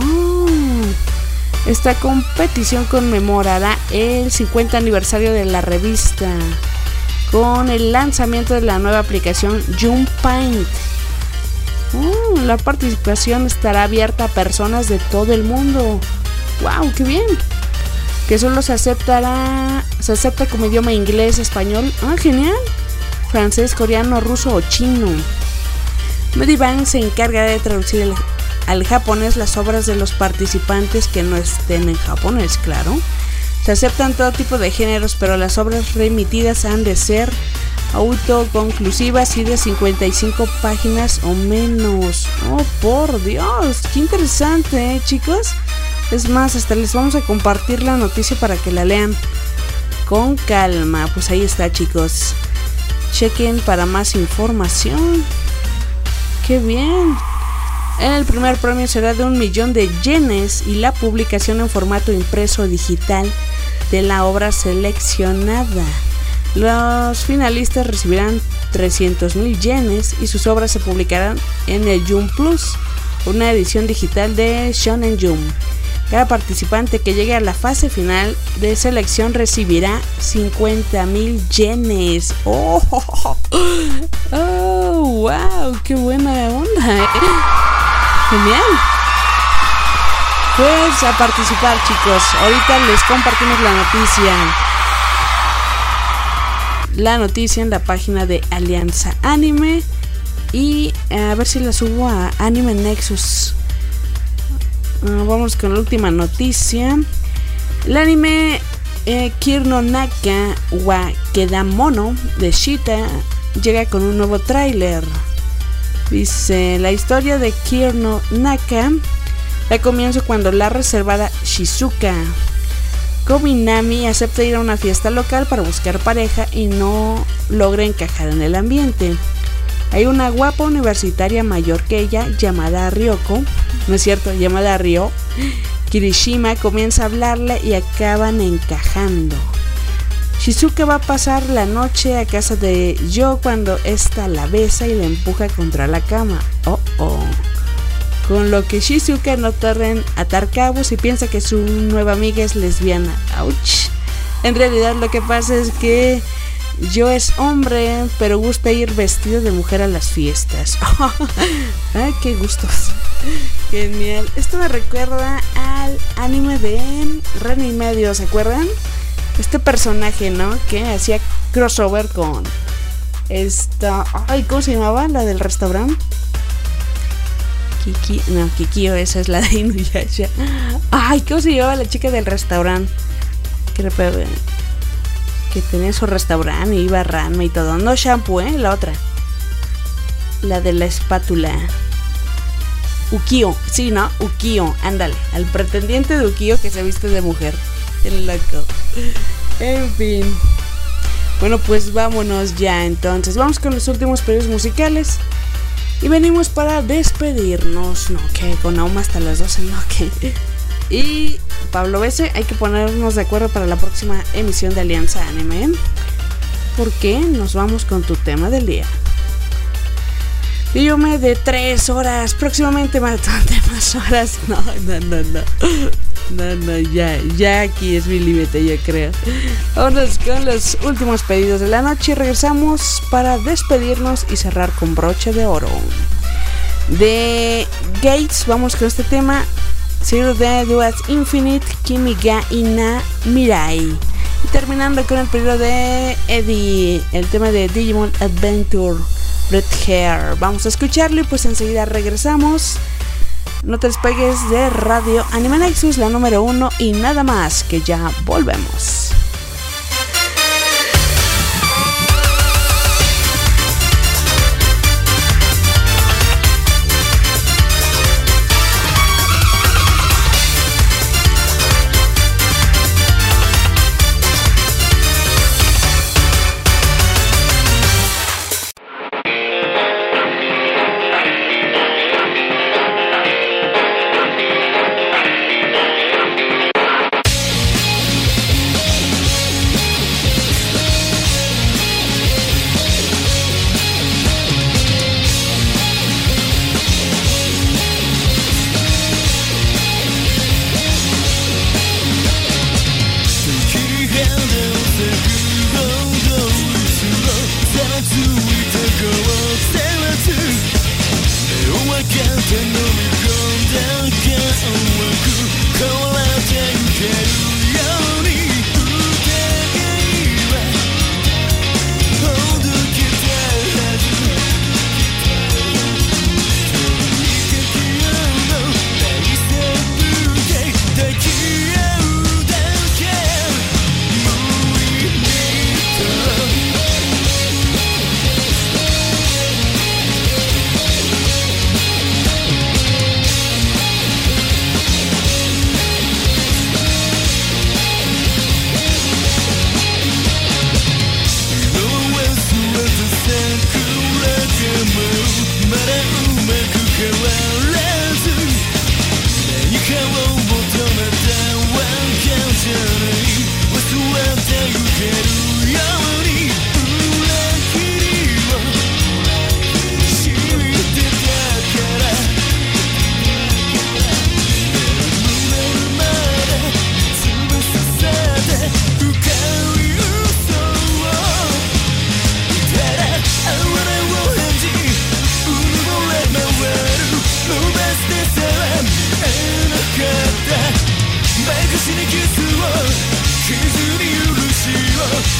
Esta competición conmemorará el 50 aniversario de la revista con el lanzamiento de la nueva aplicación Jump Paint. La participación estará abierta a personas de todo el mundo. ¡Wow! ¡Qué bien! Que solo se acepta como idioma inglés, español. ¡Genial! Francés, coreano, ruso o chino. Medibank se encarga de traducir al japonés las obras de los participantes que no estén en japonés, claro. Se aceptan todo tipo de géneros, pero las obras remitidas han de ser autoconclusivas y de 55 páginas o menos. ¡Oh, por Dios! ¡Qué interesante, chicos! Es más, hasta les vamos a compartir la noticia para que la lean con calma. Pues ahí está, chicos. Chequen para más información. ¡Qué bien! El primer premio será de 1,000,000 de yenes y la publicación en formato impreso digital de la obra seleccionada. Los finalistas recibirán 300,000 yenes y sus obras se publicarán en el Jump Plus, una edición digital de Shonen Jump. Cada participante que llegue a la fase final de selección recibirá 50,000 yenes. ¡Oh! ¡Wow! ¡Qué buena onda! ¡Genial! Pues a participar, chicos. Ahorita les compartimos la noticia en la página de Alianza Anime y a ver si la subo a Anime Nexus. Vamos con la última noticia. El anime Kirno Naka wa Kedamono de Shita llega con un nuevo tráiler. Dice: la historia de Kirno Naka da comienzo cuando la reservada Shizuka Kominami acepta ir a una fiesta local para buscar pareja y no logra encajar en el ambiente. Hay una guapa universitaria mayor que ella llamada Ryoko, no es cierto, llamada Ryo. Kirishima comienza a hablarle y acaban encajando. Shizuka va a pasar la noche a casa de Yo cuando ésta la besa y la empuja contra la cama. Con lo que Shizuka no tarda en atar cabos y piensa que su nueva amiga es lesbiana. ¡Auch! En realidad lo que pasa es que Yo es hombre, pero gusta ir vestido de mujer a las fiestas. ¡Ay, qué gustos! Genial. Esto me recuerda al anime de Ren y Medio, ¿se acuerdan? Este personaje, ¿no? Que hacía crossover con esta... Ay, ¿cómo se llamaba? La del restaurante. Kikio, esa es la de Inuyasha. Ay, ¿cómo se llamaba la chica del restaurante? Que tenía su restaurante y iba a Ranma y todo. No Shampoo, la otra. La de la espátula. Ukio, sí, ¿no? Ukio, ándale. Al pretendiente de Ukio que se viste de mujer. El loco. En fin. Bueno, pues vámonos ya entonces. Vamos con los últimos pedidos musicales. Y venimos para despedirnos. No, que con Auma hasta las 12, no, que. Y Pablo Bese, hay que ponernos de acuerdo para la próxima emisión de Alianza Anime. Porque nos vamos con tu tema del día. Y yo me de 3 horas. Próximamente maratón de más horas. No, ya aquí es mi límite, yo creo. Vámonos con los últimos pedidos de la noche y regresamos para despedirnos y cerrar con broche de oro. De Gates, vamos con este tema. Zero Day Duas Infinite Kimi ga Ina Mirai. Y terminando con el pedido de Eddie, el tema de Digimon Adventure Red Hair. Vamos a escucharlo y pues enseguida regresamos. No te despegues de Radio Anime Nexus, la número 1 y nada más, que ya volvemos.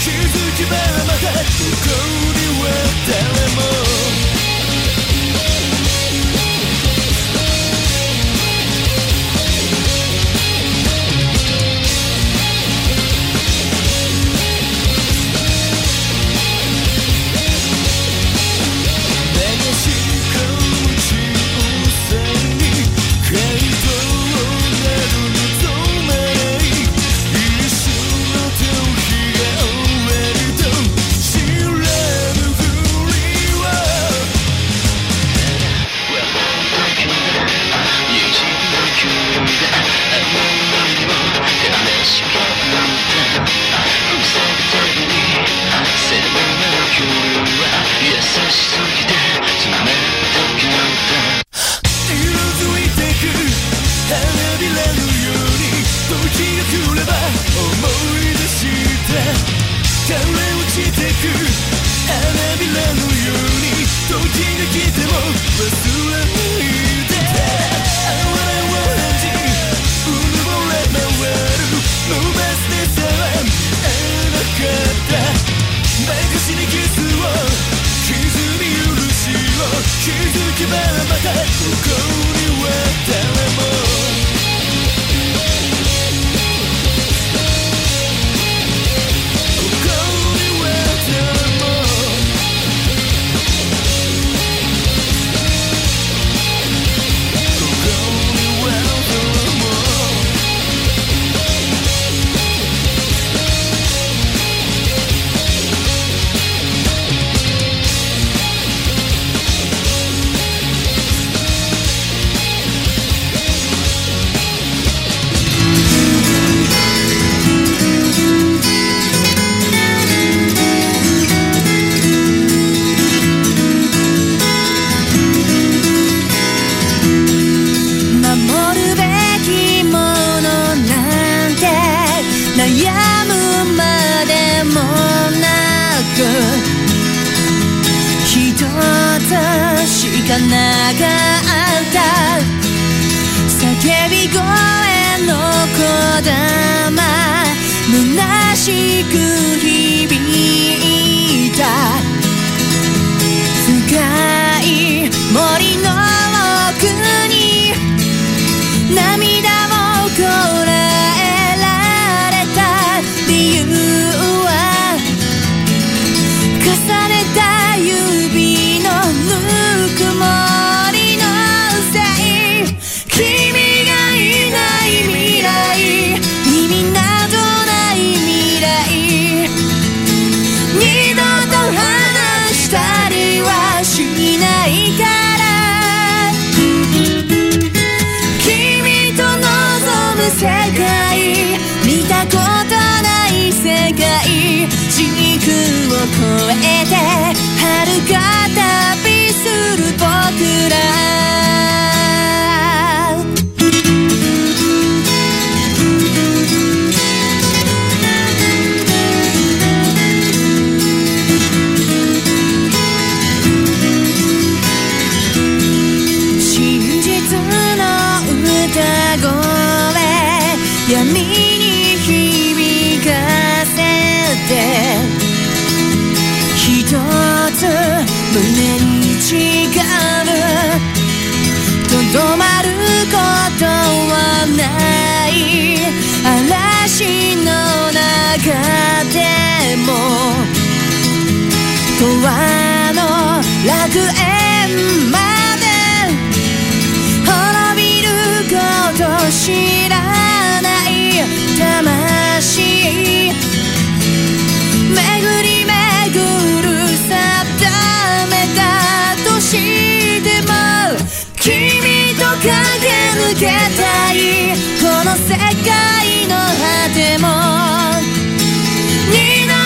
気づけばまたここには誰も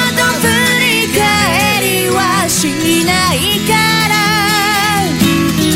しないから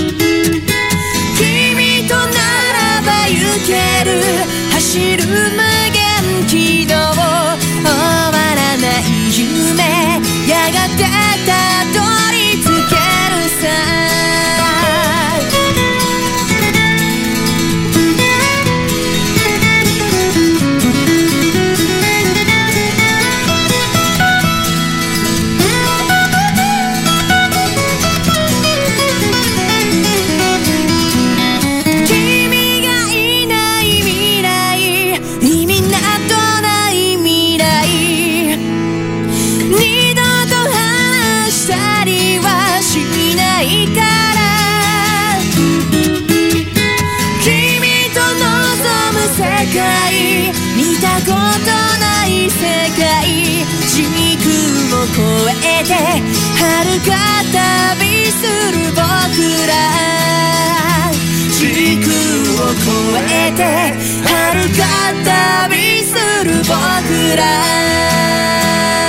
えて遥か旅する僕ら時空を越えて遥か旅する僕ら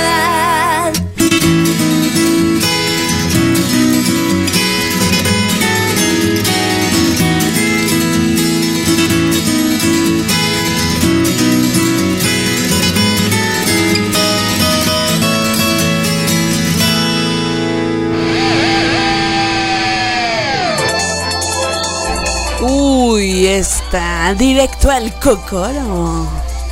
Uy, está directo al cocoro.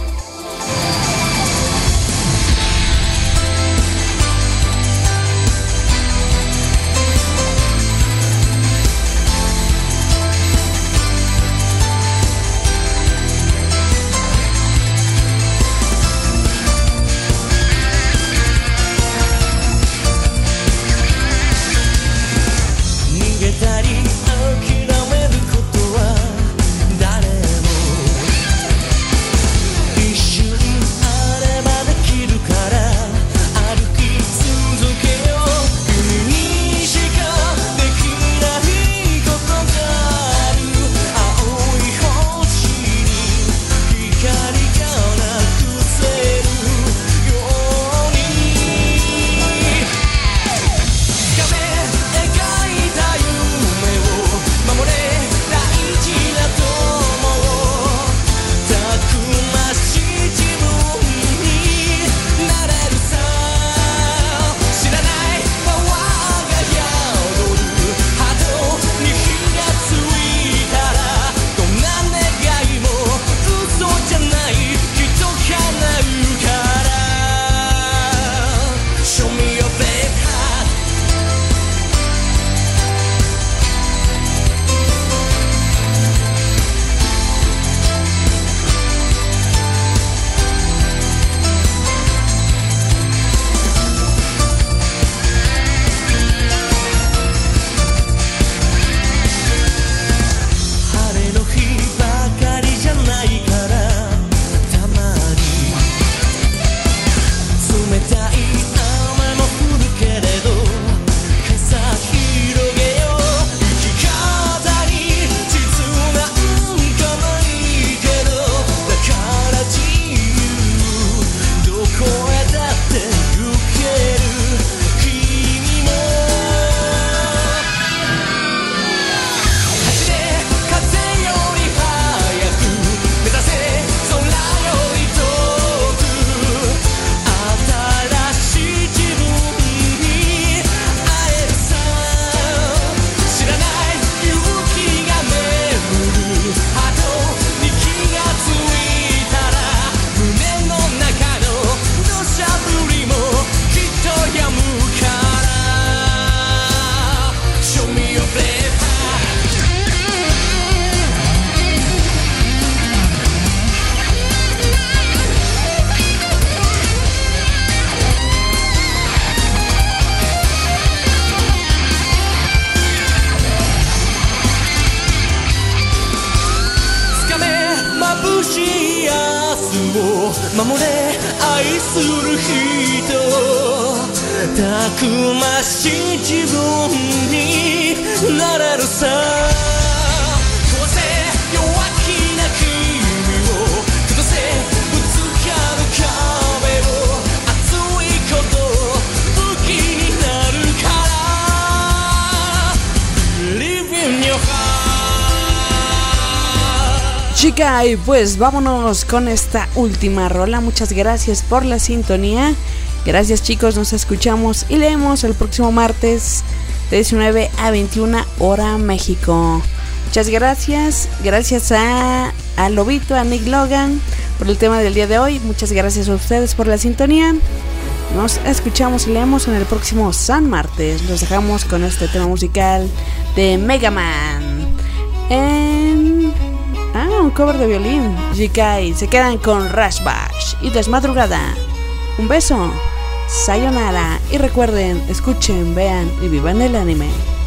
Chica, y pues vámonos con esta última rola. Muchas gracias por la sintonía. Gracias, chicos, nos escuchamos y leemos el próximo martes de 19 a 21 hora México. Muchas gracias. Gracias a Lobito, a Nick Logan por el tema del día de hoy. Muchas gracias a ustedes por la sintonía. Nos escuchamos y leemos en el próximo San Martes. Los dejamos con este tema musical de Mega Man. Un cover de violín. Jikai. Se quedan con Rush Bash y Desmadrugada. Un beso. Sayonara. Y recuerden, escuchen, vean y vivan el anime.